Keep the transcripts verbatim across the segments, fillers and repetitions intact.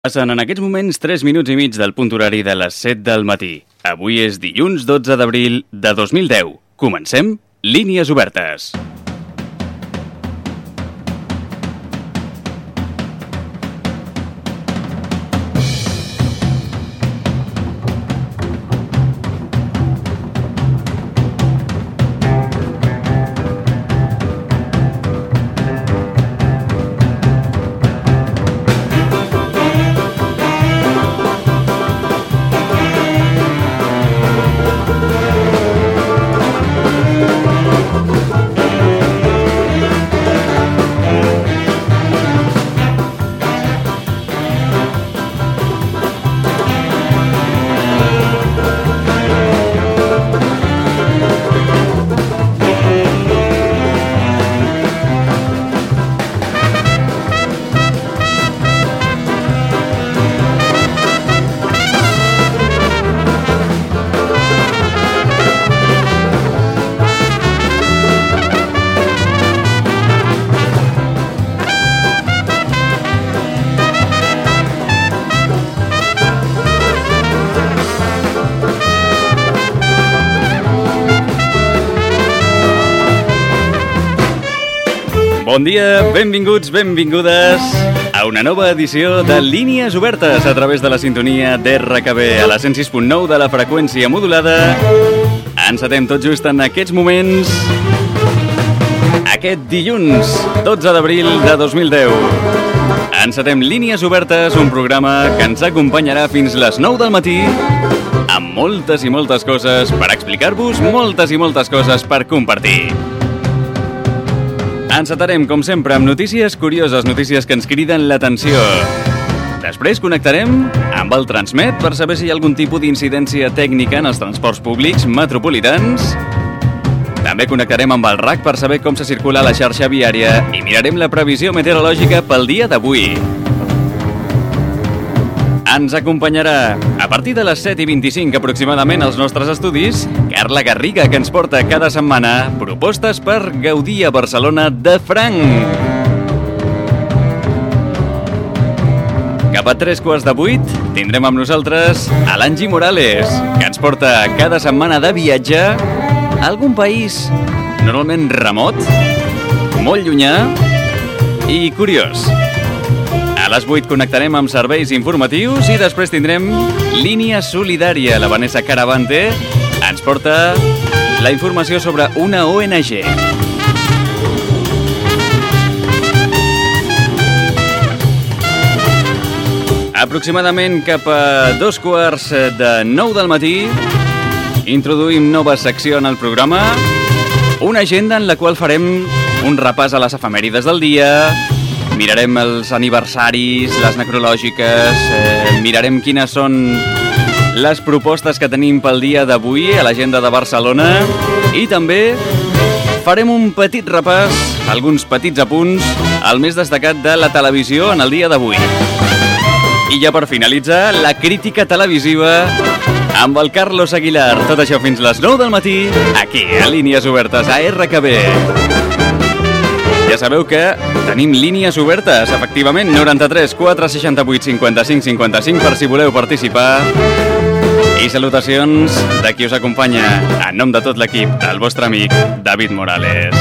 Passen en aquests moments tres minuts i mig del punt horari de les set del matí. Avui és dilluns dotze d'abril de dos mil deu. Comencem Línies Obertes. Bon dia, benvinguts, benvingudes a una nova edició de Línies Obertes a través de la sintonia d'R K B a la cent sis punt nou de la freqüència modulada. Encetem tot just en aquests moments aquest dilluns dotze d'abril de dos mil deu. Encetem Línies Obertes, un programa que ens acompanyarà fins les nou del matí amb moltes i moltes coses per explicar-vos, moltes i moltes coses per compartir. Encetarem, com sempre, amb notícies curioses, notícies que ens criden l'atenció. Després connectarem amb el Transmet per saber si hi ha algun tipus d'incidència tècnica en els transports públics metropolitans. També connectarem amb el R A C per saber com se circula a la xarxa viària i mirarem la previsió meteorològica pel dia d'avui. Ens acompanyarà, a partir de les set i vint-i-cinc aproximadament als nostres estudis, Carla Garriga, que ens porta cada setmana propostes per gaudir a Barcelona de franc. Cap a tres quarts de vuit tindrem amb nosaltres a l'Angie Morales, que ens porta cada setmana de viatge a algun país normalment remot, molt llunyà i curiós. A les vuit connectarem amb serveis informatius i després tindrem Línia Solidària. La Vanessa Caravante ens porta la informació sobre una O N G. Aproximadament cap a dos quarts de nou del matí introduïm nova secció en el programa, una agenda en la qual farem un repàs a les efemèrides del dia. Mirarem els aniversaris, les necrològiques, eh, mirarem quines són les propostes que tenim pel dia d'avui a l'agenda de Barcelona i també farem un petit repàs, alguns petits apunts, al més destacat de la televisió en el dia d'avui. I ja per finalitzar, la crítica televisiva amb el Carlos Aguilar. Tot això fins les nou del matí, aquí a Línies Obertes, a R K B. Ja sabeu que tenim línies obertes, efectivament, noranta-tres quatre seixanta-vuit cinquanta-cinc cinquanta-cinc per si voleu participar. I salutacions de qui us acompanya, en nom de tot l'equip, el vostre amic David Morales.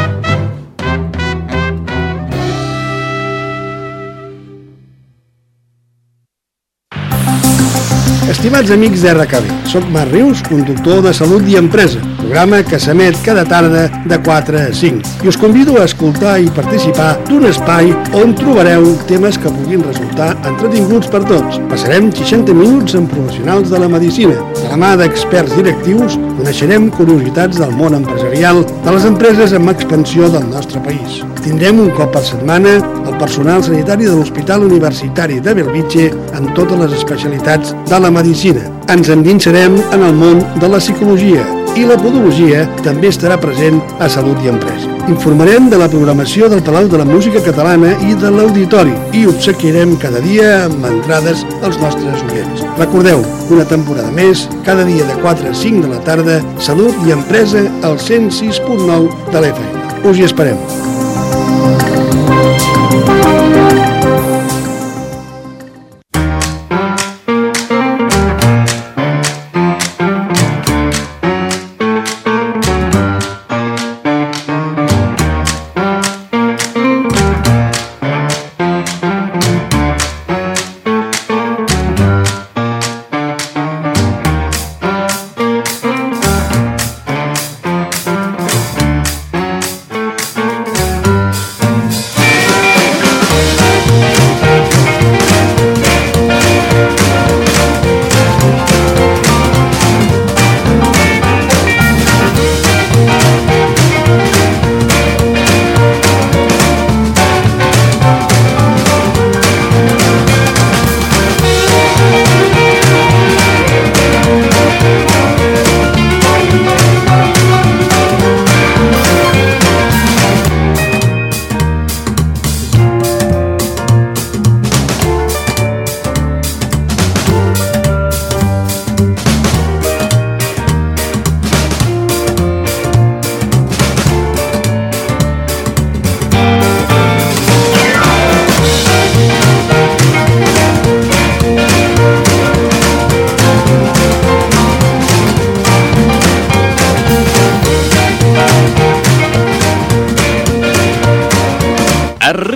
Estimats amics d'R K B, soc Marc Rius, conductor de Salut i Empresa, programa que s'emet cada tarda de quatre a cinc. I us convido a escoltar i participar d'un espai on trobareu temes que puguin resultar entretinguts per tots. Passarem seixanta minuts amb professionals de la medicina. De la mà d'experts directius coneixerem curiositats del món empresarial de les empreses amb expansió del nostre país. Tindrem un cop per setmana el personal sanitari de l'Hospital Universitari de Bellvitge en totes les especialitats de la medicina. Ens endinsarem en el món de la psicologia i la podologia també estarà present a Salut i Empresa. Informarem de la programació del Palau de la Música Catalana i de l'Auditori i obsequiarem cada dia amb entrades als nostres oients. Recordeu, una temporada més, cada dia de quatre a cinc de la tarda, Salut i Empresa al cent sis punt nou de l'F M. Us hi esperem.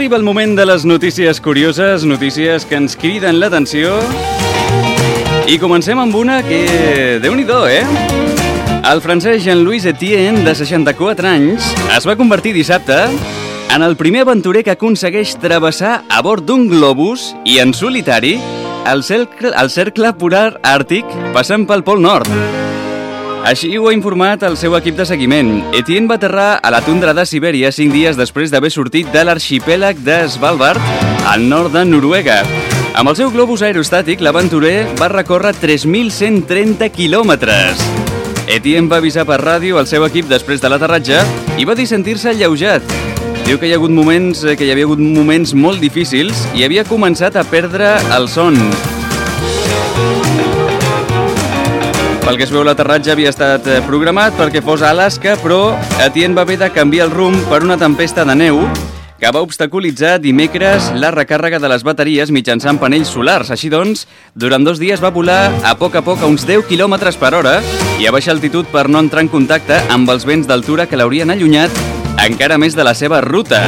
arriba el moment de les notícies curioses, notícies que ens criden l'atenció. I comencem amb una que... Déu-n'hi-do, eh? El francès Jean-Louis Etienne, de seixanta-quatre anys, es va convertir dissabte en el primer aventurer que aconsegueix travessar a bord d'un globus i en solitari el cercle, el cercle polar àrtic passant pel Pol Nord. Així ho ha informat el seu equip de seguiment. Etienne va aterrar a la tundra de Sibèria cinc dies després d'haver sortit de l'arxipèlag de Svalbard, al nord de Noruega. Amb el seu globus aerostàtic, l'aventurer va recórrer tres mil cent trenta quilòmetres. Etienne va avisar per ràdio al seu equip després de l'aterratge i va dir sentir-se alleujat. Diu que hi ha hagut moments, que hi havia hagut moments molt difícils i havia començat a perdre el son. Pel que es veu, l'aterratge havia estat programat perquè fos a Alaska, però Etienne va haver de canviar el rumb per una tempesta de neu que va obstaculitzar dimecres la recàrrega de les bateries mitjançant panells solars. Així doncs, durant dos dies va volar a poc a poc a uns deu quilòmetres per hora i a baixa altitud per no entrar en contacte amb els vents d'altura que l'haurien allunyat encara més de la seva ruta.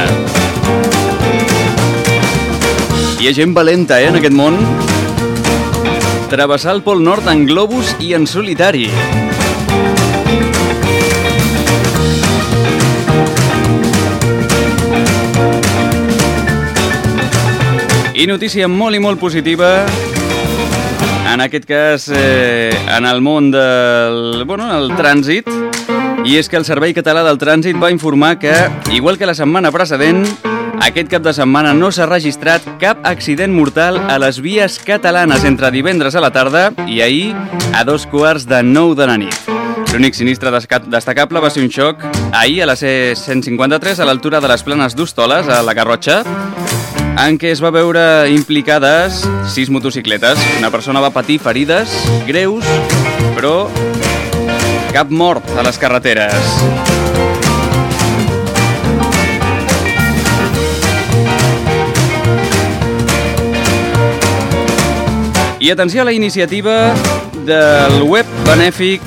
Hi ha gent valenta, eh, en aquest món. Travessar el Pol Nord en globus i en solitari. I notícia molt i molt positiva, en aquest cas eh, en el món del bueno, el trànsit, i és que el Servei Català del Trànsit va informar que, igual que la setmana precedent, aquest cap de setmana no s'ha registrat cap accident mortal a les vies catalanes entre divendres a la tarda i ahir a dos quarts de nou de la nit. L'únic sinistre destacable va ser un xoc ahir a la C cent cinquanta-tres a l'altura de les Planes d'Hostoles, a la Garrotxa, en què es va veure implicades sis motocicletes. Una persona va patir ferides greus, però cap mort a les carreteres. I atenció a la iniciativa del web benèfic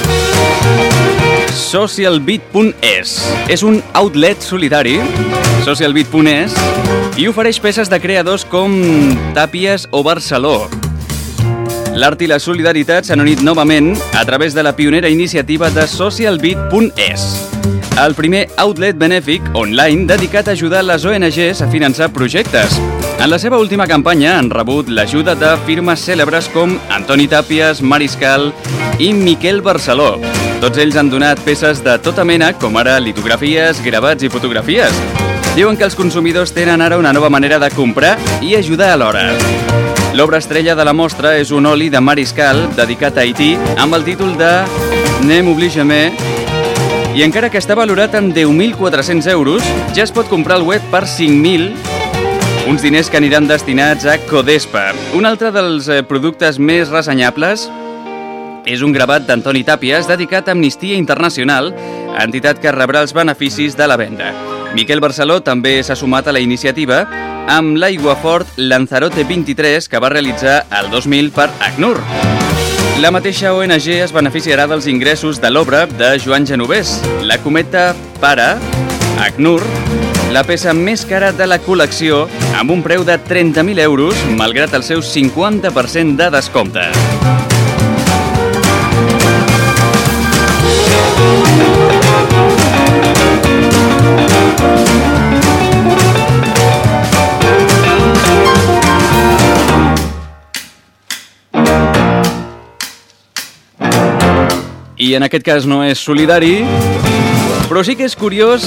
socialbit punt es. És un outlet solidari, socialbit punt es, i ofereix peces de creadors com Tàpies o Barceló. L'art i la solidaritat s'han unit novament a través de la pionera iniciativa de socialbit punt es, el primer outlet benèfic online dedicat a ajudar les O N Ges a finançar projectes. En la seva última campanya han rebut l'ajuda de firmes cèlebres com Antoni Tàpies, Mariscal i Miquel Barceló. Tots ells han donat peces de tota mena, com ara litografies, gravats i fotografies. Diuen que els consumidors tenen ara una nova manera de comprar i ajudar alhora. L'obra estrella de la mostra és un oli de Mariscal dedicat a Haití amb el títol de Ne m'oublie jamais, i encara que està valorat en deu mil quatre-cents euros, ja es pot comprar al web per cinc mil, uns diners que aniran destinats a Codespa. Un altre dels productes més ressenyables és un gravat d'Antoni Tàpies dedicat a Amnistia Internacional, entitat que rebrà els beneficis de la venda. Miquel Barceló també s'ha sumat a la iniciativa amb l'aiguafort Lanzarote vint-i-tres que va realitzar el dos mil per ACNUR. La mateixa O N G es beneficiarà dels ingressos de l'obra de Joan Genovès, la cometa Para, ACNUR, la peça més cara de la col·lecció, amb un preu de trenta mil euros, malgrat el seu cinquanta per cent de descompte. I en aquest cas no és solidari, però sí que és curiós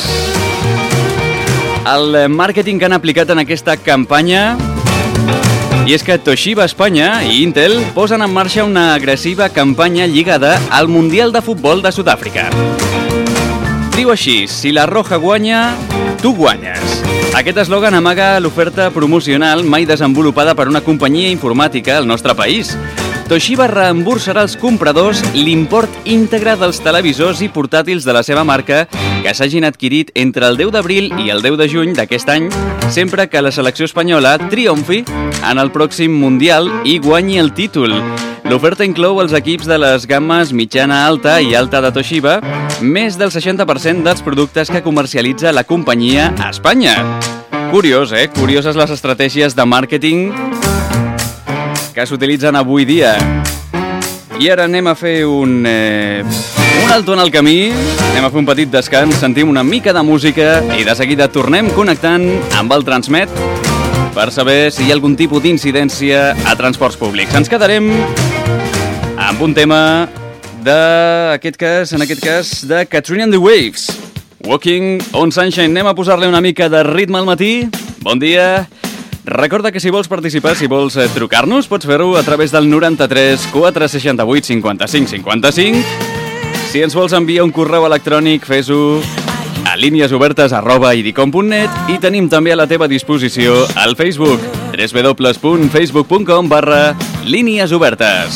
el màrqueting que han aplicat en aquesta campanya, i és que Toshiba Espanya i Intel posen en marxa una agressiva campanya lligada al Mundial de Futbol de Sud-àfrica. Diu així: si la Roja guanya, tu guanyes. Aquest eslògan amaga l'oferta promocional mai desenvolupada per una companyia informàtica al nostre país. Toshiba reemborsarà als compradors l'import íntegre dels televisors i portàtils de la seva marca que s'hagin adquirit entre el deu d'abril i el deu de juny d'aquest any, sempre que la selecció espanyola triomfi en el pròxim Mundial i guanyi el títol. L'oferta inclou els equips de les gammes mitjana, alta i alta de Toshiba, més del seixanta per cent dels productes que comercialitza la companyia a Espanya. Curiós, eh? Curioses les estratègies de màrqueting que s'utilitzen avui dia. I ara anem a fer un, eh, un alto en el camí, anem a fer un petit descans, sentim una mica de música i de seguida tornem connectant amb el Transmet per saber si hi ha algun tipus d'incidència a transports públics. Ens quedarem amb un tema d'aquest cas, en aquest cas, de Katrina and the Waves. Walking on Sunshine. Anem a posar-li una mica de ritme al matí. Bon dia. Recorda que si vols participar, si vols trucar-nos, pots fer-ho a través del noranta-tres quatre seixanta-vuit cinquanta-cinc cinquanta-cinc. Si ens vols enviar un correu electrònic, fes-ho a líniesobertes arroba idicom punt net i tenim també a la teva disposició al Facebook w w w punt facebook punt com barra línies obertes.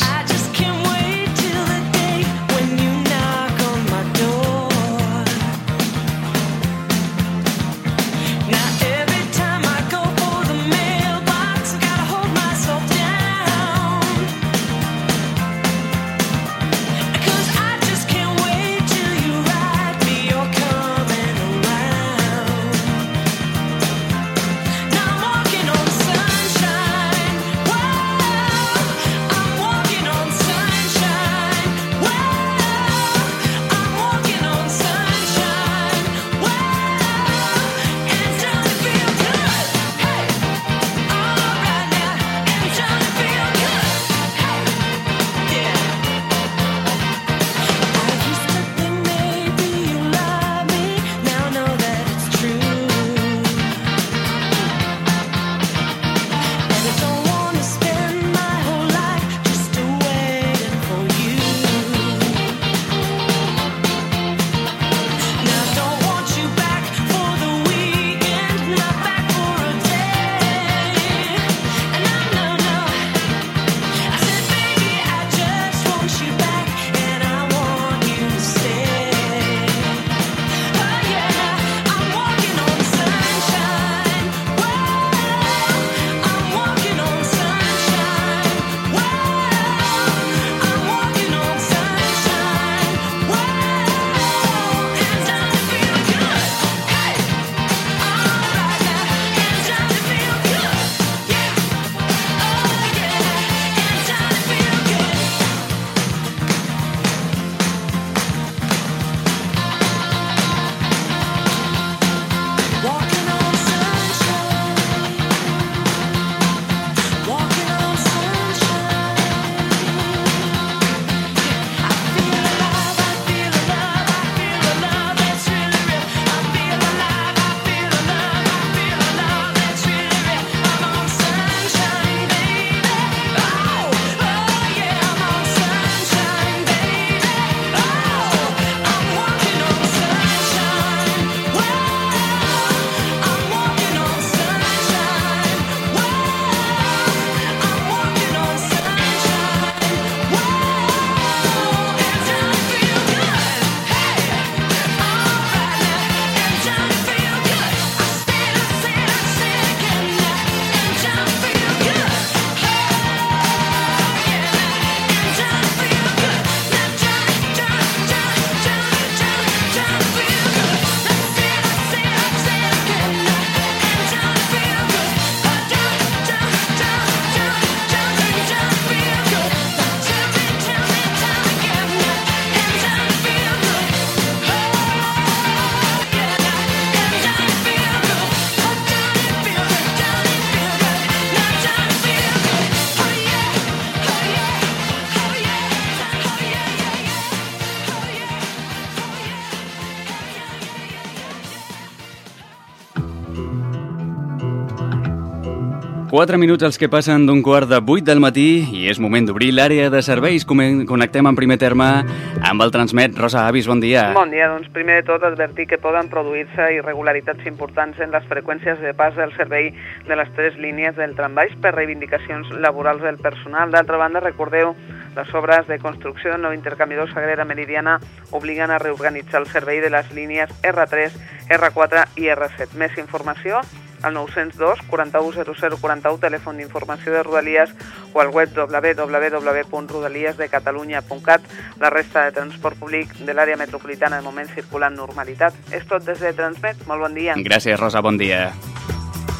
Quatre minuts els que passen d'un quart de vuit del matí i és moment d'obrir l'àrea de serveis. Connectem en primer terme amb el Transmet. Rosa Avis, bon dia. Bon dia. Doncs primer de tot advertir que poden produir-se irregularitats importants en les freqüències de pas del servei de les tres línies del trambaix per reivindicacions laborals del personal. D'altra banda, recordeu, les obres de construcció del nou intercanviador Sagrera Meridiana obliguen a reorganitzar el servei de les línies R tres, R quatre i R set. Més informació al nou zero dos, quaranta-u zero zero quaranta-u, telèfon d'informació de Rodalies, o al web w w w punt rodalies de catalunya punt cat. La resta de transport públic de l'àrea metropolitana de moment circula en normalitat. És tot des de Transmet. Molt bon dia. Gràcies, Rosa. Bon dia.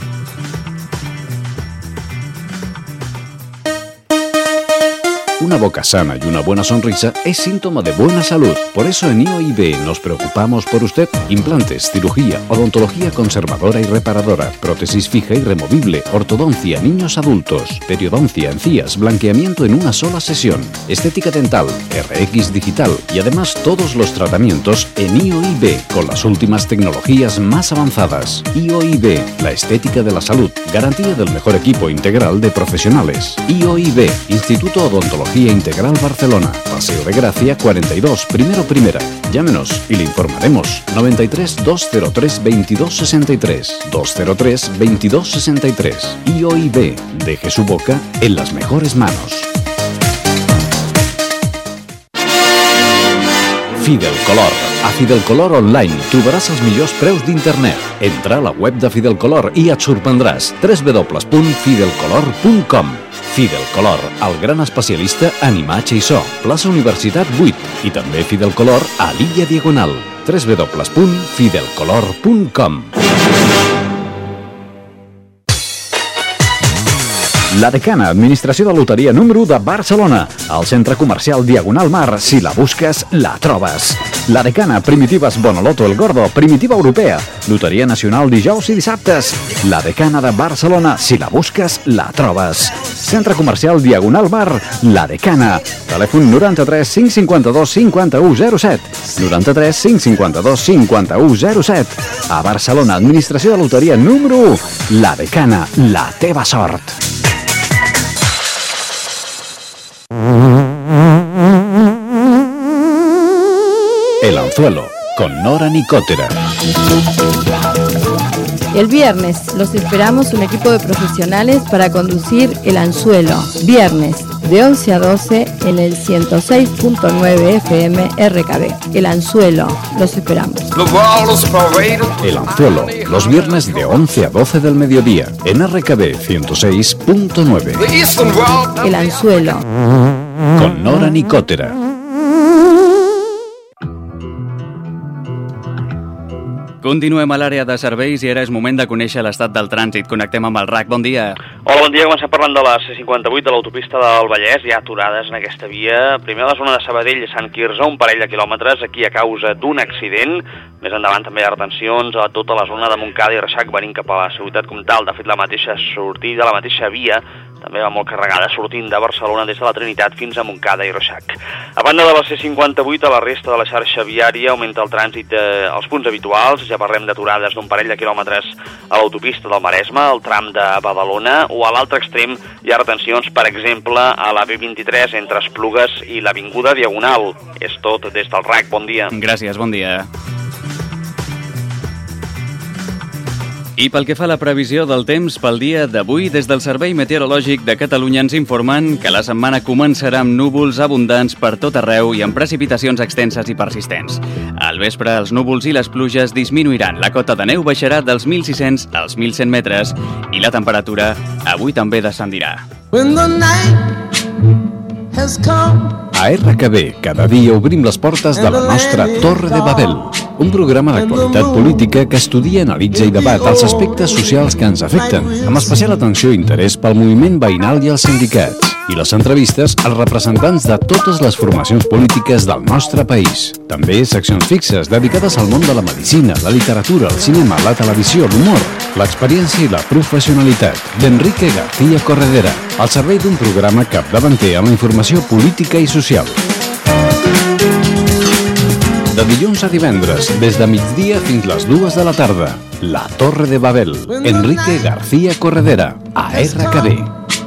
Una boca sana y una buena sonrisa es síntoma de buena salud. Por eso en I O I B nos preocupamos por usted. Implantes, cirugía, odontología conservadora y reparadora, prótesis fija y removible, ortodoncia, niños adultos, periodoncia, encías, blanqueamiento en una sola sesión, estética dental, R X digital y además todos los tratamientos en I O I B con las últimas tecnologías más avanzadas. I O I B, la estética de la salud, garantía del mejor equipo integral de profesionales. I O I B, Instituto Odontología Integral Barcelona, Paseo de Gracia cuarenta y dos, primero primera. Llámenos y le informaremos. noventa y tres, doscientos tres, veintidós sesenta y tres, doscientos tres, veintidós sesenta y tres. I O I B, deje su boca en las mejores manos. Fidelcolor. A Fidelcolor Online trobaràs els millors preus d'internet. Entra a la web de Fidelcolor i et sorprendràs. w w w punt fidelcolor punt com. Fidelcolor, el gran especialista en imatge i so. Plaça Universitat vuit i també Fidelcolor a l'Illa Diagonal. w w w punt fidelcolor punt com. La Decana, administració de loteria número u de Barcelona. Al centre comercial Diagonal Mar, si la busques, la trobes. La Decana, Primitives Bonoloto El Gordo, Primitiva Europea. Loteria nacional dijous i dissabtes. La Decana de Barcelona, si la busques, la trobes. Centre comercial Diagonal Mar, La Decana. Telèfon noranta-tres, cinc cinquanta-dos, cinquanta-u, zero set. noranta-tres, cinc cinquanta-dos, cinquanta-u, zero set. A Barcelona, administració de loteria número u. La Decana, la teva sort. El Anzuelo, con Nora Nicotera. El viernes los esperamos un equipo de profesionales para conducir El Anzuelo. Viernes, de once a doce, en el ciento seis punto nueve F M R K B. El Anzuelo, los esperamos. El Anzuelo, los viernes de once a doce del mediodía, en R K B ciento seis punto nueve. El Anzuelo, con Nora Nicotera. Continuem a l'àrea de serveis i ara és moment de conèixer l'estat del trànsit. Connectem amb el R A C. Bon dia. Hola, bon dia. Comencem parlant de la C cinquanta-vuit de l'autopista del Vallès. Hi ha aturades en aquesta via. Primer a la zona de Sabadell i Sant Quirze, un parell de quilòmetres, aquí a causa d'un accident. Més endavant també hi ha retencions a tota la zona de Montcada i Reixac venint cap a la ciutat comtal. De fet, la mateixa sortida, la mateixa via també va molt carregada, sortint de Barcelona des de la Trinitat fins a Montcada i Reixac. A banda de la C cinquanta-vuit, a la resta de la xarxa viària augmenta el trànsit eh, als punts habituals. Ja parlem d'aturades d'un parell de quilòmetres a l'autopista del Maresme, al tram de Badalona, o a l'altre extrem hi ha retencions, per exemple, a la B vint-i-tres entre Esplugues i l'Avinguda Diagonal. És tot des del R A C. Bon dia. Gràcies, bon dia. I pel que fa a la previsió del temps pel dia d'avui, des del Servei Meteorològic de Catalunya ens informen que la setmana començarà amb núvols abundants per tot arreu i amb precipitacions extenses i persistents. Al vespre, els núvols i les pluges disminuiran. La cota de neu baixarà dels mil sis-cents als mil cent metres i la temperatura avui també descendirà. A R K B, cada dia obrim les portes de la nostra Torre de Babel, un programa d'actualitat política que estudia, analitza i debat els aspectes socials que ens afecten, amb especial atenció i interès pel moviment veïnal i els sindicats, i les entrevistes als representants de totes les formacions polítiques del nostre país. També seccions fixes dedicades al món de la medicina, la literatura, el cinema, la televisió, l'humor, l'experiència i la professionalitat d'Enrique García Corredera, al servei d'un programa capdavanter en la informació política i social. De dilluns a divendres, des de migdia fins les dues de la tarda, La Torre de Babel, Enrique García Corredera, a R K B.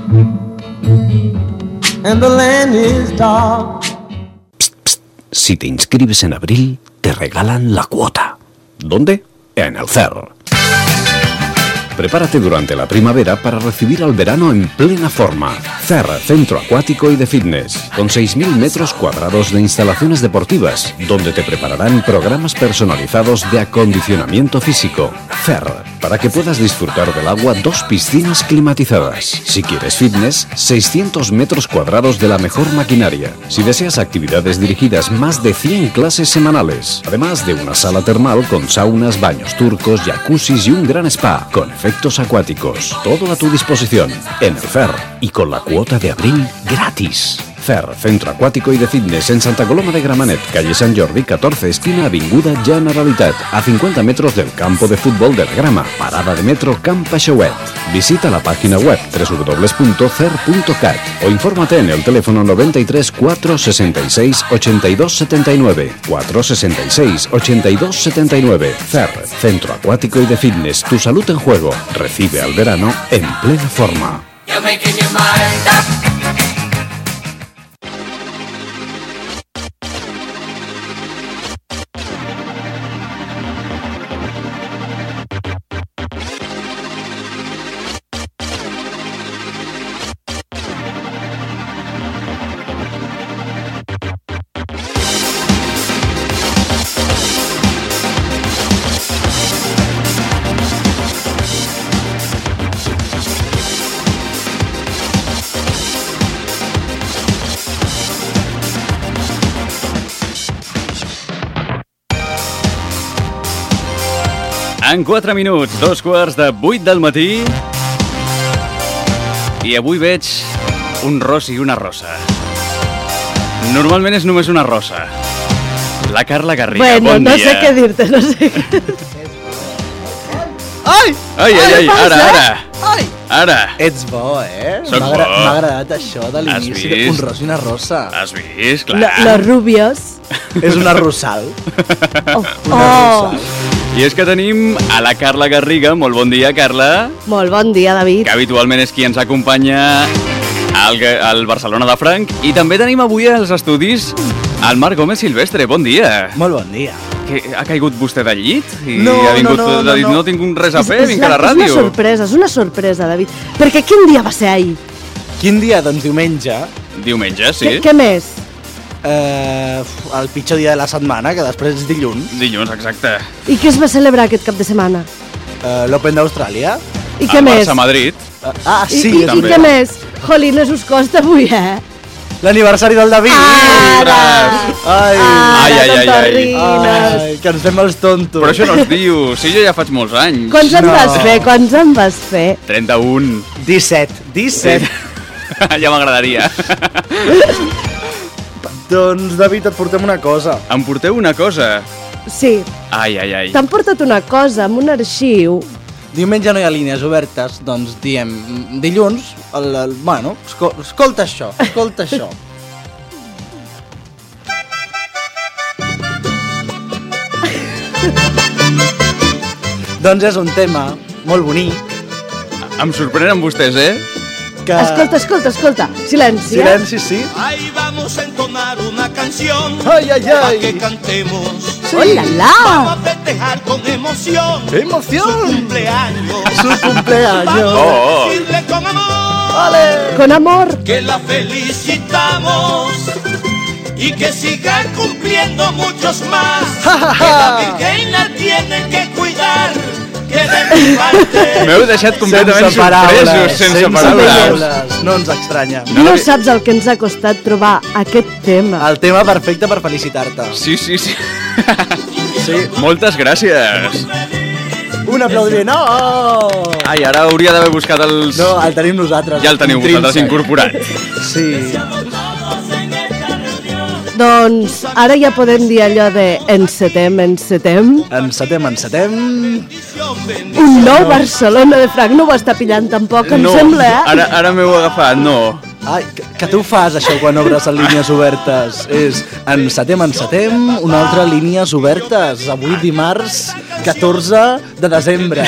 Psst, psst. Si te inscribes en abril, te regalan la cuota. ¿Dónde? En el C E R. Prepárate durante la primavera para recibir al verano en plena forma. C E R, Centro Acuático y de Fitness, con seis mil metros cuadrados de instalaciones deportivas, donde te prepararán programas personalizados de acondicionamiento físico. C E R, para que puedas disfrutar del agua, dos piscinas climatizadas. Si quieres fitness, seiscientos metros cuadrados de la mejor maquinaria. Si deseas actividades dirigidas, más de cien clases semanales. Además de una sala termal con saunas, baños turcos, jacuzzis y un gran spa, con efectos acuáticos. Todo a tu disposición en el C E R y con la cuota de abril gratis. F E R, Centro Acuático y de Fitness en Santa Coloma de Gramenet, calle San Jordi catorce, esquina Avinguda Generalitat, a cincuenta metros del campo de fútbol de la Grama, parada de metro Camp Aixouet. Visita la página web doble u doble u doble u punto cer punto cat o infórmate en el teléfono noventa y tres, cuatrocientos sesenta y seis, ochenta y dos setenta y nueve, cuatrocientos sesenta y seis, ochenta y dos setenta y nueve. F E R, Centro Acuático y de Fitness, tu salud en juego. Recibe al verano en plena forma. En quatre minuts, dos quarts de vuit del matí. I avui veig un ros i una rosa. Normalment és només una rosa. La Carla Garriga, bueno, bon no dia. sé què dir-te, no sé què dir-te. Ai! Ai, ai, ai, ara, ara. Ai! Ara. Ets bo, eh? Soc M'ha agra- bo. M'ha agradat això de l'inici. Has vist? Un ros i una rosa. Has vist? Clar. Lo- Los rubios. És una rosal. Oh, Una oh. rosal. I és que tenim a la Carla Garriga. Molt bon dia, Carla. Molt bon dia, David. Que habitualment és qui ens acompanya al, al Barcelona de Franc. I també tenim avui als estudis el Marc Gómez Silvestre. Bon dia. Molt bon dia. Que ha caigut vostè del llit? I No, ha vingut, no, no, ha dit, no, no no. tinc res a És- fer, és vinc a la És ràdio. una sorpresa, és una sorpresa, David. Perquè quin dia va ser ahir? Quin dia? Doncs diumenge. Diumenge, sí. Què, què més? Eh, el pitjor dia de la setmana, que després és dilluns. Dilluns, exacte. I què es va celebrar aquest cap de setmana? Eh, L'Open d'Austràlia. I què El més? Barça-Madrid. Eh, ah, I, sí, i, I també. què més? Jolines, us costa avui, eh? l'aniversari del David. Ara! Ai, Ai, ai, ai, ai. tontorrines. ai, que ens fem els tontos. Però això no es diu, si jo ja faig molts anys. Quants en No. vas fer? Quants en vas fer? trenta-un. disset. disset. Ja m'agradaria. Doncs, David, et portem una cosa. Em porteu una cosa. Sí, Ai, ai, ai. t'han portat una cosa amb un arxiu. Diumenge no hi ha línies obertes, doncs diem dilluns, el, el, bueno, escol, escolta això, escolta això. Doncs és un tema molt bonic Em sorprenen vostès, eh? que... Escolta, escolta, escolta. Silenci, eh? Silenci, sí. Ahí vamos a entonar una canción. Ay, ay, para ay. que cantemos. ¡Hola, Vamos la! a festejar con emoción. ¡Qué emoción! Su cumpleaños. Su cumpleaños. Oh, oh. Vamos a decirle con amor ¡Ole! Con amor. que la felicitamos y que siga cumpliendo muchos más. Que la Virgen la tiene que cuidar. Que de mi parte. M'heu deixat completament Sense paraules, sorpresos, sense, paraules. paraules. No ens estranya. No saps el que ens ha costat trobar aquest tema. El tema perfecte per felicitar-te. Sí, sí, sí. Sí. Moltes gràcies. Un aplaudiment. No! Ai, ara hauria d'haver buscat els... No, el tenim nosaltres. Ja el teniu vosaltres intrínsec. incorporat. Sí. Doncs ara ja podem dir allò de encetem, encetem. Encetem, encetem. Un nou Barcelona de Franc no ho està pillant tampoc, em No, sembla, eh? ara, ara m'heu agafat, no. Ai, que, que tu fas això quan obres les línies obertes. És encetem, encetem, una altra línies obertes. Avui dimarts catorze de desembre.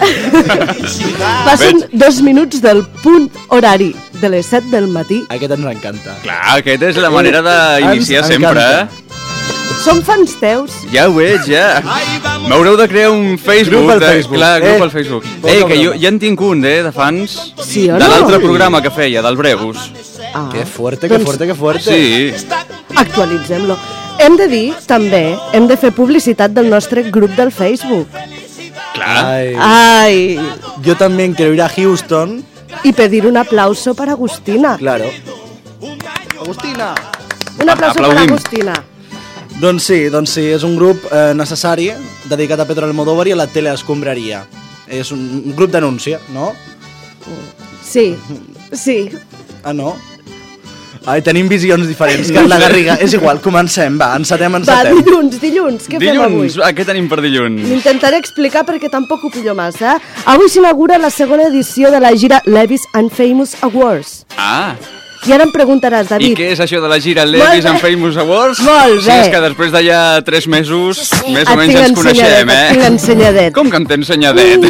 Passen dos minuts del punt horari de les set del matí. Aquest ens encanta. Clar, aquesta és la manera d'iniciar Ens sempre, encanta. eh? Som fans teus. Ja ho veig, ja. M'haureu de crear un Facebook. Grup al de- Facebook. Clar, grup Eh, al Facebook. poca Eh, que jo broma. ja en tinc un, eh, de fans. Sí o De no? l'altre programa que feia, del Breus. Ah, Que fuerte, que Doncs- fuerte, que fuerte. Sí. actualitzem-lo. Hem de dir, també, hem de fer publicitat del nostre grup del Facebook. Clar. Ai. Ai, Yo también quiero ir a Houston. y pedir un aplauso para Agustina. Claro. Agustina. Un aplauso para Aplaudim. Agustina. Doncs sí, doncs sí, és un grup eh, necessari dedicat a Pedro Almodóvar i a la teleescombraria. És un, un grup d'anúncia, no? Sí, sí. Ah, no? Ai, tenim visions diferents, que la Garriga. És igual, comencem, va, encetem, Va, encetem. dilluns, dilluns, què fem avui? Dilluns, ah, què tenim per dilluns? M'intentaré explicar perquè tampoc ho pillo massa. Eh? Avui s'inaugura la segona edició de la gira Levis and Famous Awards. Ah, I ara em preguntaràs, i David... què és això de la gira Molt Levis bé. and Famous Awards? Molt Si bé. és que després d'allà tres mesos, més o Et menys tinc ens coneixem, ensenyadet, et tinc eh? ensenyadet. Com que em tens ensenyadet?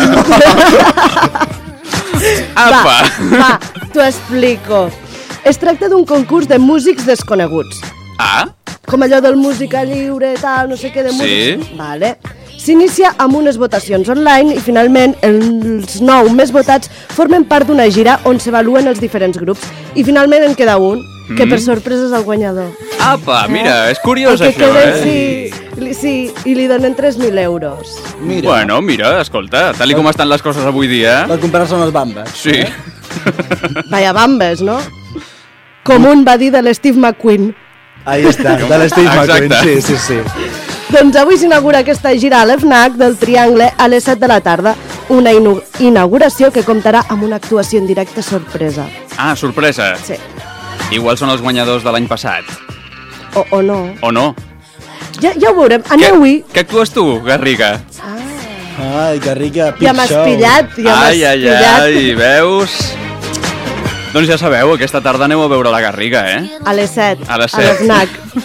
Apa! Va, va, t'ho explico. Es tracta d'un concurs de músics desconeguts. Ah, Com allò del música lliure, tal, no sé què de músics. Sí. Vale. S'inicia amb unes votacions online i finalment els nou més votats formen part d'una gira on s'avaluen els diferents grups. I finalment en queda un, que per sorpresa és el guanyador. apa, mira, és curiós El que això, queda, eh? sí, li- sí, i li donen tres mil euros. Mira, Bueno, mira, escolta, tal i com estan les coses avui dia... per comprar-se unes bambes. Sí. Vaya bambes, no? Com un va dir de l'Steve McQueen. Ahí està, de l'Steve McQueen, Exacte. sí, sí, sí. Doncs avui s'inaugura aquesta gira a l'F N A C del Triangle a les set de la tarda. Una inu- inauguració que comptarà amb una actuació en directe sorpresa. Ah, sorpresa. Sí. Igual són els guanyadors de l'any passat. O, o no. O no? Ja, ja ho veurem. Aneu-hi. Què actues tu, Garriga? Ai, Garriga, Ja m'has pillat, ja m'has ai, ai, pillat. ai, veus? Doncs ja sabeu, aquesta tarda aneu a veure la Garriga, eh? A les set. A les A l'F set. N A C.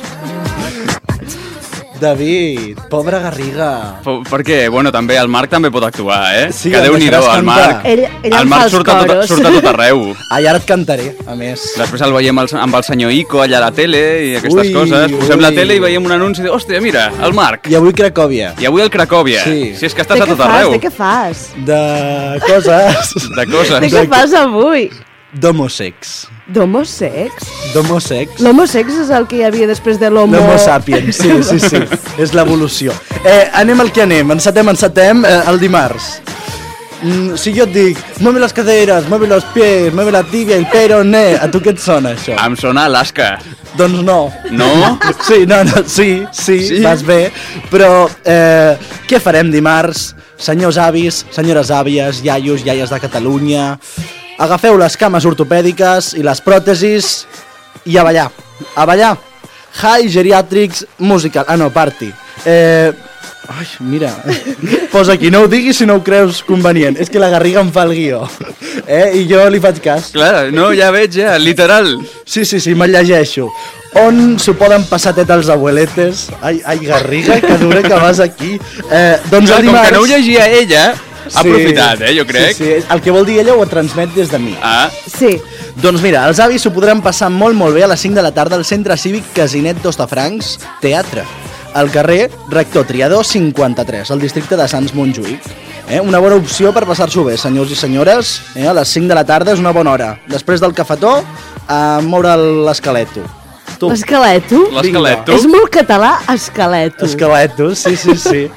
David, pobra Garriga. Per, per què? Bueno, també el Marc també pot actuar, eh? Sí, que el Déu-n'hi-do, deixaràs el cantar. Marc. Ell- ell em el fa Marc els surt a, tot, coros. surt a tot arreu. Ai, ara et cantaré, a més. Després el veiem el, amb el senyor Ico allà a la tele i aquestes Ui, coses. Posem la ui. tele i veiem un anunci de, hòstia, mira, el Marc. I avui Cracòvia. I avui el Cracòvia. Sí. Si és que estàs De a què tot fas? arreu. De què fas? De coses... De coses. De què fas avui? D'homosex. D'homosex? D'homosex. L'homosex és el que hi havia després de l'homo... L'homo sapiens, sí, sí, sí. És l'evolució. Eh, anem al que anem. Encetem, encetem eh, el dimarts. Mm, si jo et dic, mueve les caderes, mueve los pies, mueve la tibia, el peroné, a tu què et sona això? Em sona Alaska. Doncs no. No? Sí, no, no, sí, sí, Sí? vas bé. Però eh, què farem dimarts? Senyors avis, senyores àvies, iaios, iaies de Catalunya... Agafeu les cames ortopèdiques i les pròtesis i a ballar. A ballar. High Geriatrics Musical. Ah, no, party. Eh... Ai, mira. Posa aquí, no ho diguis si no ho creus convenient. És que la Garriga em fa el guió. Eh? I jo li faig cas. Clar, no, ja veig, ja, literal. Sí, sí, sí, me'l llegeixo. On s'ho poden passar tet els abueletes? Ai, ai, Garriga, que dura que vas aquí. Eh, doncs Clar, el com dimarts... que no ho llegia ella, ha aprofitat, eh, jo crec. Sí, sí, el que vol dir ella ho transmet des de mi. Ah, Sí. Doncs mira, els avis s'ho podran passar molt, molt bé a les cinc de la tarda al Centre Cívic Casinet d'Hostafrancs Teatre, al carrer Rector Triador cinquanta-tres, al districte de Sants Montjuïc. Eh? Una bona opció per passar-s'ho bé, senyors i senyores. Eh? A les cinc de la tarda és una bona hora. Després del cafetó, a moure l'esqueleto. Tu. L'esqueleto? l'esqueleto. És molt català, esqueleto. Esqueleto, sí, sí, sí.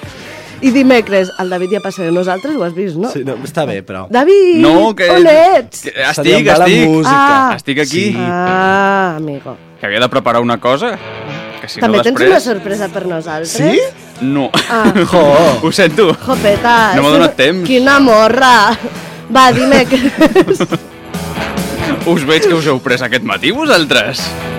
I dimecres, el David ja passaré nosaltres, ho has vist, no? sí no, està bé, però... David, No, que... on ets? que Se li estic, en va la estic. música. Ah. Estic aquí. Sí. Ah, amigo. Que havia de preparar una cosa. Que si També no tens després... una sorpresa per nosaltres? Sí? No. Ah. Jo. Ho sento. Jopeta. No m'ha donat temps. Quina morra. Va, dimecres. Us veig que us heu pres aquest matí, vosaltres.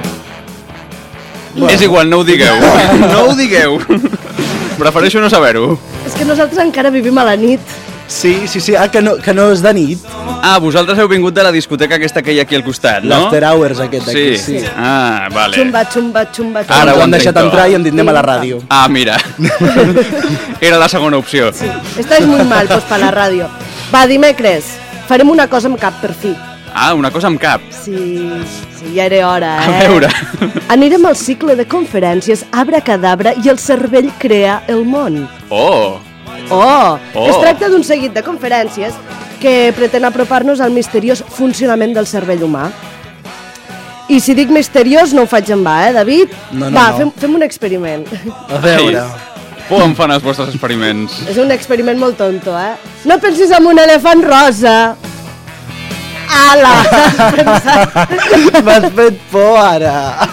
És igual, no ho digueu. No ho digueu. Prefereixo no saber-ho. És que nosaltres encara vivim a la nit. Sí, sí, sí, ah, que no, que no és de nit. Ah, vosaltres heu vingut de la discoteca aquesta que hi ha aquí al costat, no? L'After Hours aquest d'aquí, Sí. sí. Ah, vale. Xumba, xumba, xumba, xumba. Ara Ara ho ho han deixat entenc tot. entrar i hem dit anem a la ràdio. Ah, mira. Era la segona opció. Sí. Estàs muy mal, pues, per la ràdio. Va, dimecres. Farem una cosa amb cap, per fi. Ah, una cosa amb cap. Sí, sí, ja era hora, eh? A veure. Anirem al cicle de conferències Abracadabra i el cervell crea el món. Oh, Oh! Oh. Es tracta d'un seguit de conferències que pretén apropar-nos al misteriós funcionament del cervell humà. I si dic misteriós no ho faig en va, eh, David? No, no, Va, no. Fem, fem un experiment. A veure... por em fan els vostres experiments. És un experiment molt tonto, eh? No pensis en un elefant rosa. Ala! M'has fet por, ara.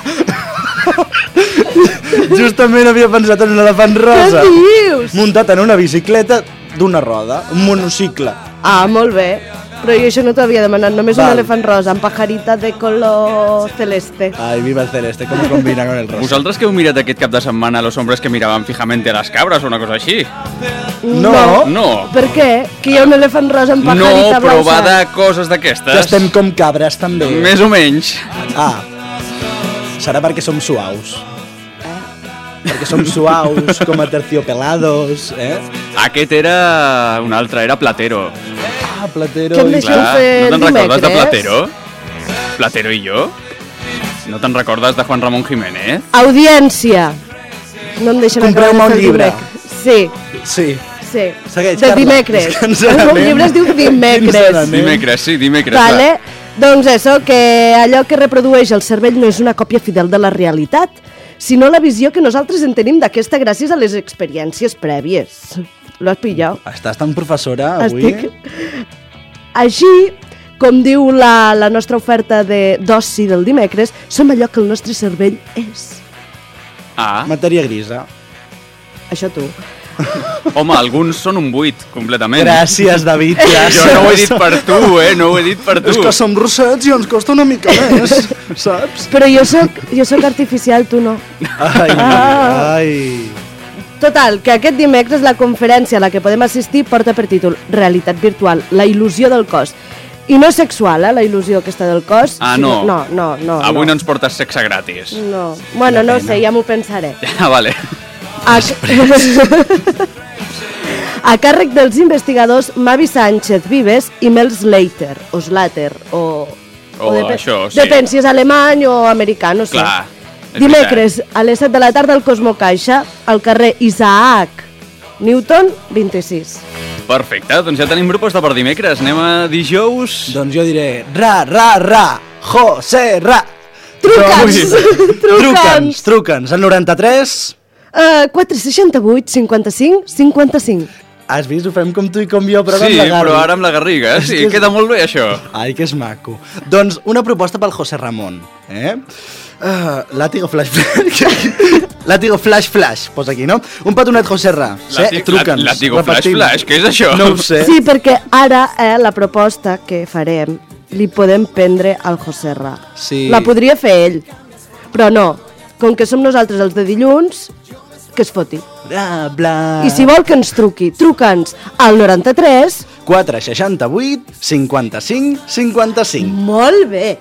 Justament havia pensat en un elefant rosa. Què dius? Muntat en una bicicleta d'una roda, un monocicle. Ah, molt bé. Però jo això no t'ho havia demanat, només Val. un elefant rosa amb pajarita de color celeste. Ay, viva el celeste, com combina con el rosa. Vosaltres que heu mirat aquest cap de setmana Los hombres que miraven fijamente a las cabras o una cosa així? No. No. Per què? Que hi ha un elefant rosa amb No, pajarita però va blanca. de coses d'aquestes. Que estem com cabres, també. Més o menys. Ah, serà perquè som suaus. Perquè som suaus, com a terciopelados, eh? Aquest era un altre, era Platero. Ah, Platero... Que em i- deixeu Clar, fer no te'n recordes de dimecres? Platero? Platero i jo? No te'n recordes de Juan Ramón Jiménez? Audiència. No em deixen acabar Compreu-me de un fer el llibre. dimecres. Sí, Sí. sí. Segueix, de Carla. dimecres. És que ens El meu n'anem. llibre es diu Ens Dimecres. n'anem. Dimecres, sí, dimecres. Vale? va. Doncs això, que allò que reprodueix el cervell no és una còpia fidel de la realitat, sinó la visió que nosaltres en tenim d'aquesta gràcies a les experiències prèvies. Lo has pillat? Estàs tan professora avui? Estic... Així, com diu la, la nostra oferta de d'oci del dimecres, som allò que el nostre cervell és. Ah, Matèria grisa. Això tu. home, alguns són un buit, completament. Gràcies, David, gràcies. Jo no ho he dit per tu, eh? No ho he dit per tu. És que som rossets i ens costa una mica més, saps? Però jo soc, jo soc artificial, tu no. Ai, Ah. ai... Total, que aquest dimecres la conferència a la que podem assistir porta per títol Realitat virtual, la il·lusió del cos. I no és sexual, eh, la il·lusió aquesta del cos. Ah, sinó- no. No, no, no. Avui no no ens portes sexe gratis. No. Bueno, no ho sé, ja m'ho pensaré. Ah, vale. A, a càrrec dels investigadors Mavi Sánchez Vives i Mel Slater, o Slater, o... O depe- això, sí. Depèn si és alemany o americà, no sé. Clar, és Dimecres, a les set de la tarda al Cosmo Caixa, al carrer Isaac Newton, vint-i-sis. Perfecte, doncs ja tenim proposta per dimecres. Anem a dijous. Doncs jo diré ra, ra, ra, José, ra. Truca'ns! Truca'ns, Truca'ns! truca'ns. El noranta-tres... Uh, quatre seixanta-vuit cinquanta-cinc cinquanta-cinc. Has vist? Ho fem com tu i com jo, però Sí, amb la Garri. però ara amb la Garriga. És Sí, que és- queda molt bé, això. Ai, que és maco. Doncs una proposta pel José Ramon. Eh? Uh, látigo flash flash. Látigo flash flash, posa aquí, no? Un petonet José Ra. Látigo- Sí, truca'ns. látigo flash Repetim. flash, què és això? No ho sé. Sí, perquè ara eh, la proposta que farem li podem prendre al José Ra. Sí. La podria fer ell, però no. Com que som nosaltres els de dilluns, que es foti. Bla, bla. I si vol que ens truqui, truca'ns al noranta-tres. quatre seixanta-vuit cinquanta-cinc cinquanta-cinc. Molt bé.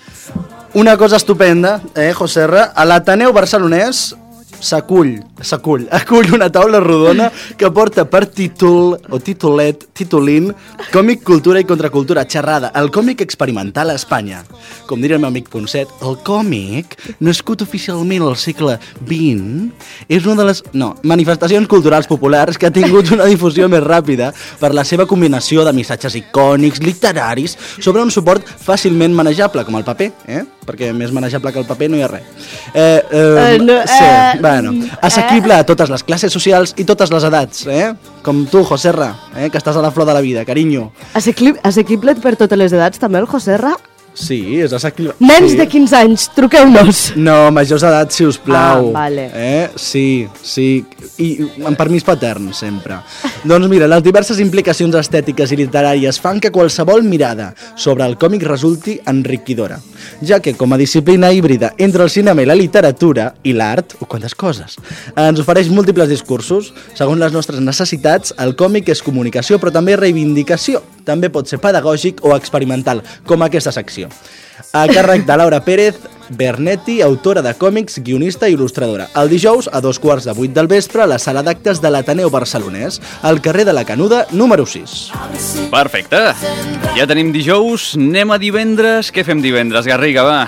Una cosa estupenda, eh, José Ra, a l'Ateneu barcelonès s'acull, s'acull, acull una taula rodona que porta per títol, o titulet, titulín, còmic, cultura i contracultura, xerrada, el còmic experimental a Espanya. Com diria el meu amic Ponset, el còmic, nascut oficialment al segle vint, és una de les no, manifestacions culturals populars que ha tingut una difusió més ràpida per la seva combinació de missatges icònics, literaris, sobre un suport fàcilment manejable, com el paper, eh? Perquè més manejable que el paper no hi ha res. Eh, eh, Eh, no, sí, eh, bueno, assequible a totes les classes socials i totes les edats, eh? Com tu, José Ra, eh? Que estàs a la flor de la vida, carinyo. Assequible, assequible per totes les edats, també, el José Ra? Sí, és assequible. Nens sí. de quinze anys, truqueu-nos. No, majors d'edat, si us plau. Ah, vale. Eh? Sí, sí. I amb permís patern, sempre. Doncs mira, les diverses implicacions estètiques i literàries fan que qualsevol mirada sobre el còmic resulti enriquidora, ja que com a disciplina híbrida entre el cinema i la literatura i l'art, o quantes coses, ens ofereix múltiples discursos. Segons les nostres necessitats, el còmic és comunicació, però també reivindicació. També pot ser pedagògic o experimental, com aquesta secció. A càrrec de Laura Pérez Bernetti, autora de còmics, guionista i il·lustradora. El dijous, a dos quarts de vuit del vespre, a la sala d'actes de l'Ateneu Barcelonès, al carrer de la Canuda, número sis. Perfecte. Ja tenim dijous, anem a divendres. Què fem divendres, Garriga, va?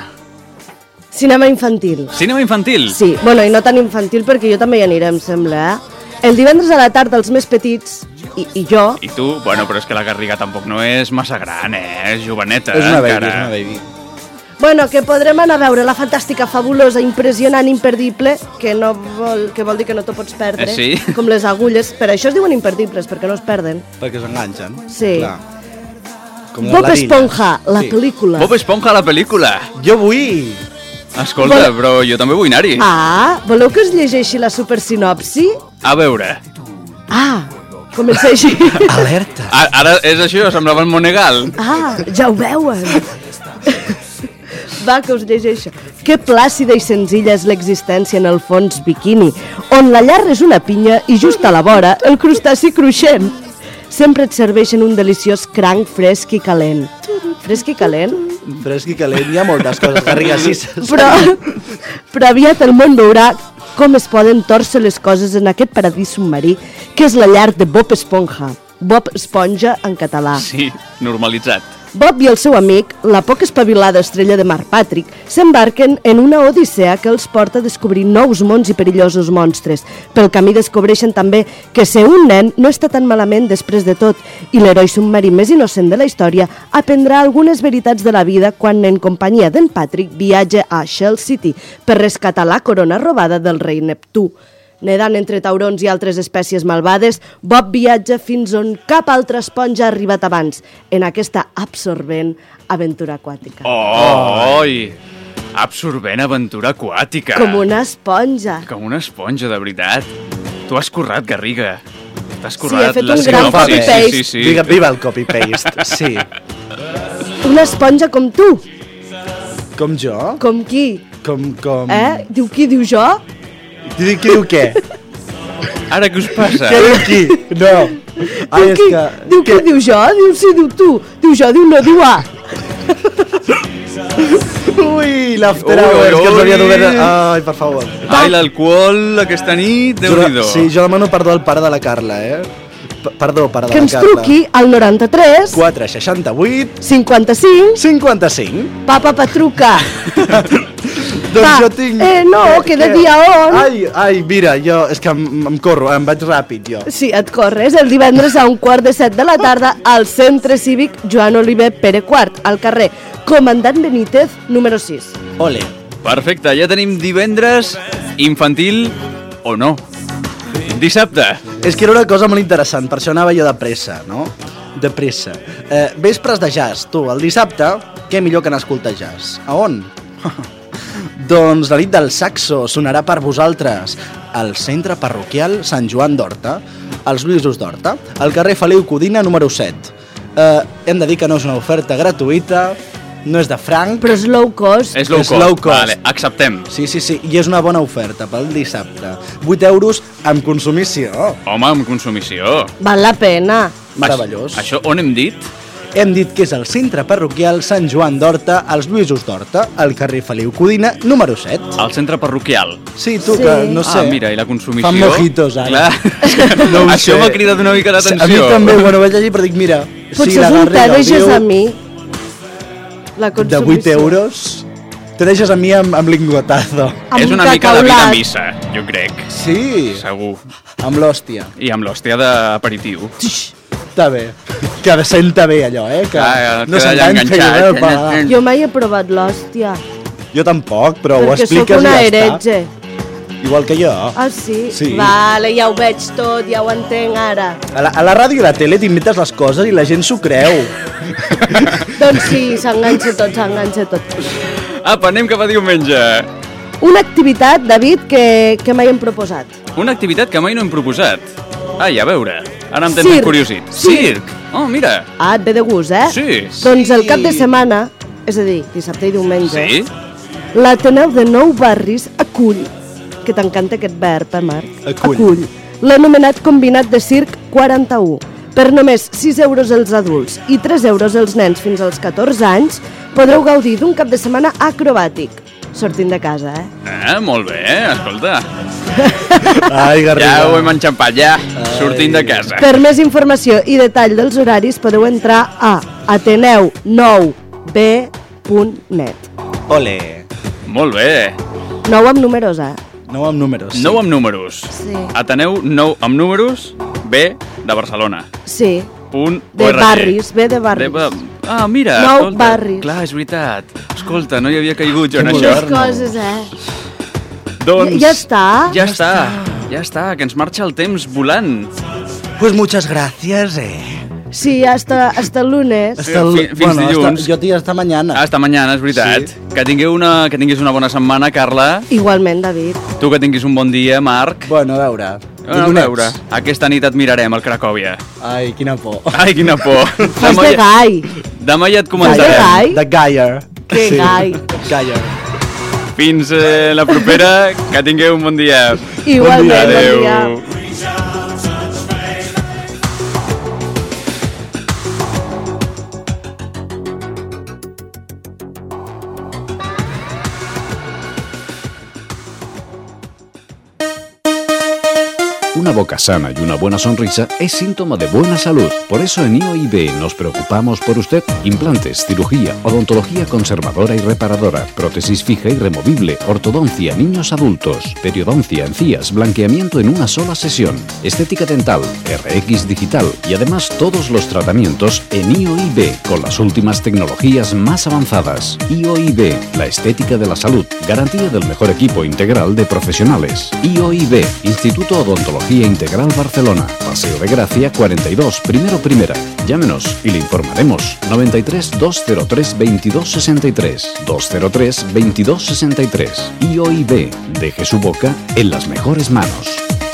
Cinema infantil. Cinema infantil? Sí, bueno, i no tan infantil perquè jo també hi aniré, em sembla, eh? El divendres a la tarda els més petits, i, i jo... I tu? Bueno, però és que la Garriga tampoc no és massa gran, eh? És joveneta, És una baby, encara. és una baby. Bueno, que podrem anar a veure la fantàstica, fabulosa, impressionant, imperdible, que, no vol, que vol dir que no t'ho pots perdre, Eh, sí? com les agulles. Per això es diuen imperdibles, perquè no es perden. Perquè s'enganxen. Sí. Clar. Com les Bob ladilles. Esponja, la Sí. pel·lícula. Bob Esponja, la pel·lícula. Jo vull... Escolta, Vol- però jo també vull anar-hi. Ah, voleu que us llegeixi la supersinopsi? A veure. Ah, Comença així. Alerta. Ara és això, semblava el Monegal. Ah, ja ho veuen. Va, que us llegeixo. Que plàcida i senzilla és l'existència en el fons biquini, on la llar és una pinya i just a la vora el crustaci cruixent. Sempre et serveixen un deliciós cranc fresc i calent. Fresc i calent? Fresc i calent, hi ha moltes coses, Garriga, sí. Però, però aviat el món veurà com es poden tòrcer les coses en aquest paradís submarí, que és la llar de Bob Esponja. Bob Esponja en català. Sí, normalitzat. Bob i el seu amic, la poc espavilada estrella de mar Patrick, s'embarquen en una odissea que els porta a descobrir nous mons i perillosos monstres. Pel camí descobreixen també que ser un nen no està tan malament després de tot i l'heroi submarí més innocent de la història aprendrà algunes veritats de la vida quan en companyia d'en Patrick viatja a Shell City per rescatar la corona robada del rei Neptú. Nedant entre taurons i altres espècies malvades, Bob viatja fins on cap altra esponja ha arribat abans, en aquesta absorbent aventura aquàtica. Oh, oi! Absorbent aventura aquàtica. Com una esponja. Com una esponja, de veritat. Tu has currat, Garriga. T'has Sí, currat he fet la un gran sinopsi. copy-paste. Sí, sí, sí. Viva, viva el copy-paste, sí. Una esponja com tu. Com jo? Com qui? Com, com... Eh? Diu qui? Diu jo? Qui, qui diu què? Ara què us passa? Què diu qui? No. Ai, Diu és qui? que... Diu qui? Diu jo? Diu sí, diu tu. Diu jo, diu no, diu A. Ui, l'after Ui, hours ui, que ens havia ui. d'obert... Ai, per favor. Ai, l'alcohol aquesta nit, Jo- Déu-n'hi-do. Sí, jo demano perdó al pare de la Carla, eh? P Perdó, pare de Que la ens Carla. truqui al noranta-tres quatre seixanta-vuit cinquanta-cinc cinquanta-cinc. Papa Patruca. Doncs Va, jo tinc... eh, no, que de dia on? Ai, ai, mira, jo, és que em, em corro, em vaig ràpid, jo. Sí, et corres el divendres a un quart de set de la tarda al Centre Cívic Joan Oliver Pere quart, al carrer Comandant Benítez, número sis. Ole. Perfecte, ja tenim divendres, infantil o no. Dissabte. És que era una cosa molt interessant, per això anava jo de pressa, no? De pressa. Eh, vespres de jazz, tu, el dissabte, què millor que anar a escoltar jazz? A on? Doncs la nit del saxo sonarà per vosaltres al centre parroquial Sant Joan d'Horta, als Lluïsos d'Horta, al carrer Feliu Codina, número set. Eh, hem de dir que no és una oferta gratuïta, no és de franc. Però és low cost. És low És cost. low cost. Vale, acceptem. Sí, sí, sí, i és una bona oferta pel dissabte. vuit euros amb consumició. Home, amb consumició. Val la pena. Meravellós. Això on hem dit? Hem dit que és el centre parroquial Sant Joan d'Horta, als Lluïsos d'Horta, al carrer Feliu Codina, número set. Al centre parroquial. Sí, tu, Sí. que no sé... Ah, mira, i la consumició... Fan mojitos, ara. Clar. No ho Això sé. m'ha cridat una mica A mi d'atenció. també, bueno, vaig allí, però dic, mira... Potser si la és un te Garriga ho deixes diu, a mi. La de consumició. vuit euros, te deixes a mi amb, amb lingotazo. Amb És un una mica la vida cacaulat. missa, jo crec. Sí, Segur. amb l'hòstia. I amb l'hòstia d'aperitiu. Està bé. Que senta bé allò, eh? Que Ah, no queda allà s'enganxa enganxat. allò al paladar. Jo mai he provat l'hòstia, Jo tampoc, però ho perquè sóc expliques una i ja està. heretge. Igual que jo. Ah, sí? Sí. Vale, ja ho veig tot, ja ho entenc ara. A la, a la ràdio i a la tele t'inventes les coses i la gent s'ho creu. Doncs sí, s'enganxa tot, s'enganxa tot. Apa, anem cap a diumenge. Una activitat, David, que, que mai hem proposat. Una activitat que mai no hem proposat. Ai, a veure, ara em tens Circ. ben curiosit. Circ. Oh, mira. Ah, et ve de gust, eh? Sí. Doncs el cap de setmana, és a dir, dissabte i diumenge, Sí? l'Ateneu de Nou Barris acull, que t'encanta aquest verb, eh, Marc? Acull. Acull. L'anomenat combinat de circ quaranta-u. Per només sis euros els adults i tres euros els nens fins als catorze anys, podreu gaudir d'un cap de setmana acrobàtic. Sortint de casa, eh? Ah, molt bé, escolta. Ai, Garriga. Ja ho hem enxampat, ja. Sortint de casa. Per més informació i detall dels horaris podeu entrar a ateneu nou b punt net. Ole. Molt bé. Nou amb números, eh? Nou amb números. Sí. Nou amb números. Sí. Ateneu nou amb números, B de Barcelona. Sí, Punt de org. barris, B de barris. De ba- Ah, mira, Nou escolta. barris. Clar, és veritat. Escolta, no hi havia caigut jo en Que això. Les moderno. coses, eh? Doncs... Ja- ja està? Ja està, ja està, que ens marxa el temps volant. Pues muchas gracias, eh. Sí, hasta, hasta el lunes. Hasta el, Fi- fins dilluns. Hasta, jo t'hi hasta mañana. Hasta mañana, és veritat. Sí. Que tingueu una, que tinguis una bona setmana, Carla. Igualment, David. Tu que tinguis un bon dia, Marc. Bueno, a veure, A veure, aquesta nit et mirarem, al Cracòvia. Ai, quina por. Ai, quina por. Fas de gai. Demà ja et De comentarem. gai? De Gaia. Que gai. Gaia. Fins eh, la propera, que tingueu un bon dia. Igualment, bon Adéu. dia. Una boca sana y una buena sonrisa es síntoma de buena salud. Por eso en I O I B nos preocupamos por usted. Implantes, cirugía, odontología conservadora y reparadora, prótesis fija y removible, ortodoncia, niños adultos, periodoncia, encías, blanqueamiento en una sola sesión, estética dental, R X digital y además todos los tratamientos en I O I B con las últimas tecnologías más avanzadas. I O I B, la estética de la salud, garantía del mejor equipo integral de profesionales. I O I B, Instituto Odontología Integral Barcelona, Paseo de Gracia cuarenta y dos, primero primera. Llámenos y le informaremos. noventa y tres, doscientos tres, veintidós sesenta y tres, doscientos tres, veintidós sesenta y tres. I O I B, deje su boca en las mejores manos.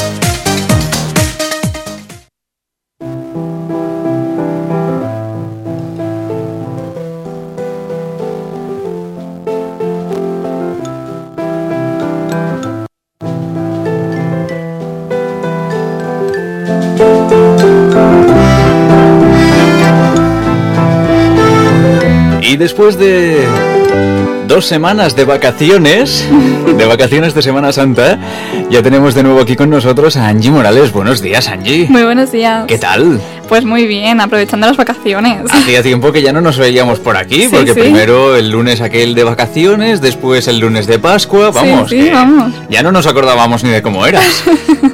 Y después de dos semanas de vacaciones, de vacaciones de Semana Santa, ya tenemos de nuevo aquí con nosotros a Angie Morales. Buenos días, Angie. Muy buenos días. ¿Qué tal? Pues muy bien, aprovechando las vacaciones. Hacía tiempo que ya no nos veíamos por aquí, Sí, porque sí. primero el lunes aquel de vacaciones, después el lunes de Pascua, vamos, Sí, sí, que vamos. ya no nos acordábamos ni de cómo eras.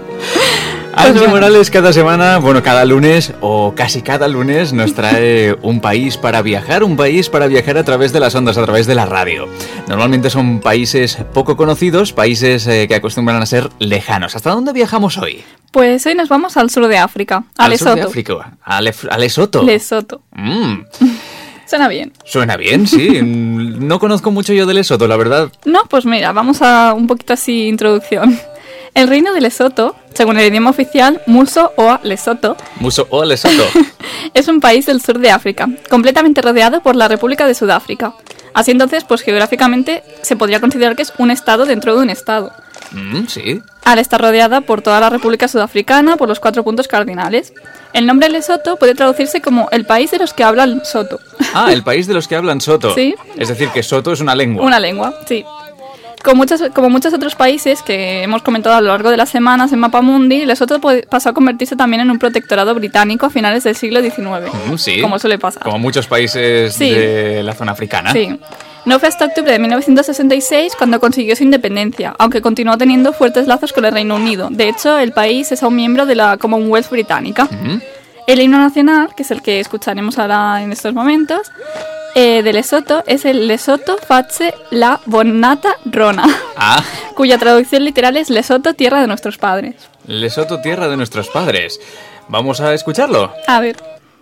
Pues Angie bueno. Morales cada semana, bueno, cada lunes o casi cada lunes nos trae un país para viajar, un país para viajar a través de las ondas, a través de la radio. Normalmente son países poco conocidos, países eh, que acostumbran a ser lejanos. ¿Hasta dónde viajamos hoy? Pues hoy nos vamos al sur de África, a Al sur Lesoto. de África, a, Lef- a Lesoto. Lesoto. Mm, Suena bien. suena bien, sí. Mm, No conozco mucho yo de Lesoto, la verdad. No, pues mira, vamos a un poquito así introducción. El reino de Lesoto, según el idioma oficial, Muso o Lesoto, Muso o Lesoto. es un país del sur de África, completamente rodeado por la República de Sudáfrica. Así entonces, pues geográficamente se podría considerar que es un estado dentro de un estado. Mm, sí. Al estar rodeada por toda la República Sudafricana por los cuatro puntos cardinales. El nombre Lesoto puede traducirse como el país de los que hablan Soto. Ah, el país de los que hablan Soto. Sí. Es decir, que Soto es una lengua. Una lengua, sí. Como muchos, como muchos otros países que hemos comentado a lo largo de las semanas en Mapamundi, Lesoto po- pasó a convertirse también en un protectorado británico a finales del siglo diecinueve. Mm, sí. Como suele pasar. Como muchos países Sí. de la zona africana. Sí. No fue hasta octubre de mil novecientos sesenta y seis cuando consiguió su independencia, aunque continuó teniendo fuertes lazos con el Reino Unido. De hecho, el país es aún miembro de la Commonwealth británica. Mm. El himno nacional, que es el que escucharemos ahora en estos momentos, eh, de Lesoto, es el Lesoto Face la Bonata Rona, Ah, cuya traducción literal es Lesoto, tierra de nuestros padres. Lesoto, tierra de nuestros padres. Vamos a escucharlo. A ver.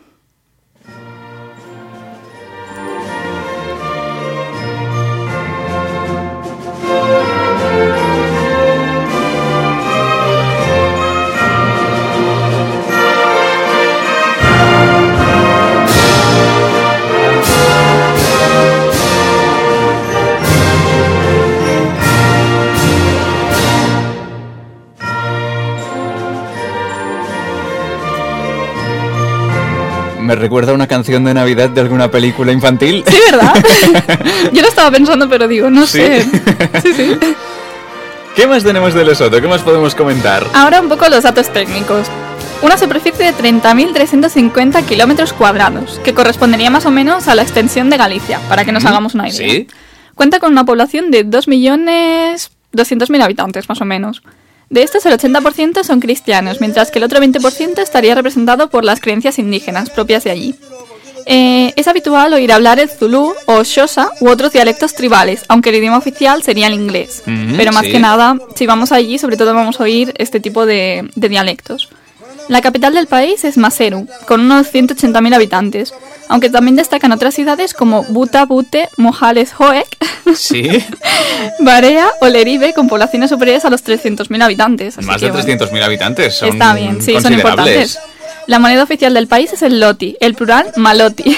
Me recuerda a una canción de Navidad de alguna película infantil. Sí, ¿verdad? Yo lo estaba pensando, pero digo, no Sí. sé. Sí, sí. ¿Qué más tenemos de Lesoto? ¿Qué más podemos comentar? Ahora un poco los datos técnicos. Una superficie de treinta mil trescientos cincuenta kilómetros cuadrados, que correspondería más o menos a la extensión de Galicia, para que nos Mm, hagamos una idea. sí. Cuenta con una población de dos millones doscientos mil habitantes, más o menos. De estos, el ochenta por ciento son cristianos, mientras que el otro veinte por ciento estaría representado por las creencias indígenas propias de allí. Eh, es habitual oír hablar el zulú o xhosa u otros dialectos tribales, aunque el idioma oficial sería el inglés. Mm, Pero más sí. que nada, si vamos allí, sobre todo vamos a oír este tipo de, de dialectos. La capital del país es Maseru, con unos ciento ochenta mil habitantes. aunque también destacan otras ciudades como Buta, Bute, Mojales, Hoek, ¿Sí? Barea o Leribe, con poblaciones superiores a los trescientos mil habitantes. Así Más que, de trescientos mil bueno, habitantes, son está bien, sí, son considerables. importantes. La moneda oficial del país es el loti, el plural maloti.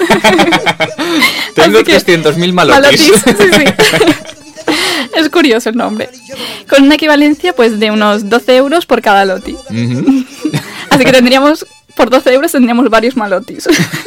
Tengo trescientos mil malotis. malotis. Sí, sí. Es curioso el nombre. Con una equivalencia pues de unos doce euros por cada loti. Uh-huh. Así que tendríamos, por doce euros tendríamos varios malotis.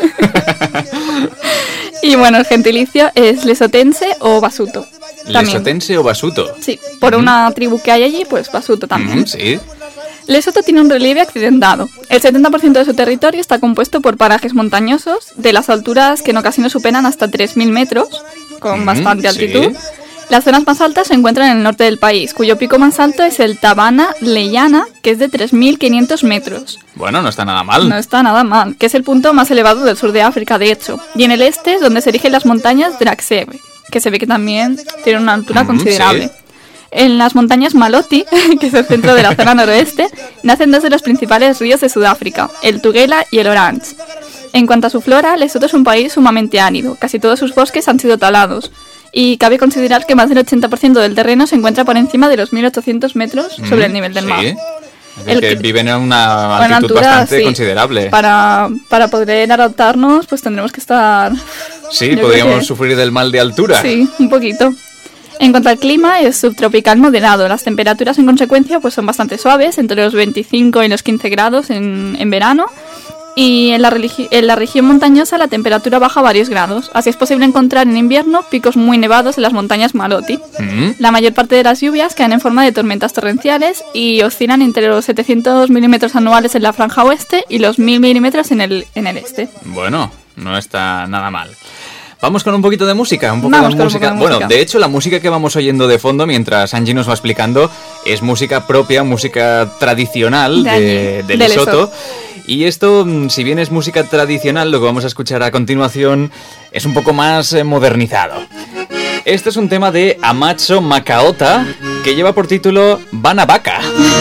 Y bueno, el gentilicio es lesotense o basuto. También. ¿Lesotense o basuto? Sí, por uh-huh. una tribu que hay allí, pues basuto también. Uh-huh, sí. Lesoto tiene un relieve accidentado. El setenta por ciento de su territorio está compuesto por parajes montañosos, de las alturas que en ocasiones superan hasta tres mil metros, con uh-huh, bastante altitud. Sí. Las zonas más altas se encuentran en el norte del país, cuyo pico más alto es el Tabana Leyana, que es de tres mil quinientos metros. Bueno, no está nada mal. No está nada mal, que es el punto más elevado del sur de África, de hecho. Y en el este es donde se erigen las montañas Draxeve, que se ve que también tienen una altura uh-huh, considerable. Sí. En las montañas Maloti, que es el centro de la zona noroeste, nacen dos de los principales ríos de Sudáfrica, el Tugela y el Orange. En cuanto a su flora, Lesoto es un país sumamente árido, casi todos sus bosques han sido talados, y cabe considerar que más del ochenta por ciento del terreno se encuentra por encima de los mil ochocientos metros sobre mm, el nivel del sí. mar. Es el que viven en una altitud altura, bastante sí. considerable. Para, para poder adaptarnos, pues tendremos que estar... Sí, podríamos que... sufrir del mal de altura. Sí, un poquito. En cuanto al clima, es subtropical moderado. Las temperaturas, en consecuencia, pues son bastante suaves, entre los veinticinco y los quince grados en, en verano. Y en la, religi- en la región montañosa la temperatura baja varios grados. Así es posible encontrar en invierno picos muy nevados en las montañas Maloti. Mm-hmm. La mayor parte de las lluvias caen en forma de tormentas torrenciales y oscilan entre los setecientos milímetros anuales en la franja oeste y los mil milímetros en el, en el este. Bueno, no está nada mal. Vamos con un poquito de música, un poco vamos de música. Un poco de bueno, música. De hecho, la música que vamos oyendo de fondo mientras Angie nos va explicando es música propia, música tradicional de, de, de Lesoto. Y esto, si bien es música tradicional, lo que vamos a escuchar a continuación es un poco más eh, modernizado. Este es un tema de Amatso Makaota que lleva por título Banabaka.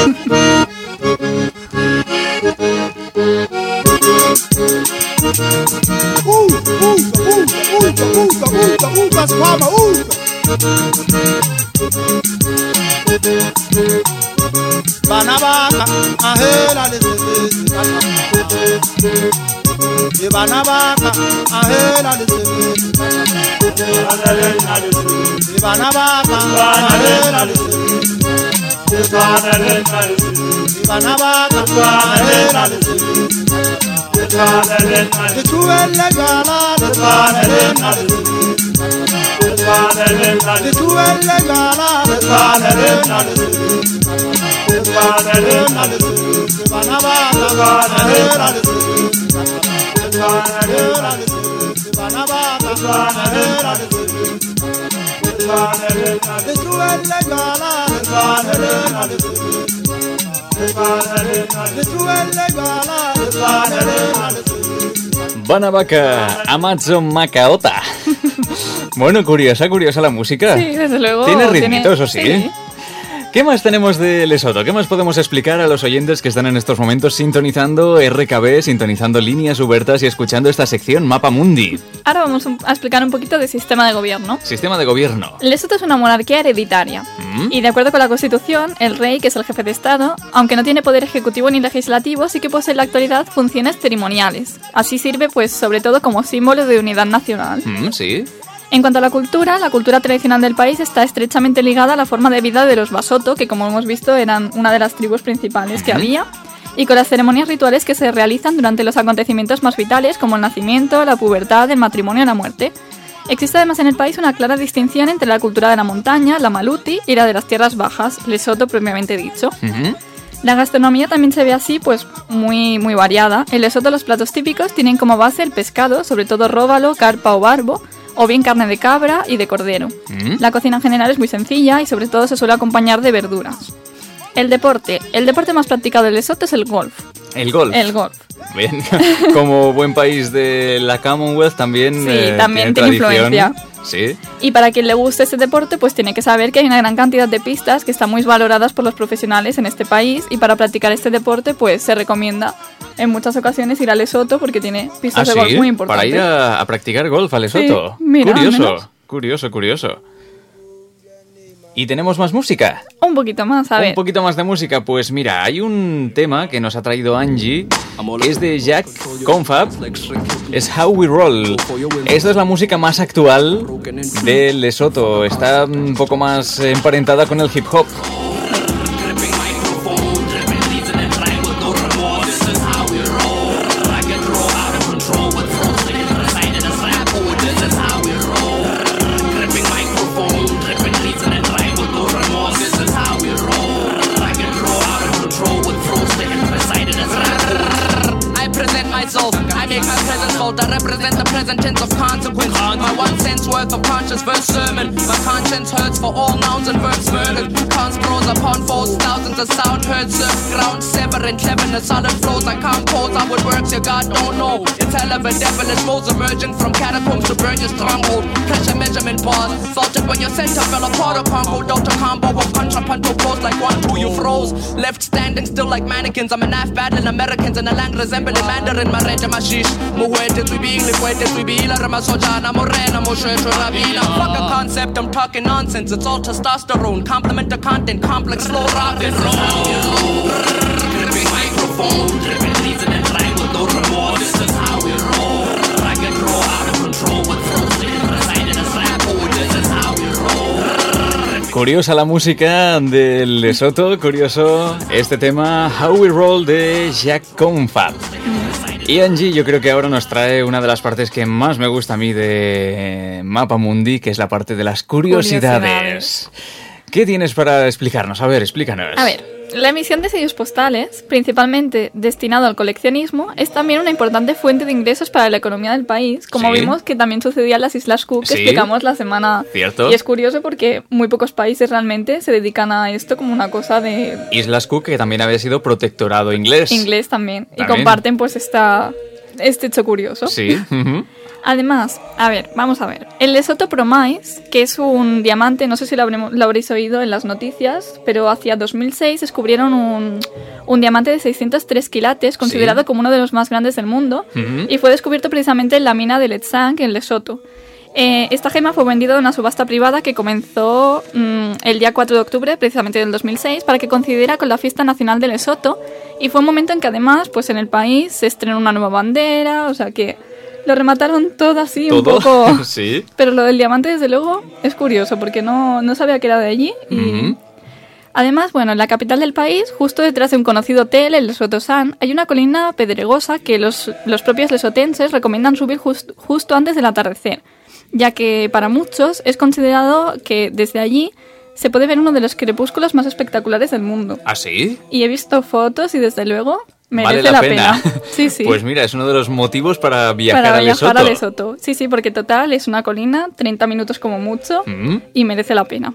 Banabaka, ahela lesebezi Banabaka, ahela lesebezi Banabaka, ahela lesebezi Banabaka, ahela lesebezi Lituwele gala, lituwele gala Lituwele gala, lituwele Banabaka, Amatso Makaota. Bueno, curiosa, curiosa la música. Sí, desde luego. Tiene ritmitos, ¿o sí? sí. ¿Qué más tenemos de Lesoto? ¿Qué más podemos explicar a los oyentes que están en estos momentos sintonizando R K B, sintonizando Líneas Hubertas y escuchando esta sección Mapa Mundi? Ahora vamos a explicar un poquito de sistema de gobierno. Sistema de gobierno. Lesoto es una monarquía hereditaria. ¿Mm? Y de acuerdo con la Constitución, el rey, que es el jefe de Estado, aunque no tiene poder ejecutivo ni legislativo, sí que posee en la actualidad funciones ceremoniales. Así sirve, pues, sobre todo como símbolo de unidad nacional. ¿Mm? Sí. En cuanto a la cultura, la cultura tradicional del país está estrechamente ligada a la forma de vida de los Basoto, que como hemos visto eran una de las tribus principales uh-huh. que había, y con las ceremonias rituales que se realizan durante los acontecimientos más vitales, como el nacimiento, la pubertad, el matrimonio y la muerte. Existe además en el país una clara distinción entre la cultura de la montaña, la Maluti, y la de las tierras bajas, Lesoto propiamente dicho. Uh-huh. La gastronomía también se ve así, pues muy, muy variada. En Lesoto los platos típicos tienen como base el pescado, sobre todo róbalo, carpa o barbo, o bien carne de cabra y de cordero. ¿Mm? La cocina en general es muy sencilla y sobre todo se suele acompañar de verduras. El deporte. El deporte más practicado en Lesoto es el golf. ¿El golf? El golf. Bien, como buen país de la Commonwealth también, sí, eh, también tiene, tiene influencia. Sí. Y para quien le guste este deporte, pues tiene que saber que hay una gran cantidad de pistas que están muy valoradas por los profesionales en este país y para practicar este deporte pues se recomienda en muchas ocasiones ir a Lesoto porque tiene pistas ¿Ah, de golf sí? muy importantes. Para ir a, a practicar golf a Lesoto. Sí, mira, curioso, curioso, curioso. ¿Y tenemos más música? Un poquito más, a ver. Un poquito más de música. Pues mira, hay un tema que nos ha traído Angie, que es de Jack Confab, es How We Roll. Esta es la música más actual de Lesoto, está un poco más emparentada con el hip hop. I represent the present tense of consequence. My one cent's worth of conscious verse sermon. My conscience hurts for all nouns and verbs murdered. Cons pros upon foes, thousands of sound herds surf ground severing cleverness, solid flows. I compose outward works your God don't know. It's hell of a devilish modes emerging from catacombs to burn your stronghold. Pressure measurement bars faltered when your center fell apart upon go Delta combo of contrapuntal blows like one two you froze. Left standing still like mannequins. I'm an half battling Americans in a land resembling Mandarin. My red and my shish. Muerte tu bili fuerte tu bila ramasojana morena moshecho rabina. Fuck a concept, I'm talking nonsense. It's all testosterone. Compliment the content, complex slow rock and roll. Gripping microphone, dripping reason and rhyme with no remorse. This is how we roll. I can grow out of control with frozen. Residing as rap, oh, this is how we roll. Curiosa la música del Lesoto, curioso este tema How We Roll de Jack Confab. Y Angie, yo creo que ahora nos trae una de las partes que más me gusta a mí de Mapa Mundi, que es la parte de las curiosidades. curiosidades. ¿Qué tienes para explicarnos? A ver, explícanos. A ver, la emisión de sellos postales, principalmente destinado al coleccionismo, es también una importante fuente de ingresos para la economía del país, como ¿Sí? vimos que también sucedía en las Islas Cook, que ¿Sí? explicamos la semana. ¿Cierto? Y es curioso porque muy pocos países realmente se dedican a esto como una cosa de... Islas Cook, que también había sido protectorado inglés. Inglés también. ¿También? Y comparten pues esta, este hecho curioso. Sí. Uh-huh. Además, a ver, vamos a ver. El Lesoto Promise, que es un diamante, no sé si lo, habremos, lo habréis oído en las noticias, pero hacia dos mil seis descubrieron un, un diamante de seiscientos tres quilates, considerado sí. como uno de los más grandes del mundo, uh-huh. y fue descubierto precisamente en la mina de Letsang, en Lesoto. Eh, esta gema fue vendida en una subasta privada que comenzó mmm, el día cuatro de octubre, precisamente del dos mil seis, para que coincidiera con la fiesta nacional de Lesoto, y fue un momento en que además, pues en el país se estrenó una nueva bandera, o sea que lo remataron todo así, ¿Todo? un poco... sí. Pero lo del diamante, desde luego, es curioso, porque no, no sabía que era de allí, y... Uh-huh. Además, bueno, en la capital del país, justo detrás de un conocido hotel, el Lesoto-san, hay una colina pedregosa que los, los propios lesotenses recomiendan subir just, justo antes del atardecer, ya que para muchos es considerado que desde allí se puede ver uno de los crepúsculos más espectaculares del mundo. ¿Ah, sí? Y he visto fotos y desde luego merece vale la, la pena. pena. Sí, sí. Pues mira, es uno de los motivos para viajar, para a, viajar Lesoto. a Lesoto. Sí, sí, porque total es una colina, treinta minutos como mucho, mm. y merece la pena.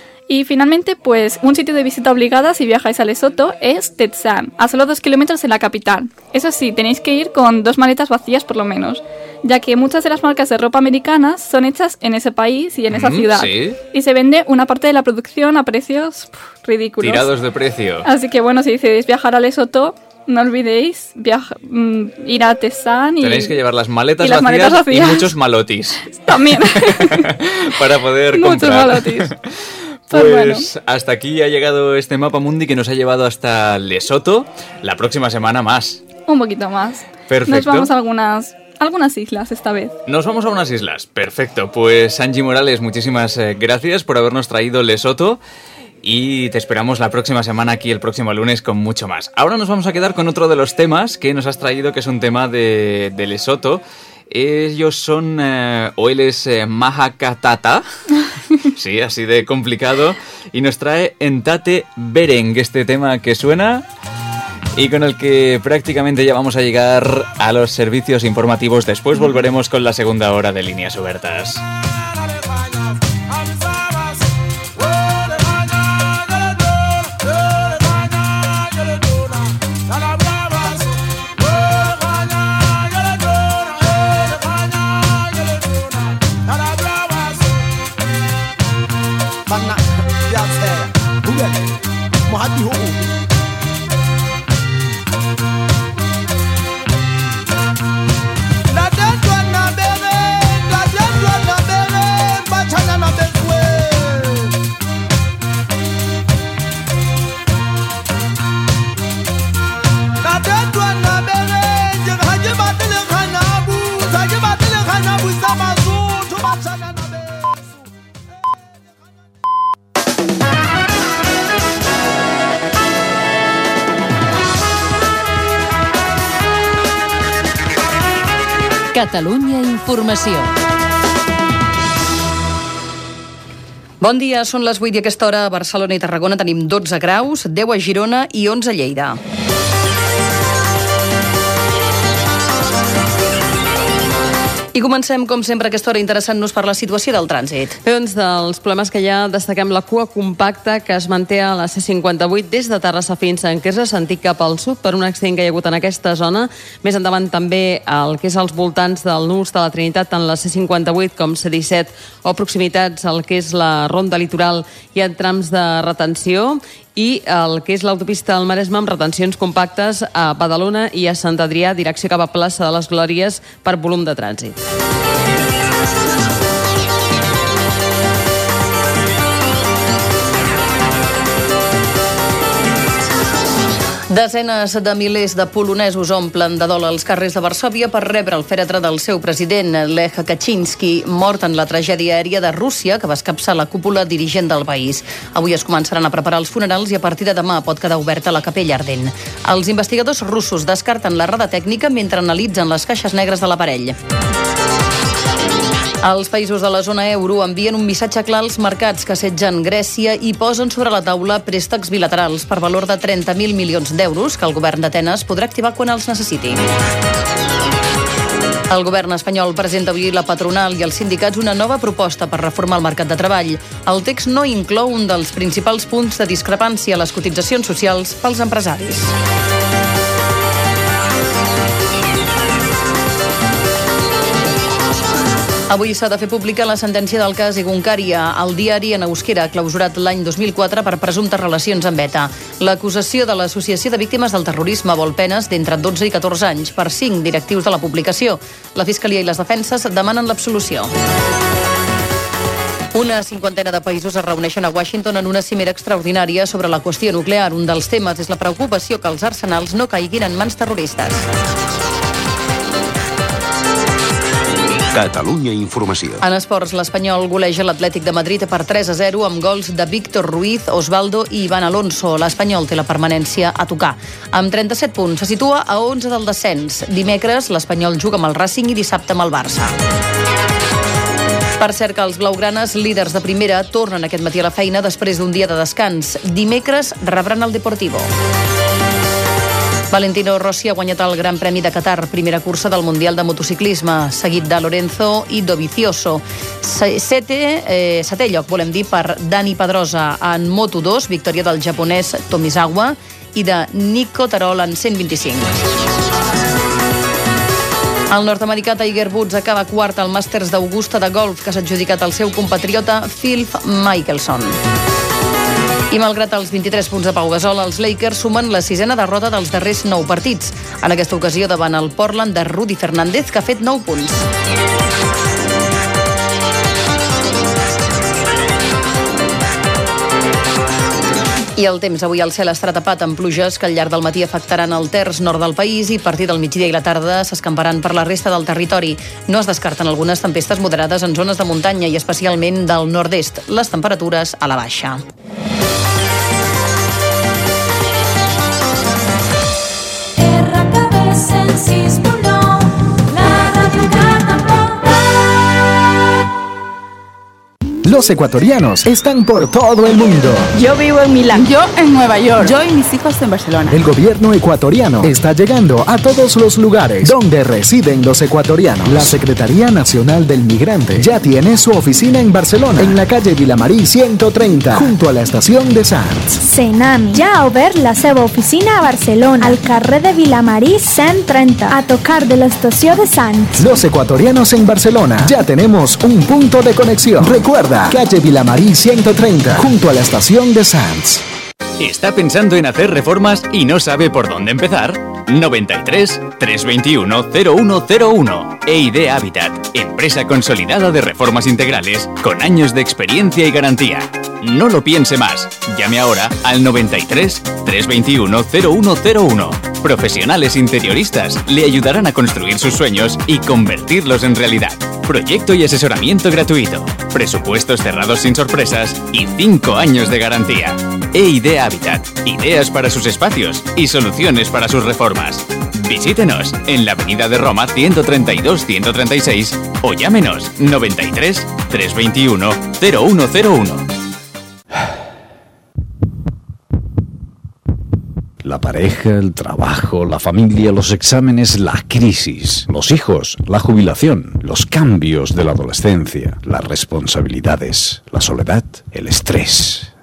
Y finalmente, pues, un sitio de visita obligada si viajáis a Lesoto es Tetsang, a solo dos kilómetros de la capital. Eso sí, tenéis que ir con dos maletas vacías por lo menos, ya que muchas de las marcas de ropa americanas son hechas en ese país y en esa mm, ciudad. ¿sí? Y se vende una parte de la producción a precios pff, ridículos. Tirados de precio. Así que bueno, si decidís viajar a Lesoto, no olvidéis viaja, mm, ir a Tetsang y... Tenéis que llevar las maletas, y las vacías, maletas vacías y muchos malotis. También. Para poder muchos comprar. malotis. Pues bueno. hasta aquí ha llegado este Mapa Mundi que nos ha llevado hasta Lesoto. La próxima semana más. Un poquito más. Perfecto. Nos vamos a algunas, algunas islas esta vez. Nos vamos a unas islas. Perfecto. Pues Angie Morales, muchísimas eh, gracias por habernos traído Lesoto. Y te esperamos la próxima semana aquí el próximo lunes con mucho más. Ahora nos vamos a quedar con otro de los temas que nos has traído, que es un tema de, de Lesoto. Ellos son, eh, o él es eh, Mahakatata, sí, así de complicado, y nos trae Entate Bereng, este tema que suena y con el que prácticamente ya vamos a llegar a los servicios informativos. Después volveremos con la segunda hora de Líneas Obertas. Catalunya Informació. Bon dia, són les vuit i a aquesta hora a Barcelona i Tarragona tenim dotze graus, deu a Girona i onze a Lleida. I comencem, com sempre, a aquesta hora interessant-nos per la situació del trànsit. Bé, doncs dels problemes que hi ha, destaquem la cua compacta que es manté a la C cinquanta-vuit des de Terrassa fins a Quesa, sentit cap al sud, per un accident que hi ha hagut en aquesta zona. Més endavant també el que és als voltants del Nus de la Trinitat, tant la C cinquanta-vuit com C disset, o proximitats al que és la Ronda Litoral, hi ha trams de retenció, i el que és l'autopista del Maresme amb retencions compactes a Badalona i a Sant Adrià, direcció cap a plaça de les Glòries per volum de trànsit. Desenes de milers de polonesos omplen de dol als carrers de Varsòvia per rebre el fèretre del seu president, Lech Kaczynski, mort en la tragèdia aèria de Rússia que va escapçar la cúpula dirigent del país. Avui es començaran a preparar els funerals i a partir de demà pot quedar oberta la capella ardent. Els investigadors russos descarten l'errada tècnica mentre analitzen les caixes negres de l'aparell. Els països de la zona euro envien un missatge clar als mercats que assetgen Grècia i posen sobre la taula préstecs bilaterals per valor de trenta mil milions d'euros que el govern d'Atenes podrà activar quan els necessiti. El govern espanyol presenta avui la patronal i els sindicats una nova proposta per reformar el mercat de treball. El text no inclou un dels principals punts de discrepància a les cotitzacions socials pels empresaris. Avui s'ha de fer pública la sentència del cas Egunkaria. El diari en euskera ha clausurat l'any dos mil quatre per presumptes relacions amb ETA. L'acusació de l'Associació de Víctimes del Terrorisme vol penes d'entre dotze i catorze anys per cinc directius de la publicació. La Fiscalia i les defenses demanen l'absolució. Una cinquantena de països es reuneixen a Washington en una cimera extraordinària sobre la qüestió nuclear. Un dels temes és la preocupació que els arsenals no caiguin en mans terroristes. Catalunya Informació. En esports, l'Espanyol goleja l'Atlètic de Madrid per tres a zero amb gols de Víctor Ruiz, Osvaldo i Iván Alonso. L'Espanyol té la permanència a tocar. Amb trenta-set punts se situa a onze del descens. Dimecres, l'Espanyol juga amb el Racing i dissabte amb el Barça. Per cert que els blaugranes, líders de primera, tornen aquest matí a la feina després d'un dia de descans. Dimecres rebran el Deportivo. Valentino Rossi ha guanyat el Gran Premi de Qatar, primera cursa del Mundial de Motociclisme, seguit de Lorenzo i Dovizioso. Sete, eh, setè lloc, volem dir, per Dani Pedrosa en Moto dos, victòria del japonès Tomizawa, i de Nico Terol en cent vint-i-cinc. El nord-americà Tiger Woods acaba quart al Màsters d'Augusta de golf, que s'ha adjudicat al seu compatriota Phil Mickelson. I malgrat els vint-i-tres punts de Pau Gasol, els Lakers sumen la sisena derrota dels darrers nou partits. En aquesta ocasió davant el Portland de Rudy Fernández, que ha fet nou punts. I el temps. Avui el cel estarà tapat amb pluges que al llarg del matí afectaran el terç nord del país i a partir del migdia i la tarda s'escamparan per la resta del territori. No es descarten algunes tempestes moderades en zones de muntanya i especialment del nord-est. Les temperatures a la baixa. Los ecuatorianos están por todo el mundo. Yo vivo en Milán. Yo en Nueva York. Yo y mis hijos en Barcelona. El gobierno ecuatoriano está llegando a todos los lugares donde residen los ecuatorianos. La Secretaría Nacional del Migrante ya tiene su oficina en Barcelona, en la calle Vilamarí ciento treinta, junto a la estación de Sants. Senami ja ha obert la seva oficina a Barcelona, al carrer de Vilamarí cent trenta, a tocar de la estació de Sants. Los ecuatorianos en Barcelona ya tenemos un punto de conexión. Recuerda, calle Vilamarí ciento treinta, junto a la estación de Sants. ¿Está pensando en hacer reformas y no sabe por dónde empezar? noventa y tres, trescientos veintiuno, cero uno cero uno. E I D Habitat, empresa consolidada de reformas integrales con años de experiencia y garantía. No lo piense más. Llame ahora al noventa y tres, trescientos veintiuno, cero uno cero uno. Profesionales interioristas le ayudarán a construir sus sueños y convertirlos en realidad. Proyecto y asesoramiento gratuito. Presupuestos cerrados sin sorpresas y cinco años de garantía. E I D Habitat. Ideas para sus espacios y soluciones para sus reformas. Visítenos en la Avenida de Roma ciento treinta y dos ciento treinta y seis o llámenos noventa y tres, trescientos veintiuno, cero uno cero uno. La pareja, el trabajo, la familia, los exámenes, la crisis, los hijos, la jubilación, los cambios de la adolescencia, las responsabilidades, la soledad, el estrés.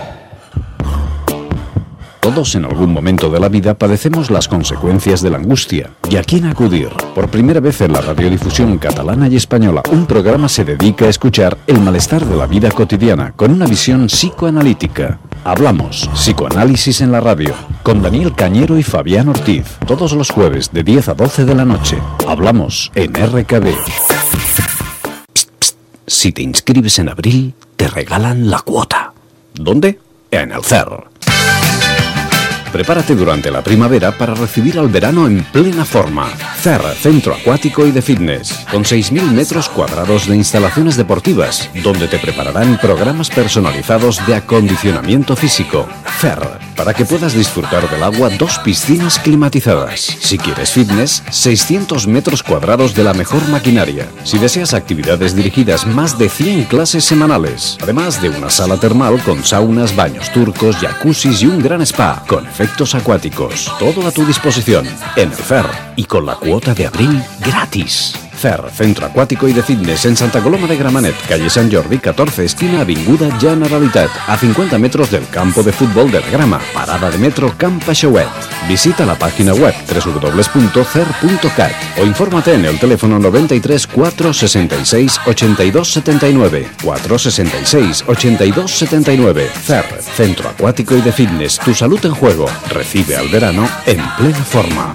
Todos en algún momento de la vida padecemos las consecuencias de la angustia. ¿Y a quién acudir? Por primera vez en la radiodifusión catalana y española, un programa se dedica a escuchar el malestar de la vida cotidiana con una visión psicoanalítica. Hablamos Psicoanálisis en la radio con Daniel Cañero y Fabián Ortiz, todos los jueves de diez a doce de la noche. Hablamos en R K B. Psst, psst. Si te inscribes en abril, te regalan la cuota. ¿Dónde? En el C E R. Prepárate durante la primavera para recibir al verano en plena forma. C E R, Centro Acuático y de Fitness, con seis mil metros cuadrados de instalaciones deportivas, donde te prepararán programas personalizados de acondicionamiento físico. C E R, para que puedas disfrutar del agua, dos piscinas climatizadas. Si quieres fitness, seiscientos metros cuadrados de la mejor maquinaria. Si deseas actividades dirigidas, más de cien clases semanales. Además de una sala termal con saunas, baños turcos, jacuzzis y un gran spa, con efectos acuáticos. Todo a tu disposición en el C E R y con la cuota de abril gratis. C E R, Centro Acuático y de Fitness en Santa Coloma de Gramenet, calle Sant Jordi catorze, esquina Avinguda Generalitat, a cincuenta metros del campo de fútbol de la Grama, parada de metro Camp Peixauet. Visita la página web doble u doble u doble u punto c e r punto cat o infórmate en el teléfono noventa y tres, cuatrocientos sesenta y seis, ochenta y dos setenta y nueve, cuatrocientos sesenta y seis, ochenta y dos setenta y nueve. C E R, Centro Acuático y de Fitness, tu salud en juego. Recibe al verano en plena forma.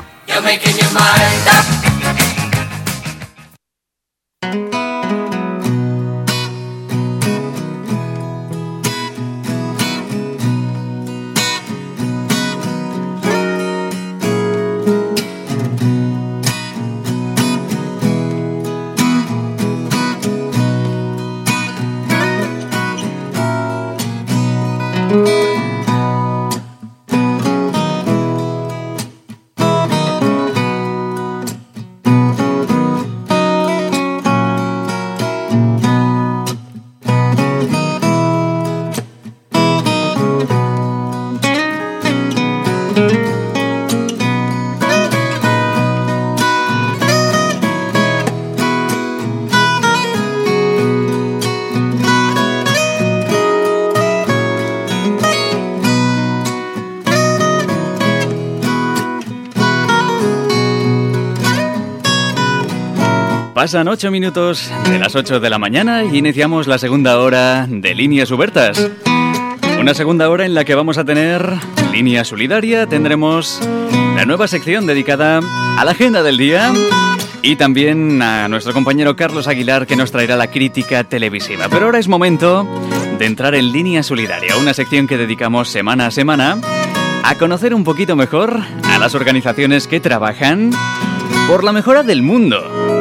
Pasan ocho minutos de las ocho de la mañana y iniciamos la segunda hora de Líneas Obertas. Una segunda hora en la que vamos a tener Línea Solidaria, tendremos la nueva sección dedicada a la agenda del día y también a nuestro compañero Carlos Aguilar, que nos traerá la crítica televisiva. Pero ahora es momento de entrar en Línea Solidaria, una sección que dedicamos semana a semana a conocer un poquito mejor a las organizaciones que trabajan por la mejora del mundo.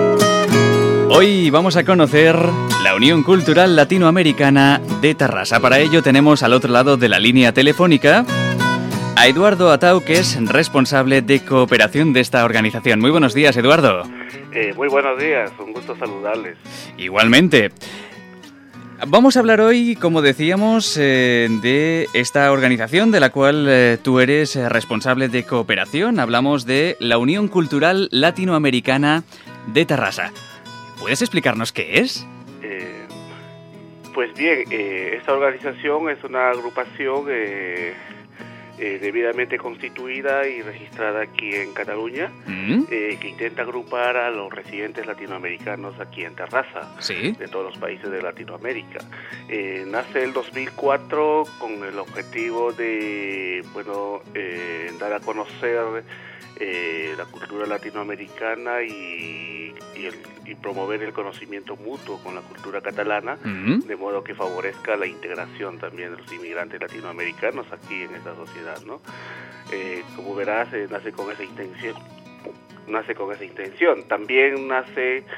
Hoy vamos a conocer la Unión Cultural Latinoamericana de Tarrasa. Para ello tenemos al otro lado de la línea telefónica a Eduardo Atau, que es responsable de cooperación de esta organización. Muy buenos días, Eduardo. Eh, muy buenos días, un gusto saludarles. Igualmente. Vamos a hablar hoy, como decíamos, eh, de esta organización de la cual eh, tú eres eh, responsable de cooperación. Hablamos de la Unión Cultural Latinoamericana de Tarrasa. ¿Puedes explicarnos qué es? Eh, pues bien, eh, esta organización es una agrupación eh, eh, debidamente constituida y registrada aquí en Cataluña, ¿Mm? eh, que intenta agrupar a los residentes latinoamericanos aquí en Tarrasa, ¿Sí? de todos los países de Latinoamérica. Eh, nace el dos mil cuatro con el objetivo de, bueno, eh, dar a conocer Eh, la cultura latinoamericana y, y, el, y promover el conocimiento mutuo con la cultura catalana, uh-huh. de modo que favorezca la integración también de los inmigrantes latinoamericanos aquí en esta sociedad, ¿no? Eh, como verás, eh, nace con esa intención, nace con esa intención. También nace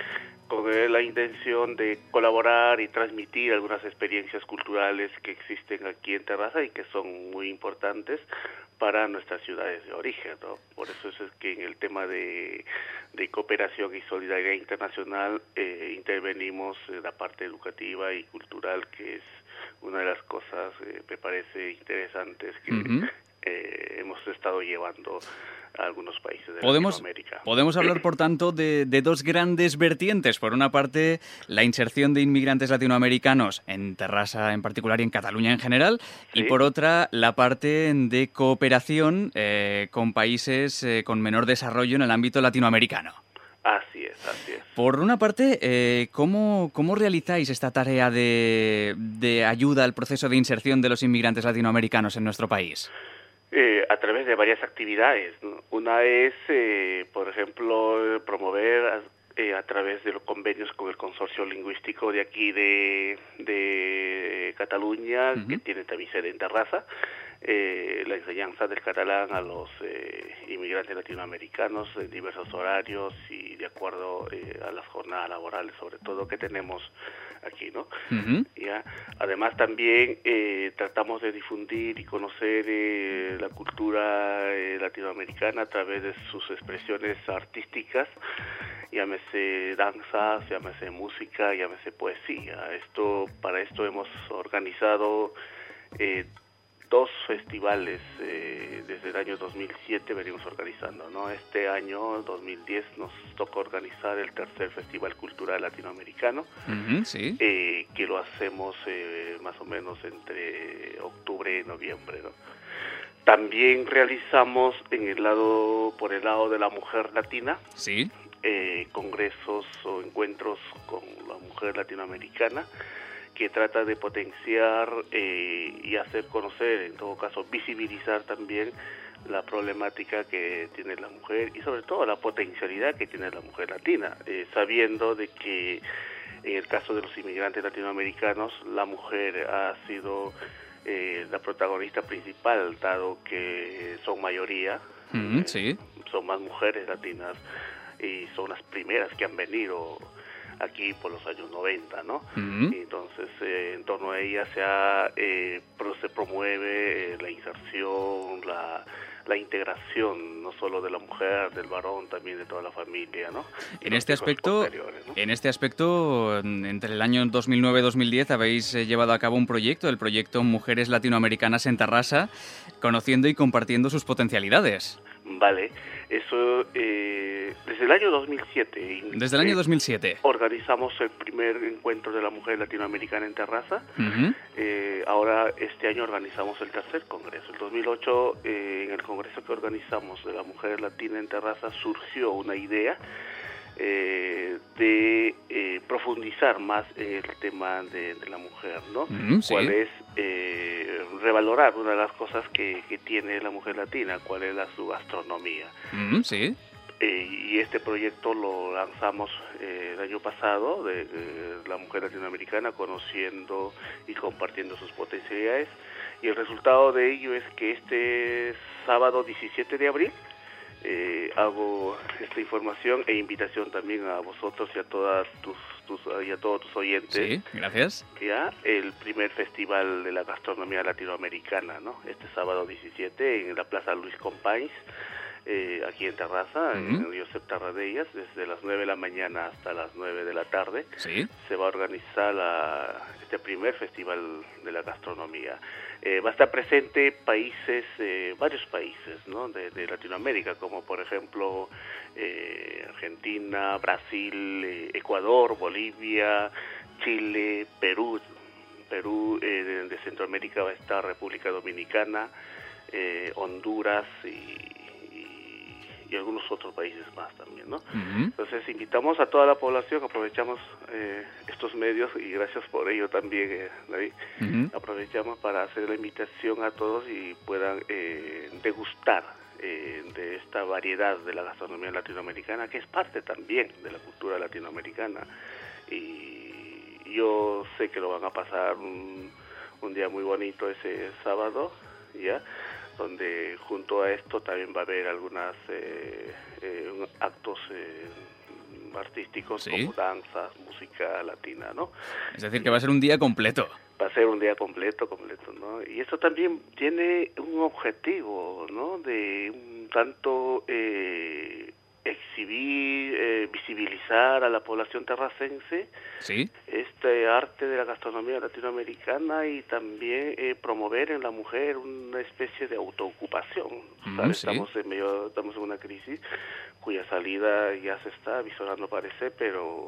con eh, la intención de colaborar y transmitir algunas experiencias culturales que existen aquí en Terrassa y que son muy importantes para nuestras ciudades de origen, ¿no? Por eso es que en el tema de, de cooperación y solidaridad internacional eh, intervenimos en la parte educativa y cultural, que es una de las cosas, eh, me parece, interesantes que uh-huh. eh, hemos estado llevando a algunos países de podemos, Latinoamérica. Podemos hablar, por tanto, de, de dos grandes vertientes. Por una parte, la inserción de inmigrantes latinoamericanos en Terrassa en particular y en Cataluña en general, sí. y por otra, la parte de cooperación eh, con países eh, con menor desarrollo en el ámbito latinoamericano. Así es, así es. Por una parte, eh, ¿cómo, ¿cómo realizáis esta tarea de, de ayuda al proceso de inserción de los inmigrantes latinoamericanos en nuestro país? Eh, a través de varias actividades, ¿no? Una es, eh, por ejemplo, promover a, eh, a través de los convenios con el consorcio lingüístico de aquí de, de Cataluña, uh-huh. que tiene también sede en Terrassa, eh, la enseñanza del catalán a los eh, inmigrantes latinoamericanos en diversos horarios y de acuerdo eh, a las jornadas laborales, sobre todo, que tenemos aquí, ¿no? Uh-huh. ¿Ya? Además, también eh, tratamos de difundir y conocer eh, la cultura eh, latinoamericana a través de sus expresiones artísticas, llámese danzas, llámese música, llámese poesía. Esto, para esto hemos organizado eh, dos festivales eh, desde el año dos mil siete venimos organizando, ¿no? Este año, dos mil diez, nos tocó organizar el tercer Festival Cultural Latinoamericano, uh-huh, sí. eh, que lo hacemos eh, más o menos entre octubre y noviembre, ¿no? También realizamos en el lado, por el lado de la mujer latina, sí. eh, congresos o encuentros con la mujer latinoamericana, que trata de potenciar eh, y hacer conocer, en todo caso visibilizar también la problemática que tiene la mujer y sobre todo la potencialidad que tiene la mujer latina, eh, sabiendo de que en el caso de los inmigrantes latinoamericanos la mujer ha sido eh, la protagonista principal, dado que son mayoría, mm, sí. son más mujeres latinas y son las primeras que han venido aquí por los años noventa, ¿no? Uh-huh. Y entonces, eh, en torno a ella se, ha, eh, pro, se promueve eh, la inserción, la, la integración, no solo de la mujer, del varón, también de toda la familia, ¿no? En este aspecto, ¿no? En este aspecto, entre el año dos mil nueve y dos mil diez habéis eh, llevado a cabo un proyecto, el proyecto Mujeres Latinoamericanas en Terrassa, conociendo y compartiendo sus potencialidades. Vale, eso eh, desde el año dos mil siete. Desde el año dos mil siete. Organizamos el primer encuentro de la mujer latinoamericana en Terrassa. Uh-huh. Eh, ahora este año organizamos el tercer congreso. En dos mil ocho, eh, en el congreso que organizamos de la mujer latina en Terrassa, surgió una idea eh, de eh, profundizar más en el tema de, de la mujer, ¿no? Uh-huh, sí. ¿Cuál es eh, revalorar una de las cosas que, que tiene la mujer latina? ¿Cuál es la, su gastronomía? Uh-huh, sí. Eh, y este proyecto lo lanzamos eh, el año pasado, de, de la mujer latinoamericana, conociendo y compartiendo sus potencialidades. Y el resultado de ello es que este sábado diecisiete de abril eh, hago esta información e invitación también a vosotros y a todas tus, tus y a todos tus oyentes. Sí, gracias. Ya el primer festival de la gastronomía latinoamericana, ¿no? Este sábado diecisiete en la Plaza Luis Companys. Eh, aquí en Terrassa, uh-huh. en el Josep Tarradellas, desde las nueve de la mañana hasta las nueve de la tarde, ¿sí? Se va a organizar la, este primer festival de la gastronomía. Eh, va a estar presente países, eh, varios países, ¿no? de, de Latinoamérica, como por ejemplo eh, Argentina, Brasil, eh, Ecuador, Bolivia, Chile, Perú. Perú, eh, de, de Centroamérica va a estar República Dominicana, eh, Honduras y y algunos otros países más también, ¿no? Uh-huh. Entonces invitamos a toda la población, aprovechamos eh, estos medios y gracias por ello también, eh, David, uh-huh. aprovechamos para hacer la invitación a todos y puedan eh, degustar eh, de esta variedad de la gastronomía latinoamericana, que es parte también de la cultura latinoamericana. Y yo sé que lo van a pasar un, un día muy bonito ese sábado, ¿ya? Donde junto a esto también va a haber algunas eh, eh, actos eh, artísticos ¿Sí? como danza, música latina, ¿no? Es decir, que va a ser un día completo. Va a ser un día completo, completo, ¿no? Y eso también tiene un objetivo, ¿no? De un tanto eh, exhibir, eh, visibilizar a la población terracense ¿Sí? este arte de la gastronomía latinoamericana y también eh, promover en la mujer una especie de autoocupación. Mm, ¿Sabes? sí. Estamos en medio, estamos en una crisis cuya salida ya se está visorando, parece, pero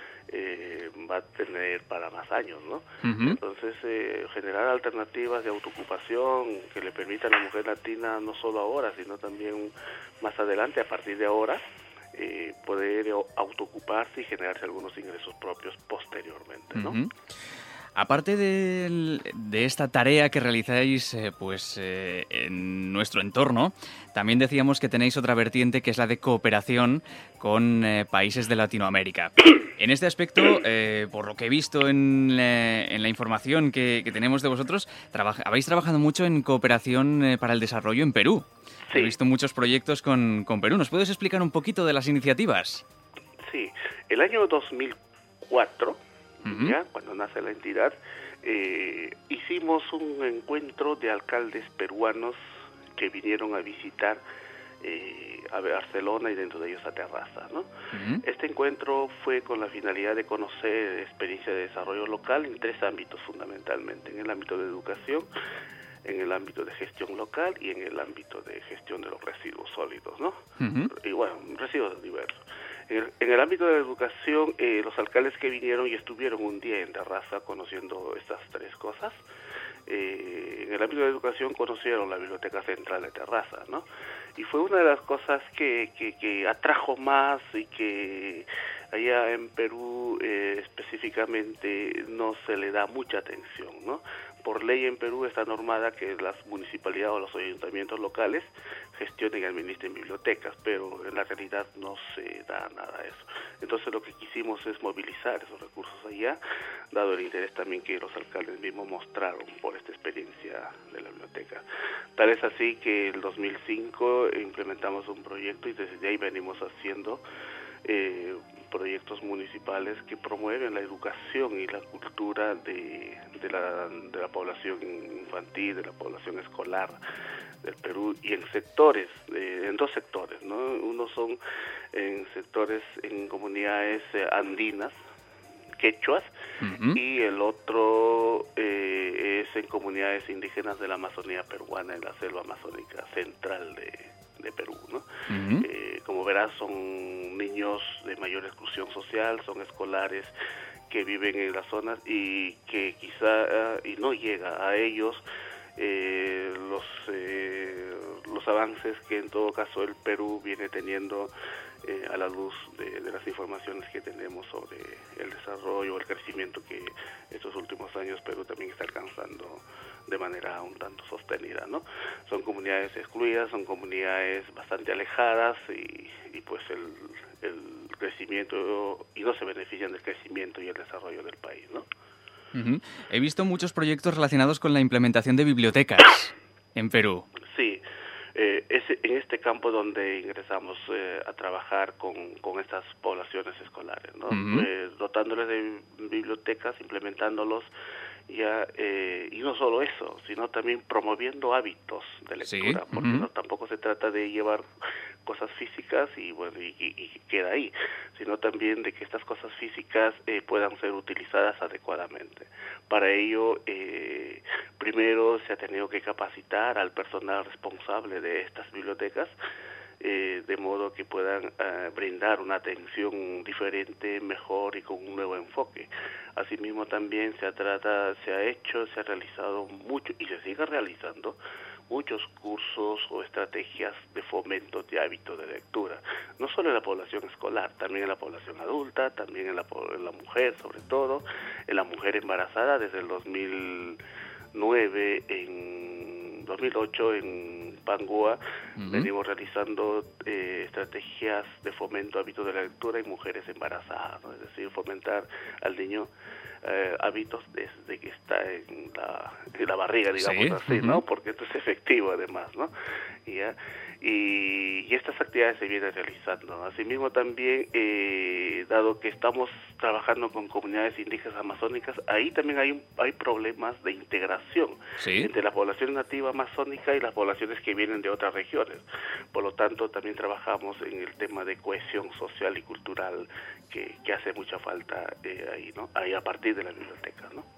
eh, va a tener para más años, ¿no? Uh-huh. Entonces, eh, generar alternativas de autoocupación que le permitan a la mujer latina, no solo ahora, sino también más adelante, a partir de ahora, eh, poder autoocuparse y generarse algunos ingresos propios posteriormente, ¿no? Uh-huh. Aparte de, de esta tarea que realizáis eh, pues eh, en nuestro entorno, también decíamos que tenéis otra vertiente que es la de cooperación con eh, países de Latinoamérica. En este aspecto, eh, por lo que he visto en, eh, en la información que, que tenemos de vosotros, traba- habéis trabajado mucho en cooperación eh, para el desarrollo en Perú. Sí. He visto muchos proyectos con, con Perú. ¿Nos puedes explicar un poquito de las iniciativas? Sí, el año dos mil cuatro... Uh-huh. ¿ya? Cuando nace la entidad, eh, hicimos un encuentro de alcaldes peruanos que vinieron a visitar eh, a Barcelona y dentro de ellos a Terraza, ¿no? Uh-huh. Este encuentro fue con la finalidad de conocer experiencia de desarrollo local en tres ámbitos fundamentalmente, en el ámbito de educación, en el ámbito de gestión local y en el ámbito de gestión de los residuos sólidos, ¿no? Uh-huh. Y bueno, residuos diversos. En el, en el ámbito de la educación, eh, los alcaldes que vinieron y estuvieron un día en Terraza conociendo estas tres cosas, eh, en el ámbito de la educación conocieron la Biblioteca Central de Terraza, ¿no? Y fue una de las cosas que, que, que atrajo más y que allá en Perú eh, específicamente no se le da mucha atención, ¿no? Por ley en Perú está normada que las municipalidades o los ayuntamientos locales gestionen y administren bibliotecas, pero en la realidad no se da nada de eso. Entonces lo que quisimos es movilizar esos recursos allá, dado el interés también que los alcaldes mismos mostraron por esta experiencia de la biblioteca. Tal es así que en el dos mil cinco implementamos un proyecto y desde ahí venimos haciendo eh, proyectos municipales que promueven la educación y la cultura de, de, la, de la población infantil, de la población escolar del Perú y en sectores, eh, en dos sectores, ¿no? Uno son en sectores, en comunidades eh, andinas, quechuas, uh-huh. y el otro eh, es en comunidades indígenas de la Amazonía peruana, en la selva amazónica central de, de Perú, ¿no? Uh-huh. Eh, como verás, son niños de mayor exclusión social, son escolares que viven en las zonas y que quizá uh, y no llega a ellos eh, los eh, los avances que en todo caso el Perú viene teniendo eh, a la luz de, de las informaciones que tenemos sobre el desarrollo, el crecimiento que estos últimos años Perú también está alcanzando de manera un tanto sostenida, ¿no? Son comunidades excluidas, son comunidades bastante alejadas y, y pues el, el crecimiento, y no se benefician del crecimiento y el desarrollo del país, ¿no? Uh-huh. He visto muchos proyectos relacionados con la implementación de bibliotecas en Perú. Sí, eh, es en este campo donde ingresamos eh, a trabajar con, con estas poblaciones escolares, ¿no? Uh-huh. Eh, dotándoles de bibliotecas, implementándolos ya, eh, y no solo eso, sino también promoviendo hábitos de lectura, sí. porque uh-huh. no, tampoco se trata de llevar cosas físicas y bueno y, y, y queda ahí, sino también de que estas cosas físicas eh, puedan ser utilizadas adecuadamente. Para ello, eh, primero se ha tenido que capacitar al personal responsable de estas bibliotecas, Eh, de modo que puedan eh, brindar una atención diferente, mejor y con un nuevo enfoque. Asimismo también se trata, se ha hecho, se ha realizado mucho y se sigue realizando muchos cursos o estrategias de fomento de hábitos de lectura, no solo en la población escolar, también en la población adulta, también en la, en la mujer sobre todo, en la mujer embarazada desde el dos mil nueve, en dos mil ocho en Pangoa, uh-huh. venimos realizando eh, estrategias de fomento hábito de la lectura en mujeres embarazadas, ¿no? Es decir, fomentar al niño eh, hábitos desde que está en la, en la barriga, digamos sí. así, Uh-huh. ¿no? Porque esto es efectivo además, ¿no? ¿Ya? Y, y estas actividades se vienen realizando. Asimismo también, eh, dado que estamos trabajando con comunidades indígenas amazónicas, ahí también hay, hay problemas de integración sí. entre la población nativa amazónica y las poblaciones que vienen de otras regiones. Por lo tanto, también trabajamos en el tema de cohesión social y cultural que, que hace mucha falta eh, ahí, ¿no? Ahí a partir de la biblioteca, ¿no?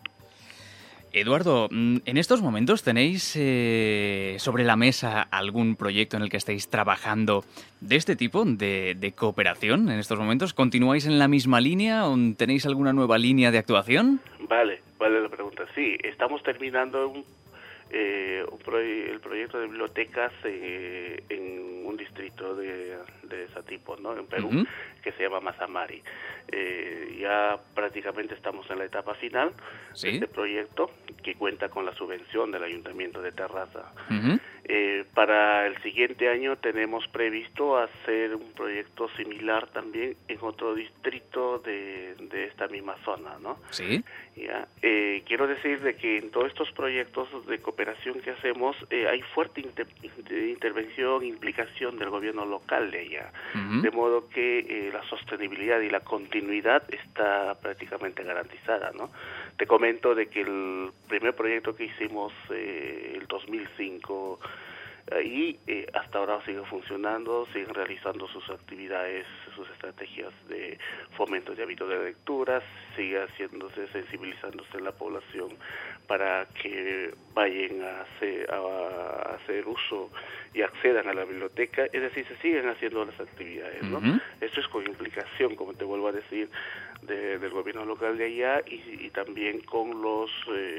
Eduardo, en estos momentos tenéis eh, sobre la mesa algún proyecto en el que estéis trabajando de este tipo, de, de cooperación en estos momentos. ¿Continuáis en la misma línea o tenéis alguna nueva línea de actuación? Vale, vale la pregunta. Sí, estamos terminando un, eh, un proye- el proyecto de bibliotecas eh, en un distrito de, de Satipo, ¿no? En Perú, Uh-huh. que se llama Mazamari. Eh, ya prácticamente estamos en la etapa final ¿Sí? de este proyecto, que cuenta con la subvención del Ayuntamiento de Terraza. Uh-huh. Eh, para el siguiente año tenemos previsto hacer un proyecto similar también en otro distrito de, de esta misma zona, ¿no? Sí. Ya. Eh, quiero decir de que en todos estos proyectos de cooperación que hacemos eh, hay fuerte inter- inter- intervención, implicación del gobierno local de allá, Uh-huh. de modo que eh, la sostenibilidad y la continuidad está prácticamente garantizada, ¿no? Te comento de que el primer proyecto que hicimos eh, el dos mil cinco ahí eh, hasta ahora sigue funcionando, siguen realizando sus actividades, sus estrategias de fomento de hábitos de lectura, sigue haciéndose, sensibilizándose en la población para que vayan a hacer, a hacer uso y accedan a la biblioteca, es decir, se siguen haciendo las actividades, ¿no? Uh-huh. Esto es con implicación, como te vuelvo a decir, de, del gobierno local de allá y, y también con los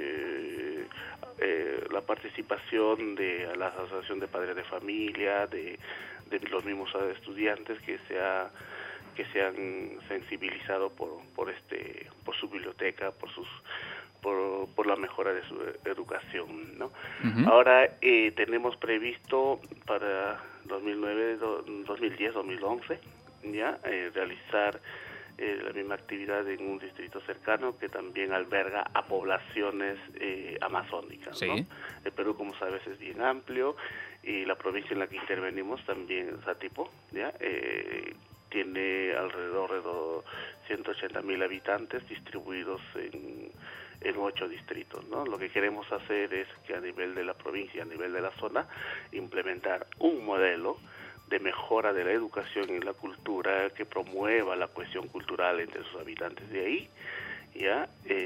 eh, eh, la participación de la Asociación de Padres de Familia, de, de los mismos estudiantes que se ha que se han sensibilizado por por este por su biblioteca, por sus por, por la mejora de su educación, ¿no? Uh-huh. Ahora eh, tenemos previsto para dos mil nueve, dos mil diez, dos mil once ya eh, realizar eh, la misma actividad en un distrito cercano que también alberga a poblaciones eh, amazónicas, sí. ¿no? El Perú, como sabes, es bien amplio y la provincia en la que intervenimos también, Satipo, ya eh, tiene alrededor de ciento ochenta mil habitantes distribuidos en, en ocho distritos, ¿no? Lo que queremos hacer es que a nivel de la provincia, a nivel de la zona, implementar un modelo de mejora de la educación y la cultura que promueva la cohesión cultural entre sus habitantes de ahí, ya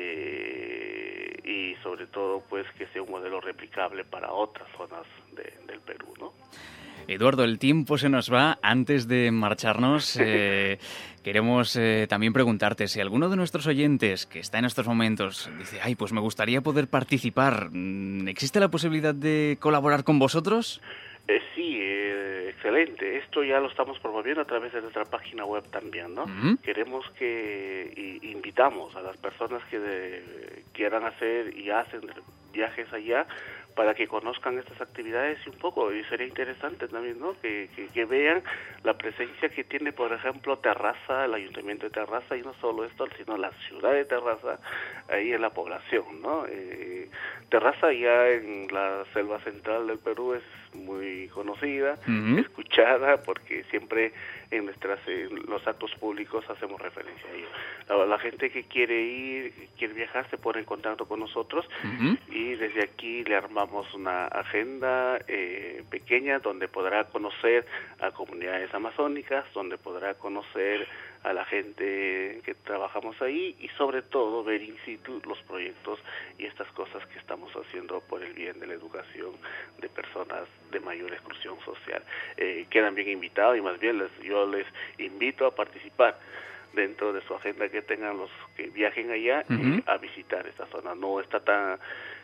eh, y sobre todo pues que sea un modelo replicable para otras zonas de, del Perú, ¿no? Eduardo, el tiempo se nos va. Antes de marcharnos, eh, queremos eh, también preguntarte si alguno de nuestros oyentes que está en estos momentos dice, ay, pues me gustaría poder participar, ¿existe la posibilidad de colaborar con vosotros? Eh, sí, eh, excelente. Esto ya lo estamos promoviendo a través de nuestra página web también, ¿no? Uh-huh. Queremos que y, invitamos a las personas que de, quieran hacer y hacen viajes allá para que conozcan estas actividades y un poco, y sería interesante también, ¿no? Que, que, que vean la presencia que tiene, por ejemplo, Terraza, el Ayuntamiento de Terraza, y no solo esto, sino la ciudad de Terraza, ahí en la población, ¿no? Eh, Terraza ya en la selva central del Perú es muy conocida, Uh-huh. escuchada, porque siempre en nuestras en los actos públicos hacemos referencia a ello. La, la gente que quiere ir, que quiere viajar, se pone en contacto con nosotros Uh-huh. y desde aquí le armamos una agenda eh, pequeña donde podrá conocer a comunidades amazónicas, donde podrá conocer a la gente que trabajamos ahí y sobre todo ver in situ los proyectos y estas cosas que estamos haciendo por el bien de la educación de personas de mayor exclusión social. Eh, quedan bien invitados y más bien les, yo les invito a participar dentro de su agenda que tengan los que viajen allá Uh-huh. eh, a visitar esta zona. No está tan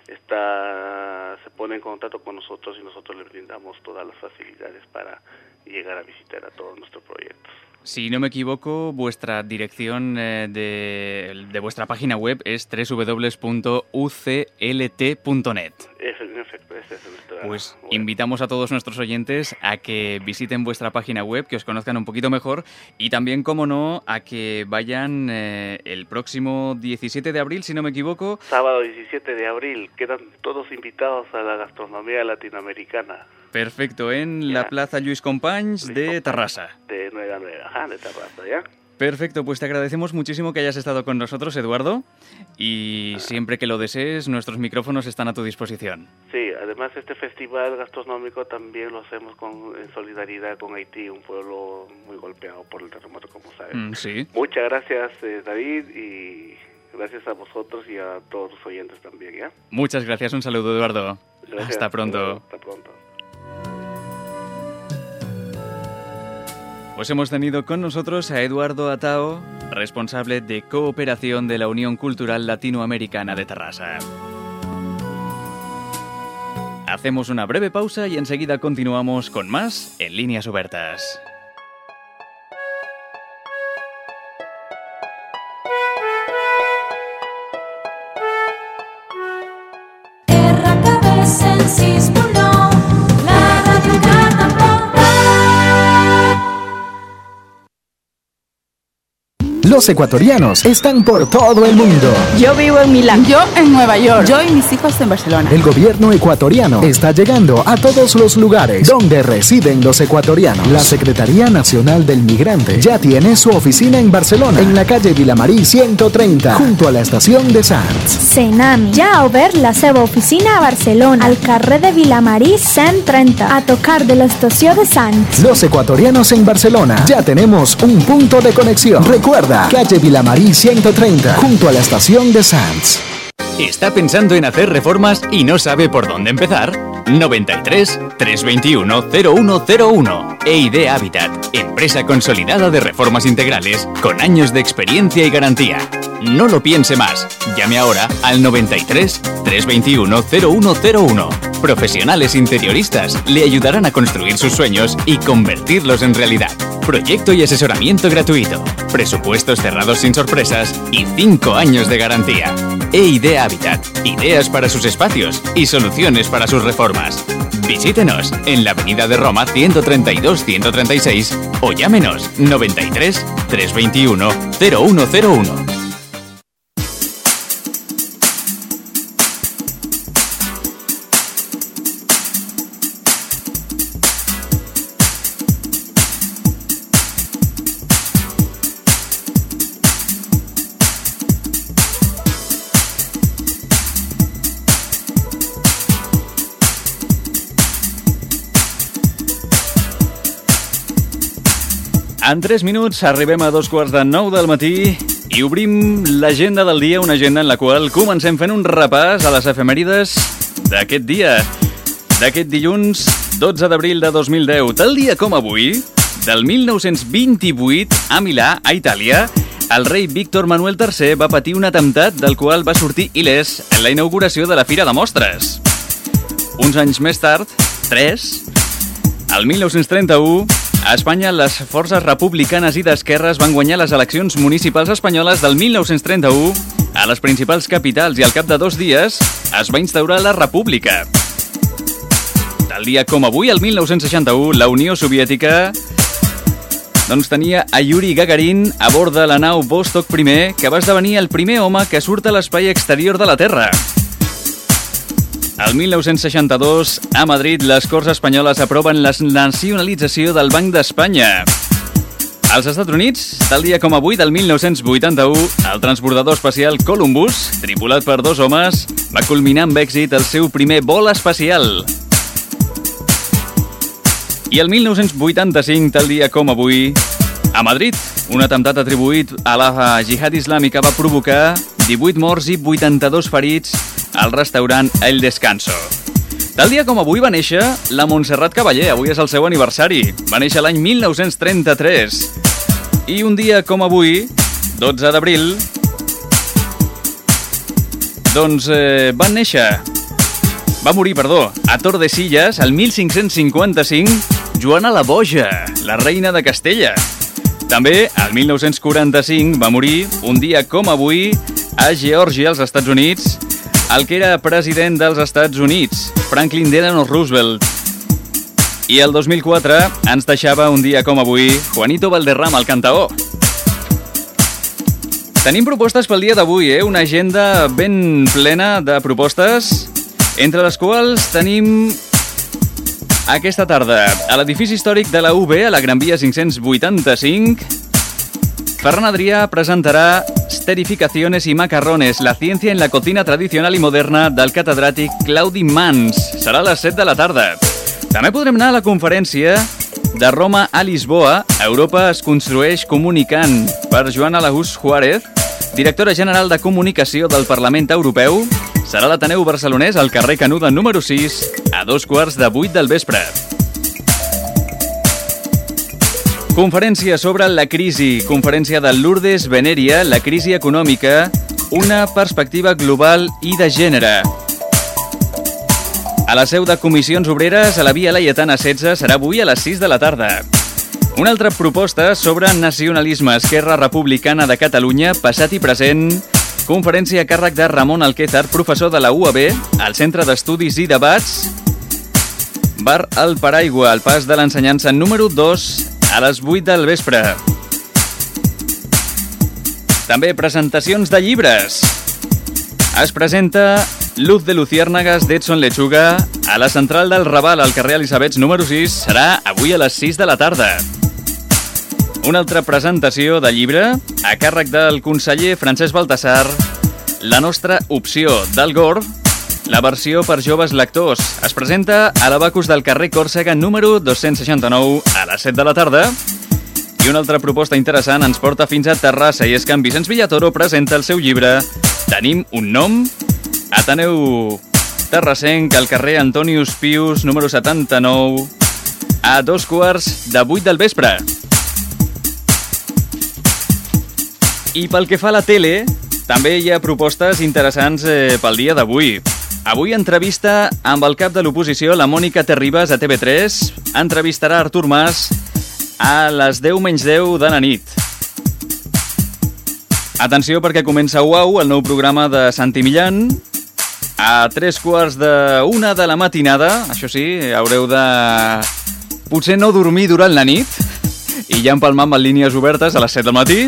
está se pone en contacto con nosotros y nosotros les brindamos todas las facilidades para llegar a visitar a todos nuestros proyectos. Si no me equivoco, vuestra dirección eh, de, de vuestra página web es doble u doble u doble u punto u c l t punto net. En efecto, ese es nuestro... Pues bueno, invitamos a todos nuestros oyentes a que visiten vuestra página web, que os conozcan un poquito mejor y también, como no, a que vayan eh, el próximo diecisiete de abril, si no me equivoco. Sábado diecisiete de abril, quedan todos invitados a la gastronomía latinoamericana. Perfecto, en ya. la Plaza Lluís Companys Lluís de Companys, Terrassa. De Nueva Nueva, ajá, de Terrassa, ¿ya? Perfecto, pues te agradecemos muchísimo que hayas estado con nosotros, Eduardo, y ah. siempre que lo desees, nuestros micrófonos están a tu disposición. Sí, además este festival gastronómico también lo hacemos con, en solidaridad con Haití, un pueblo muy golpeado por el terremoto, como sabes. Mm, sí. Muchas gracias, eh, David, y gracias a vosotros y a todos los oyentes también, ¿ya? Muchas gracias, un saludo, Eduardo. Gracias. Hasta pronto. Hasta pronto. Pues hemos tenido con nosotros a Eduardo Atao, responsable de cooperación de la Unión Cultural Latinoamericana de Terrassa. Hacemos una breve pausa y enseguida continuamos con más en Líneas Obertas. Los ecuatorianos están por todo el mundo. Yo vivo en Milán. Yo en Nueva York. Yo y mis hijos en Barcelona. El gobierno ecuatoriano está llegando a todos los lugares donde residen los ecuatorianos. La Secretaría Nacional del Migrante ya tiene su oficina en Barcelona, en la calle Vilamarí ciento treinta, junto a la estación de Sants. Senami ja ha obert la seva oficina a Barcelona, al carrer de Vilamarí cent trenta, a tocar de la estación de Sants. Los ecuatorianos en Barcelona ya tenemos un punto de conexión. Recuerda, calle Vilamarí ciento treinta, junto a la estación de Sants. ¿Está pensando en hacer reformas y no sabe por dónde empezar? noventa y tres, trescientos veintiuno, cero uno cero uno. E I D Habitat, empresa consolidada de reformas integrales con años de experiencia y garantía. No lo piense más. Llame ahora al noventa y tres, trescientos veintiuno, cero uno cero uno. Profesionales interioristas le ayudarán a construir sus sueños y convertirlos en realidad. Proyecto y asesoramiento gratuito. Presupuestos cerrados sin sorpresas y cinco años de garantía. E I D Habitat. Ideas para sus espacios y soluciones para sus reformas. Visítenos en la avenida de Roma ciento treinta y dos ciento treinta y seis o llámenos noventa y tres, trescientos veintiuno, cero uno cero uno. En tres minuts arribem a dos quarts de nou del matí i obrim l'agenda del dia, una agenda en la qual comencem fent un repàs a les efemèrides d'aquest dia, d'aquest dilluns dotze d'abril de dos mil deu. Tal dia com avui, del mil nou-cents vint-i-vuit, a Milà, a Itàlia, el rei Víctor Manuel tercer va patir un atemptat del qual va sortir il·lès en la inauguració de la Fira de Mostres. Uns anys més tard, tres, el mil nou-cents trenta-u, a Espanya, les forces republicanes i d'esquerres van guanyar les eleccions municipals espanyoles del mil nou-cents trenta-u a les principals capitals i al cap de dos dies es va instaurar la república. Tal dia com avui, el mil nou-cents seixanta-u, la Unió Soviètica doncs tenia a Yuri Gagarin a bord de la nau Vostok primer, que va esdevenir el primer home que surt a l'espai exterior de la Terra. El mil nou-cents seixanta-dos, a Madrid, les Corts Espanyoles aproven la nacionalització del Banc d'Espanya. Als Estats Units, tal dia com avui, del mil nou-cents vuitanta-u, el transbordador espacial Columbus, tripulat per dos homes, va culminar amb èxit el seu primer vol espacial. I el mil nou-cents vuitanta-cinc, tal dia com avui, a Madrid, un atemptat atribuït a la jihad islàmica va provocar divuit morts i vuitanta-dos ferits al restaurant El Descanso. Tal dia com avui va néixer la Montserrat Caballé, avui és el seu aniversari. Va néixer l'any mil nou-cents trenta-tres. I un dia com avui, dotze d'abril, doncs eh, van néixer, va morir, perdó, a Tordesillas, el mil cinc-cents cinquanta-cinc, Joana la Boja, la reina de Castella. També, al mil nou-cents quaranta-cinc, va morir, un dia com avui, a Geòrgia, als Estats Units, el que era president dels Estats Units, Franklin Delano Roosevelt. I el dos mil quatre ens deixava un dia com avui Juanito Valderrama, el cantaor. Tenim propostes pel dia d'avui, eh? Una agenda ben plena de propostes, entre les quals tenim aquesta tarda a l'edifici històric de la U B, a la Gran Via cinc-cents vuitanta-cinc, Ferran Adrià presentarà Esterificaciones y macarrones, la ciencia en la cocina tradicional i moderna del catedràtic Claudi Mans. Serà a les set de la tarda. També podrem anar a la conferència de Roma a Lisboa, Europa es construeix comunicant, per Joana Lagús Juárez, directora general de comunicació del Parlament Europeu. Serà a l'Ateneu Barcelonès, al carrer Canuda número sis, a dos quarts de vuit del vespre. Conferència sobre la crisi, conferència de Lourdes Veneria, la crisi econòmica, una perspectiva global i de gènere. A la seu de Comissions Obreres, a la via Laietana setze, serà avui a les sis de la tarda. Una altra proposta sobre nacionalisme, Esquerra Republicana de Catalunya, passat i present, conferència a càrrec de Ramon Alquézar, professor de la U A B, al Centre d'Estudis i Debats, Bar El Paraigua, al pas de l'ensenyança número dos, a les vuit del vespre. També presentacions de llibres. Es presenta Luz de Luciérnagas d'Edson Lechuga a la central del Raval, al carrer Elisabets número sis. Serà avui a les sis de la tarda. Una altra presentació de llibre a càrrec del conseller Francesc Baltasar, La nostra opció del Gor, la versió per joves lectors. Es presenta a l'Abacus del carrer Còrsega número dos-cents seixanta-nou a les set de la tarda. I una altra proposta interessant ens porta fins a Terrassa, i és que en Vicenç Villatoro presenta el seu llibre Tenim un nom? Ateneu Terrassenc, al carrer Antonius Pius número setanta-nou, a dos quarts de vuit del vespre. I pel que fa a la tele, també hi ha propostes interessants eh, pel dia d'avui. Avui entrevista amb el cap de l'oposició, la Mònica Terribas, a T V tres. Entrevistarà Artur Mas a les deu menys deu de la nit. Atenció, perquè comença Uau, el nou programa de Santi Millán, a tres quarts d'una de la matinada. Això sí, haureu de potser no dormir durant la nit, i ja empalmar amb línies obertes a les set del matí.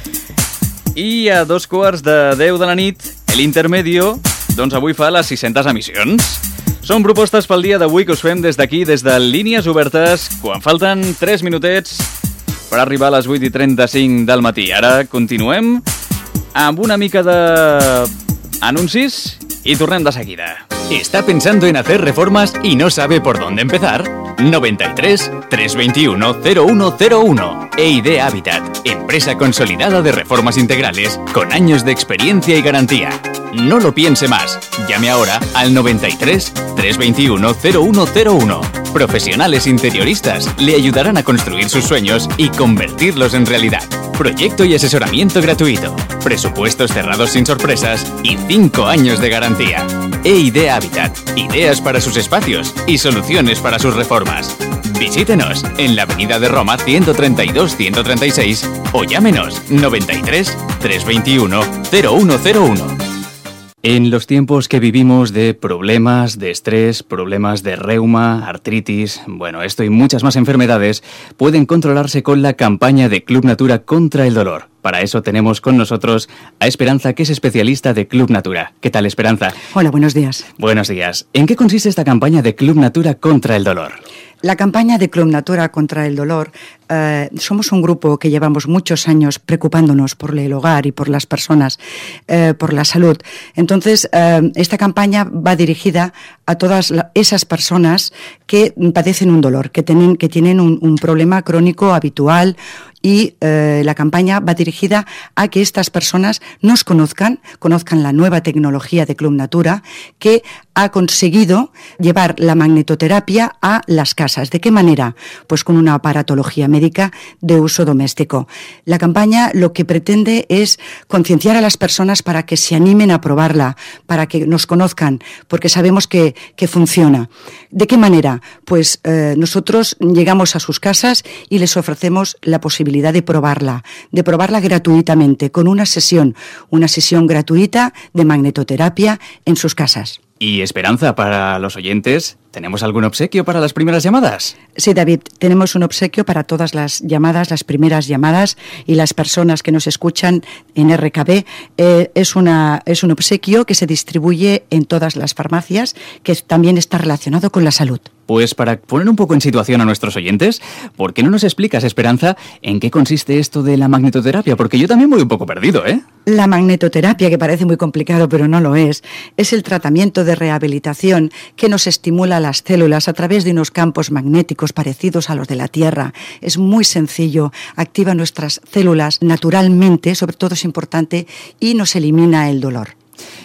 I a dos quarts de deu de la nit, l'Intermedio, doncs avui fa les sis-centes emissions. Són propostes pel dia d'avui que us fem des d'aquí, des de línies obertes, quan falten tres minutets per arribar a les vuit i trenta-cinc del matí. Ara continuem amb una mica d'anuncis y tornem de seguida. ¿Está pensando en hacer reformas y no sabe por dónde empezar? noventa y tres, trescientos veintiuno, cero uno cero uno. E I D Habitat, empresa consolidada de reformas integrales con años de experiencia y garantía. No lo piense más. Llame ahora al noventa y tres, trescientos veintiuno, cero uno cero uno. Profesionales interioristas le ayudarán a construir sus sueños y convertirlos en realidad. Proyecto y asesoramiento gratuito. Presupuestos cerrados sin sorpresas y cinco años de garantía. E I D Habitat. Ideas para sus espacios y soluciones para sus reformas. Visítenos en la Avenida de Roma ciento treinta y dos ciento treinta y seis o llámenos noventa y tres, trescientos veintiuno, cero uno cero uno. En los tiempos que vivimos de problemas, de estrés, problemas de reuma, artritis, bueno, esto y muchas más enfermedades pueden controlarse con la campaña de Club Natura contra el dolor. Para eso tenemos con nosotros a Esperanza, que es especialista de Club Natura. ¿Qué tal, Esperanza? Hola, buenos días. Buenos días. ¿En qué consiste esta campaña de Club Natura contra el dolor? La campaña de Club Natura contra el dolor, eh, somos un grupo que llevamos muchos años preocupándonos por el hogar y por las personas, eh, por la salud. Entonces, eh, esta campaña va dirigida a todas la, esas personas que padecen un dolor, que tienen, que tienen un, un problema crónico habitual, y eh, la campaña va dirigida a que estas personas nos conozcan, conozcan la nueva tecnología de Club Natura, que ha conseguido llevar la magnetoterapia a las casas. ¿De qué manera? Pues con una aparatología médica de uso doméstico. La campaña lo que pretende es concienciar a las personas para que se animen a probarla, para que nos conozcan, porque sabemos que, que funciona. ¿De qué manera? Pues eh, nosotros llegamos a sus casas y les ofrecemos la posibilidad posibilidad de probarla, de probarla gratuitamente con una sesión, una sesión gratuita de magnetoterapia en sus casas. Y Esperanza, para los oyentes, ¿tenemos algún obsequio para las primeras llamadas? Sí, David, tenemos un obsequio para todas las llamadas, las primeras llamadas y las personas que nos escuchan en R K B. Eh, es, una, es un obsequio que se distribuye en todas las farmacias, que también está relacionado con la salud. Pues para poner un poco en situación a nuestros oyentes, ¿por qué no nos explicas, Esperanza, en qué consiste esto de la magnetoterapia? Porque yo también voy un poco perdido, ¿eh? La magnetoterapia, que parece muy complicado, pero no lo es, es el tratamiento de rehabilitación que nos estimula las células a través de unos campos magnéticos parecidos a los de la Tierra. Es muy sencillo, activa nuestras células naturalmente, sobre todo es importante, y nos elimina el dolor.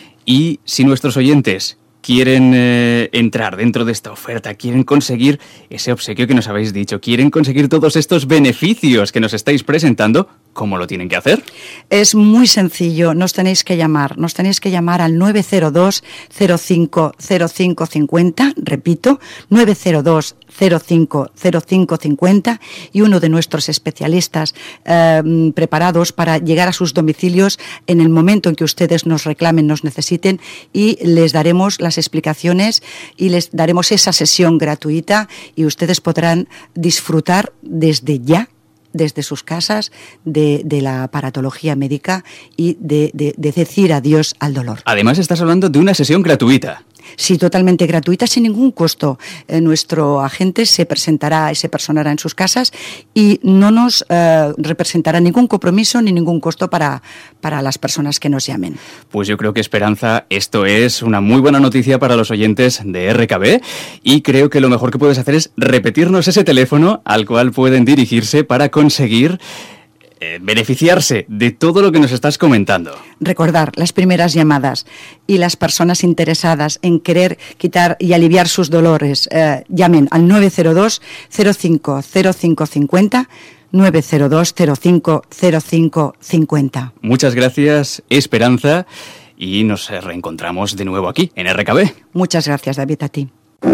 Y si nuestros oyentes quieren eh, entrar dentro de esta oferta, quieren conseguir ese obsequio que nos habéis dicho, quieren conseguir todos estos beneficios que nos estáis presentando, ¿cómo lo tienen que hacer? Es muy sencillo, nos tenéis que llamar, nos tenéis que llamar al nueve cero dos cero cinco cero cinco cinco cero, repito, nueve cero dos cero cinco cero cinco cinco cero, y uno de nuestros especialistas eh, preparados para llegar a sus domicilios en el momento en que ustedes nos reclamen, nos necesiten, y les daremos las explicaciones y les daremos esa sesión gratuita y ustedes podrán disfrutar desde ya, desde sus casas, de, de la aparatología médica y de, de, de decir adiós al dolor. Además, estás hablando de una sesión gratuita. Sí, totalmente gratuita, sin ningún costo. Eh, nuestro agente se presentará y se personará en sus casas y no nos eh, representará ningún compromiso ni ningún costo para, para las personas que nos llamen. Pues yo creo que, Esperanza, esto es una muy buena noticia para los oyentes de R K B y creo que lo mejor que puedes hacer es repetirnos ese teléfono al cual pueden dirigirse para conseguir Eh, beneficiarse de todo lo que nos estás comentando. Recordar las primeras llamadas y las personas interesadas en querer quitar y aliviar sus dolores, eh, llamen al nueve cero dos cero cinco cero cinco cinco cero, nueve cero dos cero cinco cero cinco cinco cero. Muchas gracias, Esperanza, y nos reencontramos de nuevo aquí, en R K B. Muchas gracias, David, a ti.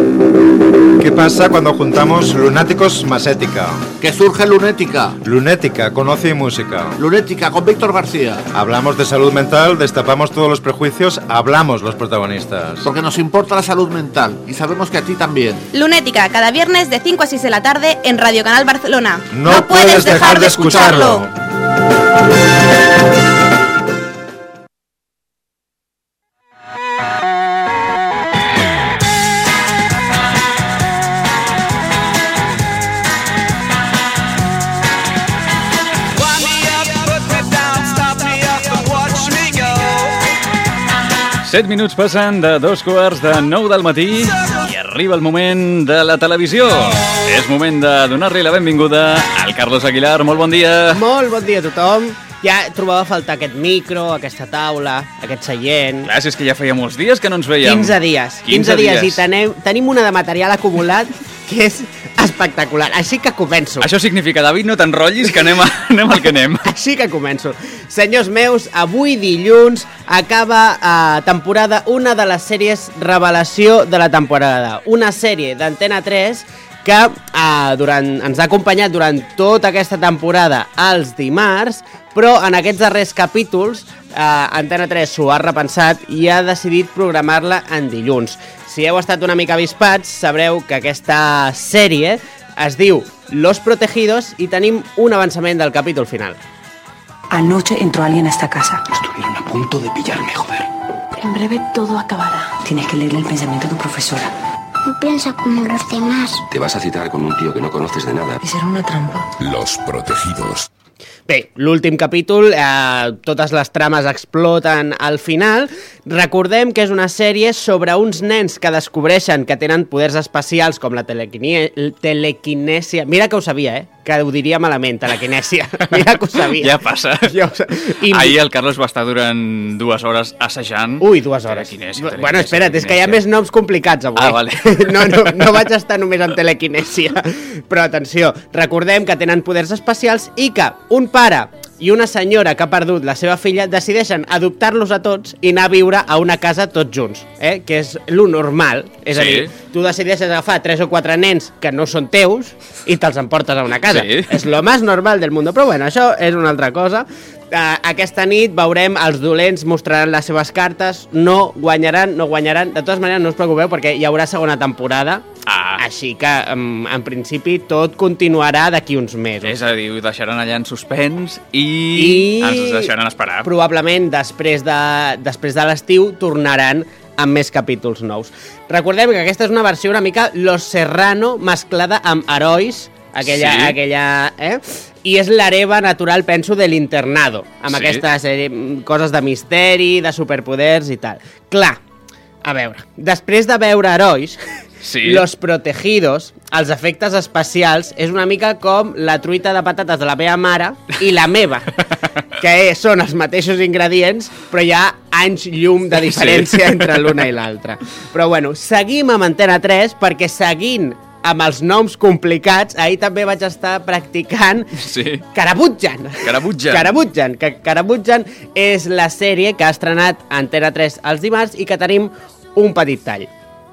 ¿Qué pasa cuando juntamos Lunáticos más Ética? Que surge Lunética. Lunética, con ocio y música. Lunética, con Víctor García. Hablamos de salud mental, destapamos todos los prejuicios, hablamos los protagonistas. Porque nos importa la salud mental y sabemos que a ti también. Lunética, cada viernes de cinco a seis de la tarde en Radio Canal Barcelona. No, no puedes dejar de escucharlo. set minuts passen de dos quarts de nou del matí i arriba el moment de la televisió. És moment de donar-li la benvinguda al Carlos Aguilar. Molt bon dia. Molt bon dia a tothom. Ja trobava a faltar aquest micro, aquesta taula, aquest seient. Clar, si és que ja feia molts dies que no ens veiem. quinze dies. quinze dies i tenem, tenim una de material acumulat que és espectacular. Així que començo. Això significa, David, no t'enrotllis, que anem, a, anem al que anem. Així que començo. Senyors meus, avui dilluns acaba a eh, temporada una de les sèries revelació de la temporada. Una sèrie d'Antena tres que eh, durant, ens ha acompanyat durant tota aquesta temporada els dimarts, però en aquests darrers capítols eh, Antena tres s'ho ha repensat i ha decidit programar-la en dilluns. Si heu estat una mica avispats, sabreu que aquesta sèrie es diu Los Protegidos i tenim un avançament del capítol final. Anoche entró alguien a esta casa. Estuvieron a punto de pillarme, joder. En breve todo acabará. Tienes que leerle el pensamiento a tu profesora. No piensa como los demás. Te vas a citar con un tío que no conoces de nada. Y será una trampa. Los Protegidos. Bé, l'últim capítol, eh, totes les trames exploten al final. Recordem que és una sèrie sobre uns nens que descobreixen que tenen poders especials com la telequiné telequinèsia. Mira que ho sabia, eh? Que ho diria malament, telequinèsia. Mira que ho sabia. Ja passa. Jo ho I... Ahir el Carlos va estar durant dues hores assajant. Ui, dues hores. Telequinèsia, telequinèsia, bueno, espera't, és que hi ha més noms complicats avui. Ah, vale. No, no, no vaig estar només amb telequinèsia. Però atenció, recordem que tenen poders especials i que un pare i una senyora que ha perdut la seva filla decideixen adoptar-los a tots i anar a viure a una casa tots junts, eh? Que és lo normal. És sí. a dir, tu decideixes agafar tres o quatre nens que no són teus i te'ls emportes a una casa. Sí. És lo més normal del món. Però bueno, això és una altra cosa. Uh, aquesta nit veurem els dolents mostraran les seves cartes, no guanyaran, no guanyaran. De totes maneres, no us preocupeu perquè hi haurà segona temporada. Ah. Així que, en, en principi, tot continuarà d'aquí uns mesos. És a dir, ho deixaran allà en suspens i, I ens deixaran esperar. Probablement, després de, després de l'estiu, tornaran amb més capítols nous. Recordem que aquesta és una versió una mica Los Serrano mesclada amb Herois, aquella... Sí. aquella eh? I és l'hereva natural, penso, de l'Internado, amb sí. aquestes eh, coses de misteri, de superpoders i tal. Clar, a veure, després de veure Herois... Sí. Los Protegidos, els efectes especials, és una mica com la truita de patates de la meva mare i la meva, que són els mateixos ingredients, però hi ha anys llum de diferència sí. entre l'una i l'altra. Però bueno, seguim amb Antena tres, perquè seguint amb els noms complicats, ahir també vaig estar practicant sí. Carabutjan. Carabutjan. Carabutjan, que Carabutjan és la sèrie que ha estrenat Antena tres els dimarts i que tenim un petit tall.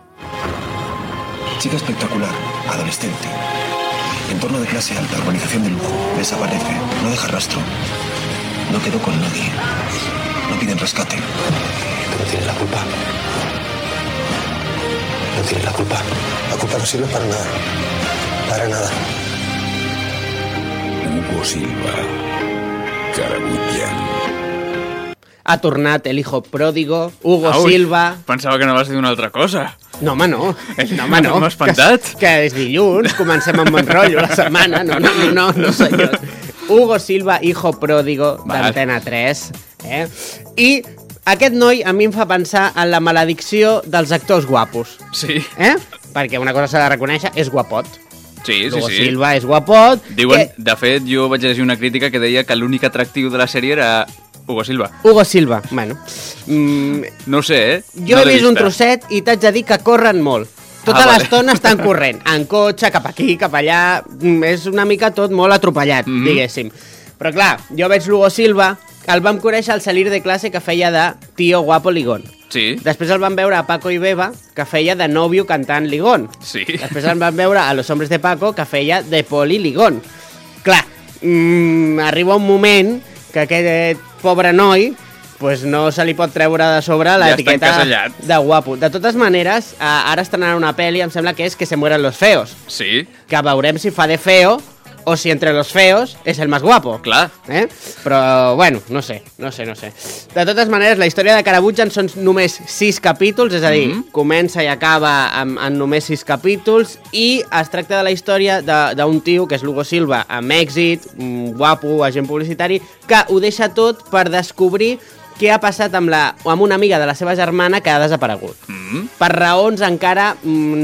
Chica espectacular, adolescente. Entorno de clase alta, urbanización de lujo. Desaparece, no deja rastro. No quedó con nadie. No piden rescate. No tiene la culpa. No tiene la culpa. La culpa no sirve para nada. Para nada. Hugo Silva. Carabutjan. Ha tornat el hijo pródigo, Hugo Au, Silva... Pensava que no vas dir una altra cosa. No, home, no. No, home, no. M'ha espantat. Que, que és dilluns, comencem amb bon rotllo la setmana. No, no, no, no, no senyor. Hugo Silva, hijo pródigo d'Antena tres. Eh? I aquest noi a mi em fa pensar en la maledicció dels actors guapos. Sí. Eh? Perquè una cosa s'ha de reconèixer, és guapot. Sí, sí, Hugo sí. Silva és guapot. Diuen, que... de fet, jo vaig llegir una crítica que deia que l'únic atractiu de la sèrie era Hugo Silva. Hugo Silva, bueno. Mm, no sé, eh? Jo no he vist un trosset i t'haig de dir que corren molt. Tota ah, l'estona vale. Estan corrent, en cotxe, cap aquí, cap allà. Mm, és una mica tot molt atropellat, mm -hmm. diguéssim. Però clar, jo veig l'Hugo Silva, el vam conèixer al salir de classe que feia de tío guapo ligón. Sí. Després el vam veure a Paco i Beba, que feia de novio cantant ligón. Sí. Després el vam veure a Los Hombres de Paco, que feia de poli ligón. Clar, mm, arriba un moment que aquest pobre noi pues no se li pot treure de sobre l'etiqueta ja de guapo. De totes maneres, ara estrenaran una pel·li, em sembla que és Que se mueren los feos. Sí. Que veurem si fa de feo o si entre los feos és el més guapo. Clar. Eh? Però, bueno, no sé, no sé, no sé. De totes maneres, la història de Carabutjan són només sis capítols, és a dir, mm-hmm. comença i acaba amb, amb només sis capítols i es tracta de la història d'un tio, que és l'Hugo Silva, amb èxit, guapo, agent publicitari, que ho deixa tot per descobrir què ha passat amb, la, amb una amiga de la seva germana que ha desaparegut. Mm. Per raons encara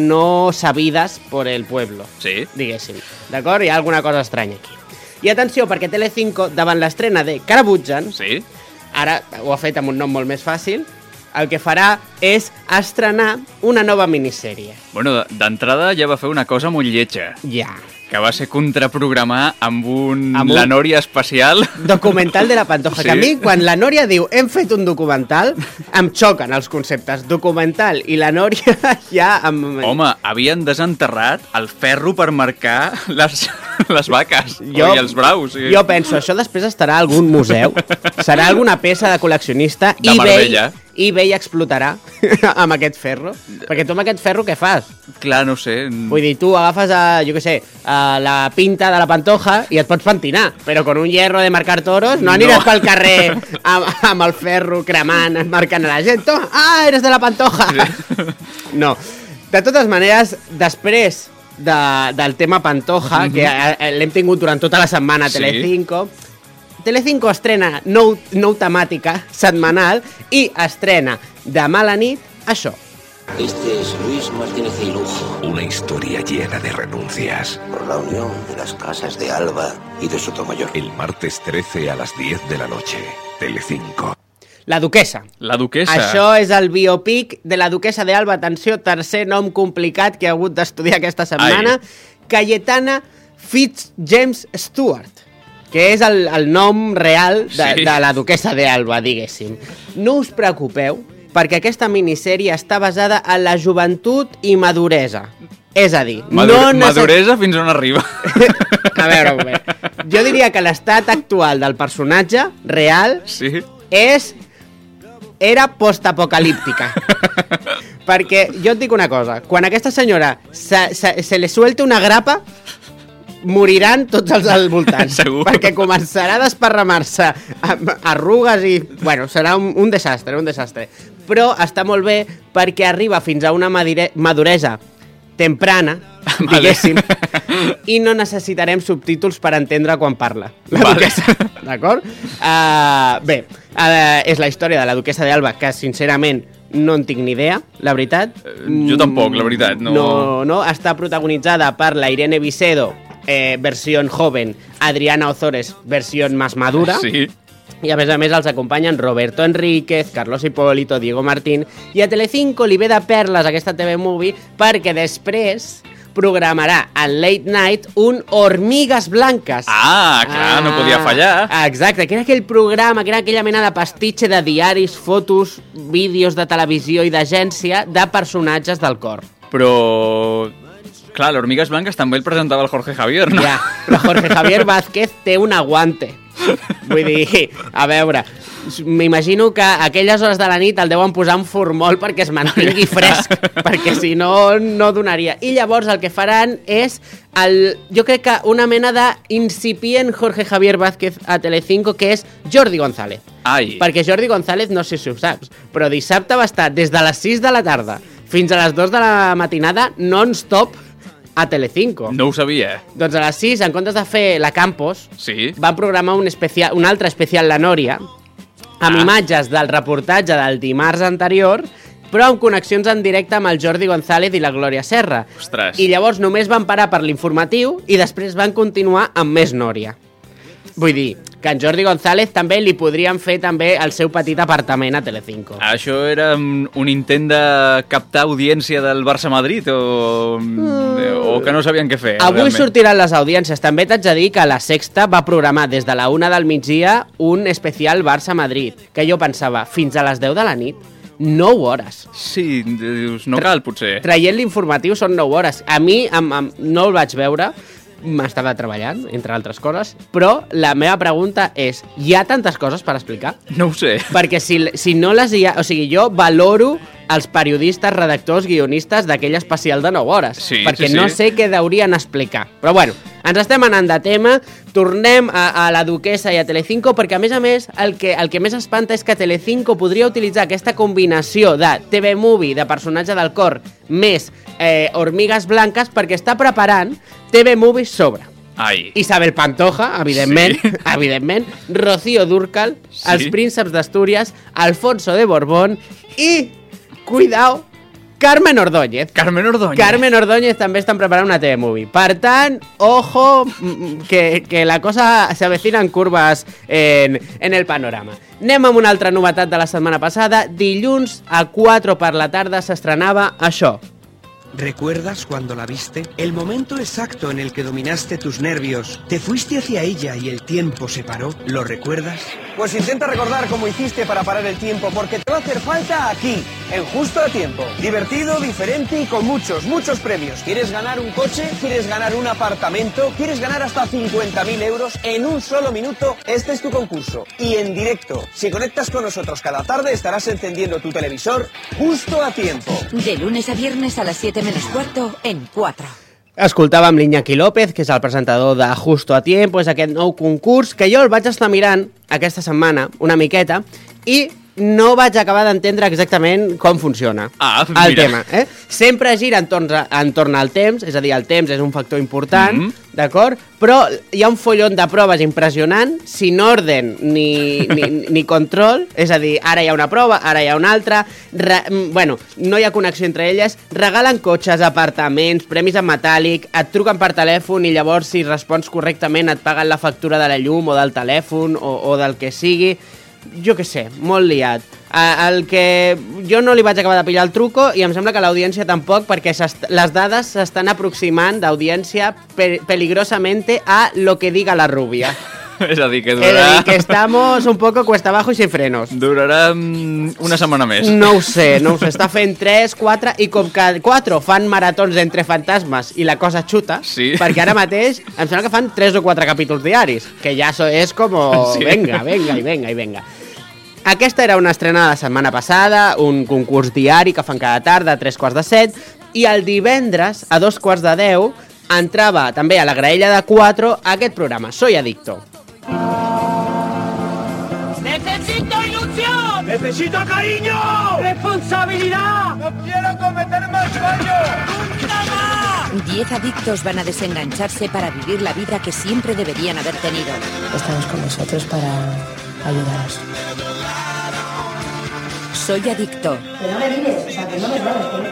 no sabides por el pueblo, sí. diguéssim. D'acord? Hi ha alguna cosa estranya aquí. I atenció, perquè Telecinco, davant l'estrena de Carabutjan, sí. ara ho ha fet amb un nom molt més fàcil, el que farà és estrenar una nova minissèrie. Bueno, d'entrada ja va fer una cosa molt lletja. Ja. Que va ser contraprogramar amb un, amb un La Nòria especial. Documental de la Pantoja. Sí. Que a mi, quan La Nòria diu hem fet un documental, em xoquen els conceptes. Documental i La Nòria ja... Amb... Home, havien desenterrat el ferro per marcar les, les vaques jo, i els braus. Sí. Jo penso, això després estarà a algun museu, serà alguna peça de col·leccionista de Marbella. I eBay explotarà amb aquest ferro. Perquè tu amb aquest ferro què fas? Clar, no sé. Vull dir, tu agafes, a, jo què sé, a la pinta de la Pantoja i et pots pentinar, però con un hierro de marcar toros no aniràs no. pel carrer amb, amb el ferro cremant, marcant a la gent. Toma, ah, eres de la Pantoja! Sí. No. De totes maneres, després de, del tema Pantoja, mm-hmm. que l'hem tingut durant tota la setmana a Telecinco, sí. Telecinco estrena nou, nou temàtica setmanal i estrena demà a la nit això. Este es Luis Martínez y Lujo. Una historia llena de renuncias. Por la unión de las casas de Alba y de Sotomayor. El martes trece a las diez de la noche. Telecinco. La duquesa. La duquesa. Això és el biopic de la duquesa de Alba. Atenció, tercer nom complicat que he hagut d'estudiar aquesta setmana. Ai. Cayetana Fitzjames Stewart. que és el, el nom real de, Sí. de la duquessa d'Alba, diguéssim. No us preocupeu, perquè aquesta minissèrie està basada en la joventut i maduresa. És a dir, Madur no necess- Maduresa fins on arriba. A veure, un moment. Jo diria que l'estat actual del personatge real sí. és... era postapocalíptica. Perquè jo et dic una cosa, quan aquesta senyora se, se, se le suelte una grapa, moriran tots els al voltant. Segur. Perquè començarà a desparramar-se amb arrugues i... Bueno, serà un, un desastre, un desastre. Però està molt bé perquè arriba fins a una madire, maduresa temprana, diguéssim, i no necessitarem subtítols per entendre quan parla. La Vale. duquessa, d'acord? Uh, bé, uh, és la història de la duquessa d'Alba, que sincerament no en tinc ni idea, la veritat. Jo tampoc, la veritat. No, No, no, està protagonitzada per la Irene Vicedo, eh, versión joven, Adriana Ozores, versión más madura. Sí. I a més a més els acompanyen Roberto Enríquez, Carlos Hipólito, Diego Martín, i a Telecinco li ve de perles aquesta T V Movie perquè després programarà en Late Night un Hormigues Blanques. Ah, clar, no podia fallar. Exacte, que era aquell programa, que era aquella mena de pastitxe de diaris, fotos, vídeos de televisió i d'agència de personatges del cor. Però... Clar, l'Hormigues Blanques també el presentava el Jorge Javier, no? Ja, però Jorge Javier Vázquez té un aguante. Vull dir, a veure, m'imagino que a aquelles hores de la nit el deuen posar en formol perquè es mantingui fresc, perquè si no, no donaria. I llavors el que faran és, el, jo crec que una mena d'incipient Jorge Javier Vázquez a Telecinco, que és Jordi González. Ai. Perquè Jordi González, no sé si ho saps, però dissabte va estar des de les sis de la tarda fins a les dos de la matinada non-stop a Telecinco. No ho sabia. Doncs a les sis, en comptes de fer la Campos, sí. van programar un, especial, un altre especial La Nòria, amb ah. imatges del reportatge del dimarts anterior, però amb connexions en directe amb el Jordi González i la Glòria Serra. Ostres. I llavors només van parar per l'informatiu i després van continuar amb més Nòria. Vull dir, que en Jordi González també li podrien fer també el seu petit apartament a Telecinco. Això era un intent de captar audiència del Barça-Madrid o, mm. o que no sabien què fer? Avui realment? sortiran les audiències. També t'haig de dir que la Sexta va programar des de la una del migdia un especial Barça-Madrid, que jo pensava, fins a les deu de la nit, nou hores. Sí, dius, no cal, potser. Traient l'informatiu són nou hores. A mi am, am, no el vaig veure, m'estava treballant, entre altres coses, però la meva pregunta és, hi ha tantes coses per explicar? No ho sé. Perquè si, si no les hi ha... O sigui, jo valoro els periodistes, redactors, guionistes d'aquell especial de nou hores, sí, perquè sí, sí. no sé què deurien explicar. Però bueno, ens estem anant de tema, tornem a, a la duquessa i a Telecinco, perquè a més a més el que, el que més espanta és que Telecinco podria utilitzar aquesta combinació de T V Movie, de personatge del cor, més eh, Hormigues Blanques, perquè està preparant T V Movie sobre Ai. Isabel Pantoja, evidentment, sí. evidentment, Rocío Dúrcal, sí. Els prínceps d'Astúries, Alfonso de Borbón i, cuidao, Carmen Ordóñez. Carmen Ordóñez. Carmen Ordóñez també estan preparant una T V Movie. Per tant, ojo, que, que la cosa se avecina en curves en, en el panorama. Anem amb una altra novetat de la setmana passada. Dilluns a quatre per la tarda s'estrenava això. ¿Recuerdas cuando la viste? El momento exacto en el que dominaste tus nervios. Te fuiste hacia ella y el tiempo se paró. ¿Lo recuerdas? Pues intenta recordar cómo hiciste para parar el tiempo, porque te va a hacer falta aquí, en Justo a Tiempo. Divertido, diferente y con muchos, muchos premios. ¿Quieres ganar un coche? ¿Quieres ganar un apartamento? ¿Quieres ganar hasta cincuenta mil euros en un solo minuto? Este es tu concurso. Y en directo. Si conectas con nosotros cada tarde, estarás encendiendo tu televisor justo a tiempo. De lunes a viernes a las siete menos cuarto en cuatro. Escoltàvem l'Iñaki López, que és el presentador de Justo a Tiempo, és aquest nou concurs que jo el vaig estar mirant aquesta setmana una miqueta i no vaig acabar d'entendre exactament com funciona ah, el mira. tema. Eh? Sempre gira entorn, entorn al temps, és a dir, el temps és un factor important, mm -hmm. d'acord? Però hi ha un follon de proves impressionant, sin orden ni, ni, ni control, és a dir, ara hi ha una prova, ara hi ha una altra, re, bueno, no hi ha connexió entre elles, regalen cotxes, apartaments, premis en metàl·lic, et truquen per telèfon i llavors si respons correctament et paguen la factura de la llum o del telèfon o, o del que sigui. Jo què sé, molt liat. El que jo no li vaig acabar de pillar el truco i em sembla que l'audiència tampoc, perquè les dades s'estan aproximant d'audiència pe peligrosamente a lo que diga la rubia. És a dir, que És a durarà... dir, que estamos un poco cuesta abajo y sin frenos. Durarà mm, una setmana més. No ho sé, no ho sé. Està fent tres, quatre, i com que quatre fan maratons entre fantasmes i la cosa xuta, sí. perquè ara mateix em sembla que fan tres o quatre capítols diaris, que ja és com... Sí. Venga, venga, i venga, i venga. Aquesta era una estrena de la setmana passada, un concurs diari que fan cada tarda a tres quarts de set, i el divendres, a dos quarts de deu, entrava també a la graella de quatre aquest programa, Soy Adicto. ¡Necesito ilusión! ¡Necesito cariño! ¡Responsabilidad! ¡No quiero cometer más fallos! ¡Nunca más! Diez adictos van a desengancharse para vivir la vida que siempre deberían haber tenido. Estamos con vosotros para ayudaros. Soy Adicto. Pero no me mires, o sea, que no me robes.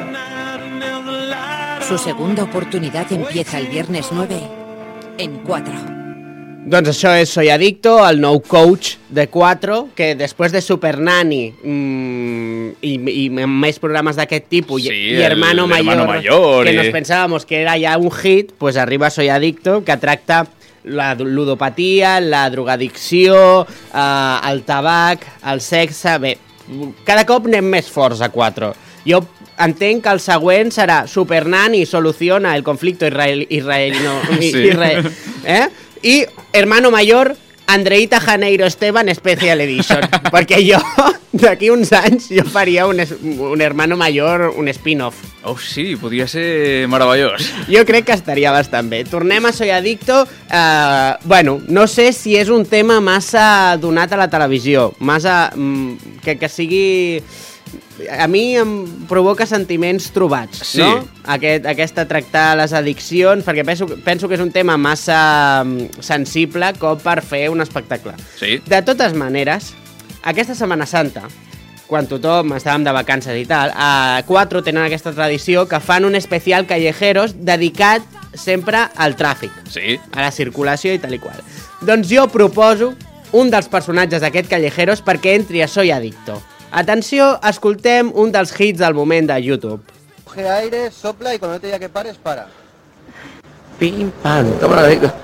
Su segunda oportunidad empieza el viernes nueve en cuatro. Doncs això és Soy Adicto, el nou coach de quatre, que després de Super Nanny mmm, i, i més programes d'aquest tipus, sí, i, i Hermano, el, Mayor, Hermano Mayor, que i... nos pensábamos que era ja un hit, pues arriba Soy Adicto, que tracta la ludopatia, la drogadicció, eh, el tabac, el sexe... Bé, cada cop anem més forts a quatre. Jo entenc que el següent serà Super Nanny soluciona el conflicto israel, israelino... Sí. Israel, eh? I Hermano Mayor, Andreita Janeiro Esteban Special Edition. Perquè jo, d'aquí uns anys, jo faria un, es, un Hermano Mayor, un spin-off. Oh, sí, podria ser meravellós. Jo crec que estaria bastant bé. Tornem a Soy Adicto. Eh, bueno, no sé si és un tema massa donat a la televisió, massa... Mm, que, que sigui... A mi em provoca sentiments trobats, sí. No? Aquest, aquesta tractar les addiccions, perquè penso, penso que és un tema massa sensible com per fer un espectacle. Sí. De totes maneres, aquesta Setmana Santa, quan tothom estàvem de vacances i tal, a quatre tenen aquesta tradició que fan un especial Callejeros dedicat sempre al tràfic, sí. A la circulació i tal i qual. Doncs jo proposo un dels personatges d'aquest Callejeros perquè entri a Soy Adicto. Atenció, escoltem un dels hits del moment de YouTube. Coge aire, sopla y cuando te diga que pares, para. Pim, pam, toma la rica.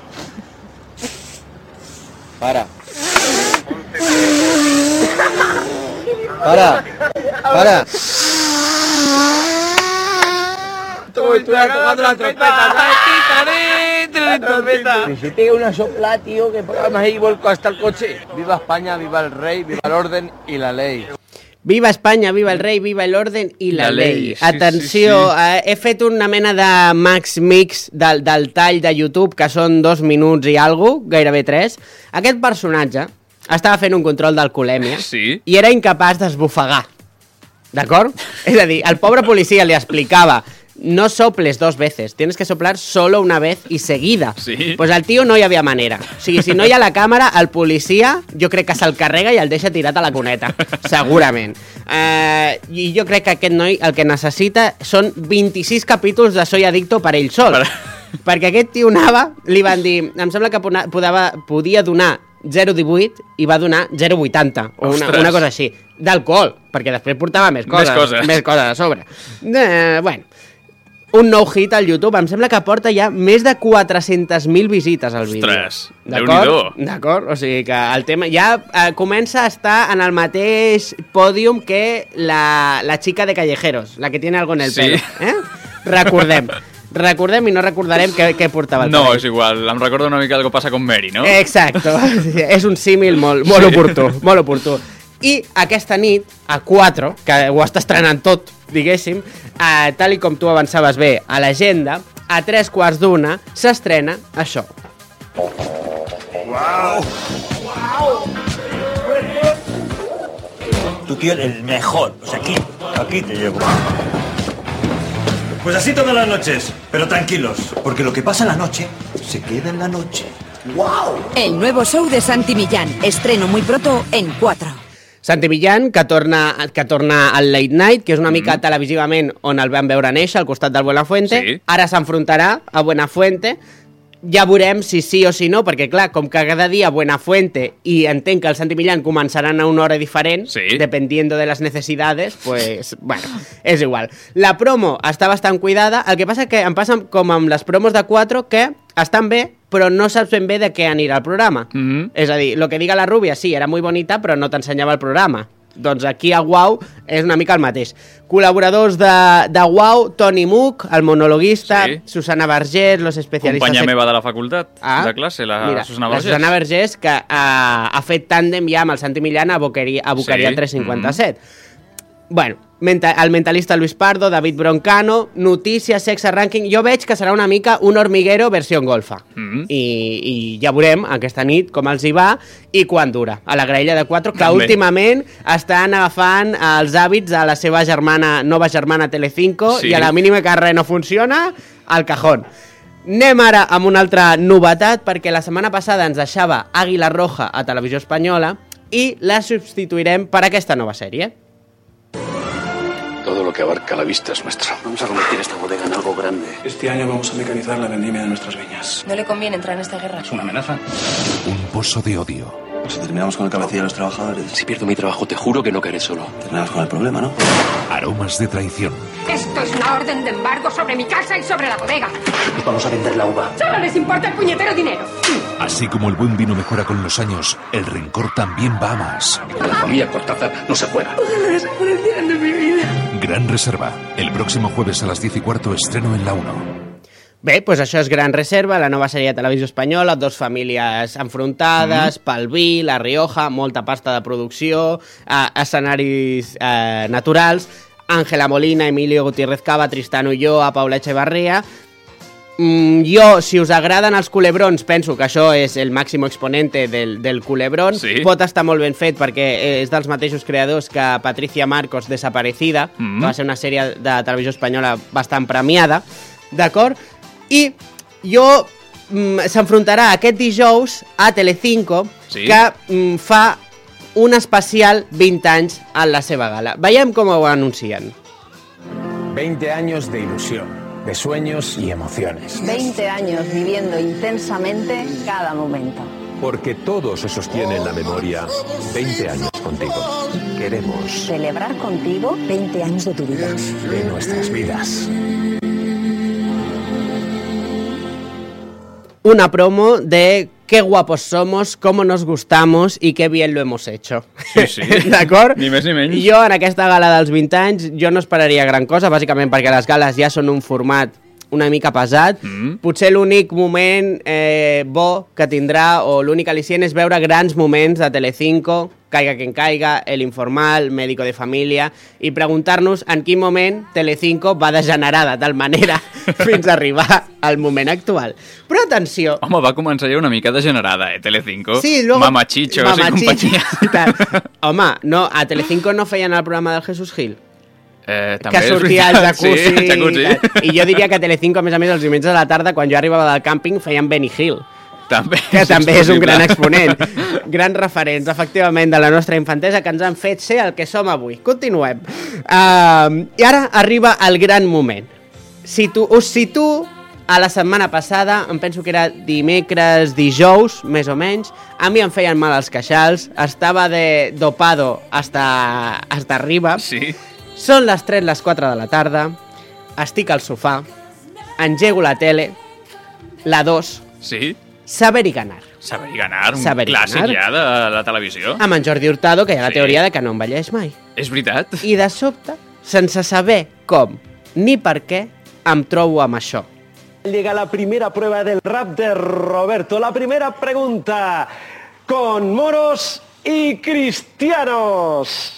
Para. Para. Para. Estoy tocando la trompeta. La trompeta. Si te una sopla, tío, que pongas ahí vuelco hasta el coche. Viva España, viva el rey, viva el orden y la ley. Viva Espanya, viva el rei, viva l'orden i la, la lei. lei. Sí, Atenció, sí, sí. Eh, he fet una mena de max mix del, del tall de YouTube, que són dos minuts i alguna, gairebé tres. Aquest personatge estava fent un control d'alcoholèmia, sí. I era incapaç d'esbufegar. D'acord? És a dir, el pobre policia li explicava: no soples dos veces, tienes que soplar solo una vez y seguida. Sí. Pues al tio no hi havia manera. O sigui, si no hi ha la càmera, el policia jo crec que se'l carrega i el deixa tirat a la cuneta. Segurament. Eh, I jo crec que aquest noi el que necessita són vint-i-sis capítols de Soy Adicto per ell sol. Per... Perquè aquest tio anava, li van dir, em sembla que podava, podia donar zero coma divuit i va donar zero coma vuitanta o una, una cosa així. D'alcohol, perquè després portava més coses. Més coses. Més coses a sobre. Eh, bueno, un nou hit al YouTube, em sembla que porta ja més de quatre-centes mil visites al vídeo. Ostres, Déu-n'hi-do. D'acord? O sigui que el tema ja eh, comença a estar en el mateix pòdium que la, la chica de Callejeros, la que tiene algo en el sí. pelo. Eh? Recordem. Recordem i no recordarem què, què portava el No, cabell. és igual, em recorda una mica el que passa con Mary, no? Exacto, és un símil molt, molt sí. oportú, molt oportú. I aquesta nit, a quatre, que ho està estrenant tot, diguéssim, eh, tal i com tu avançaves bé a l'agenda, a tres quarts d'una s'estrena això. ¡Wow! ¡Wow! Tú quieres el mejor, pues aquí, aquí te llevo. Pues así todas las noches, pero tranquilos, porque lo que pasa en la noche se queda en la noche. ¡Wow! El nuevo show de Santi Millán, estreno muy pronto en cuatro. Santi Millán, que torna, que torna al Late Night, que és una mm-hmm. mica televisivament on el vam veure néixer, al costat del Buenafuente. Sí. Ara s'enfrontarà a Buenafuente. Ja veurem si sí o si no, perquè clar, com que cada dia Buenafuente i entenc que el Santi Millán començaran a una hora diferent, sí. dependiendo de les necessitats, pues, bueno, és igual. La promo està bastant cuidada, el que passa que em passa com amb les promos de quatre, que estan bé, però no saps ben bé de què anirà el programa. Mm-hmm. És a dir, lo que diga la rubia, sí, era muy bonita, però no t'ensenyava el programa. Doncs aquí a Wow és una mica el mateix. Col·laboradors de, de Wow, Toni Muc, el monologuista, sí. Susana Vergés, los especialistes... Companya meva de la facultat, ah, de classe, la mira, Susana Vergés. La Susana Vergés, que uh, ha fet tàndem ja amb el Santi Millán a Boqueria, a Boqueria sí. tres cinquanta-set. Mm-hmm. Bueno, menta, el mentalista Luis Pardo, David Broncano, notícies, sexe, rànquing... Jo veig que serà una mica un hormiguero versió golfa. Mm-hmm. I, I ja veurem aquesta nit com els hi va i quan dura. A la graella de quatre, que també. Últimament estan agafant els hàbits a la seva germana, nova germana Telecinco, sí. I a la mínima que res no funciona, al cajón. Anem ara amb una altra novetat, perquè la setmana passada ens deixava Àguila Roja a Televisió Espanyola i la substituirem per aquesta nova sèrie. Todo lo que abarca la vista es nuestro. Vamos a convertir esta bodega en algo grande. Este año vamos a mecanizar la vendimia de nuestras viñas. No le conviene entrar en esta guerra. Es una amenaza. Un pozo de odio. Si terminamos con el cabecilla de los trabajadores. Si pierdo mi trabajo, te juro que no caeré solo. Terminamos con el problema, ¿no? Aromas de traición. Esto es una orden de embargo sobre mi casa y sobre la bodega. Vamos a vender la uva. Solo les importa el puñetero dinero. Así como el buen vino mejora con los años, el rencor también va a más. Con la familia Cortázar no se juega. Ojalá desaparecieran de mi vida. Gran Reserva. El próximo jueves a las diez y cuarto estreno en la uno. Bé, doncs això és Gran Reserva, la nova sèrie de Televisió Espanyola, dos famílies enfrontades, mm. pel vi, la Rioja, molta pasta de producció, eh, escenaris eh, naturals, Ángela Molina, Emilio Gutiérrez Cava, Tristán Ulloa, Paula Echevarría. Mm, jo, si us agraden els culebrons, penso que això és el màxim exponente del, del culebrón. Sí. Pot estar molt ben fet perquè és dels mateixos creadors que Patricia Marcos, Desaparecida, mm. que va ser una sèrie de Televisió Espanyola bastant premiada, d'acord? I jo mm, s'enfrontarà aquest dijous a Telecinco, sí. que mm, fa un especial vint anys a la seva gala. Veiem com ho anuncien. veinte años de ilusión, de sueños y emociones. veinte años viviendo intensamente cada momento. Porque todo se sostiene en la memoria. veinte años contigo. Queremos celebrar contigo veinte años de tu vida. De nuestras vidas. Una promo de qué guapos somos, cómo nos gustamos y qué bien lo hemos hecho. Sí, sí. D'acord? Ni més ni menys. Jo, en aquesta gala dels vint anys, jo no esperaria gran cosa, bàsicament perquè les gales ja són un format una mica pesat. Mm. Potser l'únic moment eh, bo que tindrà, o l'únic al·licient, és veure grans moments de Telecinco, Caiga quien caiga, El Informal, Médico de Família, i preguntar-nos en quin moment Telecinco va degenerar de tal manera fins a arribar al moment actual. Però atenció... Home, va començar ja una mica degenerada, eh, Telecinco. Sí, luego... Mamachichos Mamachichos i companyia. Home, no, a Telecinco no feien el programa del Jesús Gil. Eh, també que sortia al jacuzzi, sí, el jacuzzi. I, i jo diria que Telecinco, a més a més, els diumenges de la tarda, quan jo arribava del càmping, feien Benny Hill. També, que és també és un possible. gran exponent. Grans referents, efectivament, de la nostra infantesa que ens han fet ser el que som avui. Continuem. Uh, I ara arriba el gran moment. Si tu, us situ a la setmana passada, em penso que era dimecres, dijous, més o menys, a mi em feien mal els queixals, estava de dopado hasta, hasta arriba. Sí. Són les tres, les quatre de la tarda, estic al sofà, engego la tele, la dos... Sí? Saber i ganar. Saber i ganar, un Saber clàssic ganar. ja de la televisió. Amb en Jordi Hurtado, que hi ha la Sí. teoria de que no envelleix mai. És veritat. I de sobte, sense saber com ni per què, em trobo amb això. Llega la primera prueba del rap de Roberto. La primera pregunta con moros y cristianos.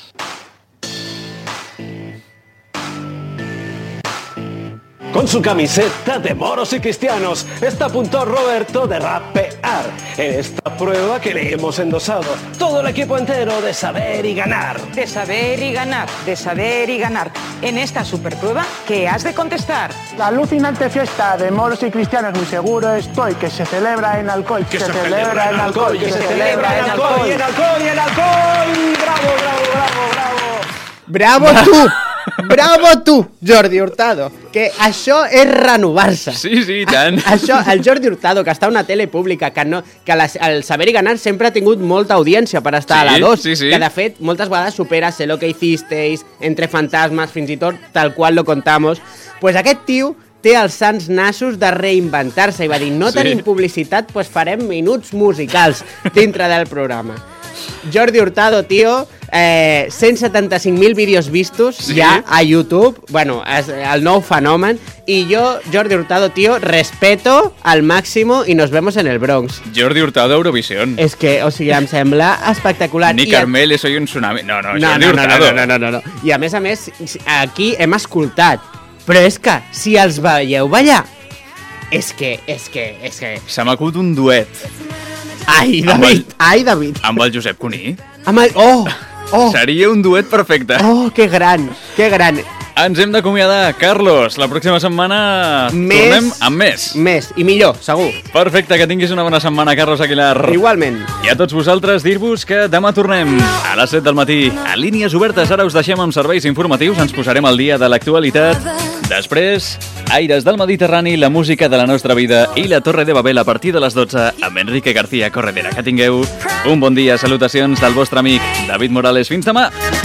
Con su camiseta de moros y cristianos está a punto Roberto de rapear en esta prueba que le hemos endosado todo el equipo entero de Saber y Ganar. De saber y ganar, de saber y ganar. En esta superprueba, ¿qué has de contestar? La alucinante fiesta de moros y cristianos, muy seguro estoy, que se celebra en Alcoy, que, Que se, celebra en Alcoy, que se celebra en Alcoy, en Alcoy, en Alcoy. Bravo, bravo, bravo, bravo. Bravo tu! Bravo tu, Jordi Hurtado! Que això és renovar-se. Sí, sí, i tant. A, això, el Jordi Hurtado, que està a una tele pública, que, no, que la, el Saber i Ganar sempre ha tingut molta audiència per estar Sí, a la dos, sí, sí. que de fet moltes vegades supera Sé lo que hicisteis, Entre fantasmas, fins i tot tal qual lo contamos. Pues aquest tio té els sants nassos de reinventar-se i va dir, no Sí. tenim publicitat, doncs farem minuts musicals dintre del programa. Jordi Hurtado, tio, eh, cent setanta-cinc mil vídeos vistos Sí. ja a YouTube, bueno, és el nou fenomen, i jo, Jordi Hurtado, tio, respeto al máximo y nos vemos en el Bronx. Jordi Hurtado, Eurovisión. És que, o sigui, em sembla espectacular. Ni I a- Carmel, soy un tsunami. No, no, No, Jordi no, no, Hurtado. no, no, no, no. I a més a més, aquí hem escoltat, però és que si els veieu ballar, és que, és que, és que... Se m'acut un duet. Ai, Amb David, el- ai, David. Amb el Josep Cuní. Amb el... Oh, oh, Seria un duet perfecte. oh, que gran, que gran. Ens hem d'acomiadar, Carlos. La pròxima setmana Més- tornem amb més. Més, i millor, segur. Perfecte, que tinguis una bona setmana, Carlos Aguilar. Igualment. I a tots vosaltres dir-vos que demà tornem a les set del matí a Línies Obertes. Ara us deixem amb serveis informatius, ens posarem al dia de l'actualitat. Després, Aires del Mediterrani, la música de la nostra vida i la Torre de Babel a partir de les dotze amb Enrique García Corredera. Que tingueu un bon dia, salutacions del vostre amic David Morales. Fins demà!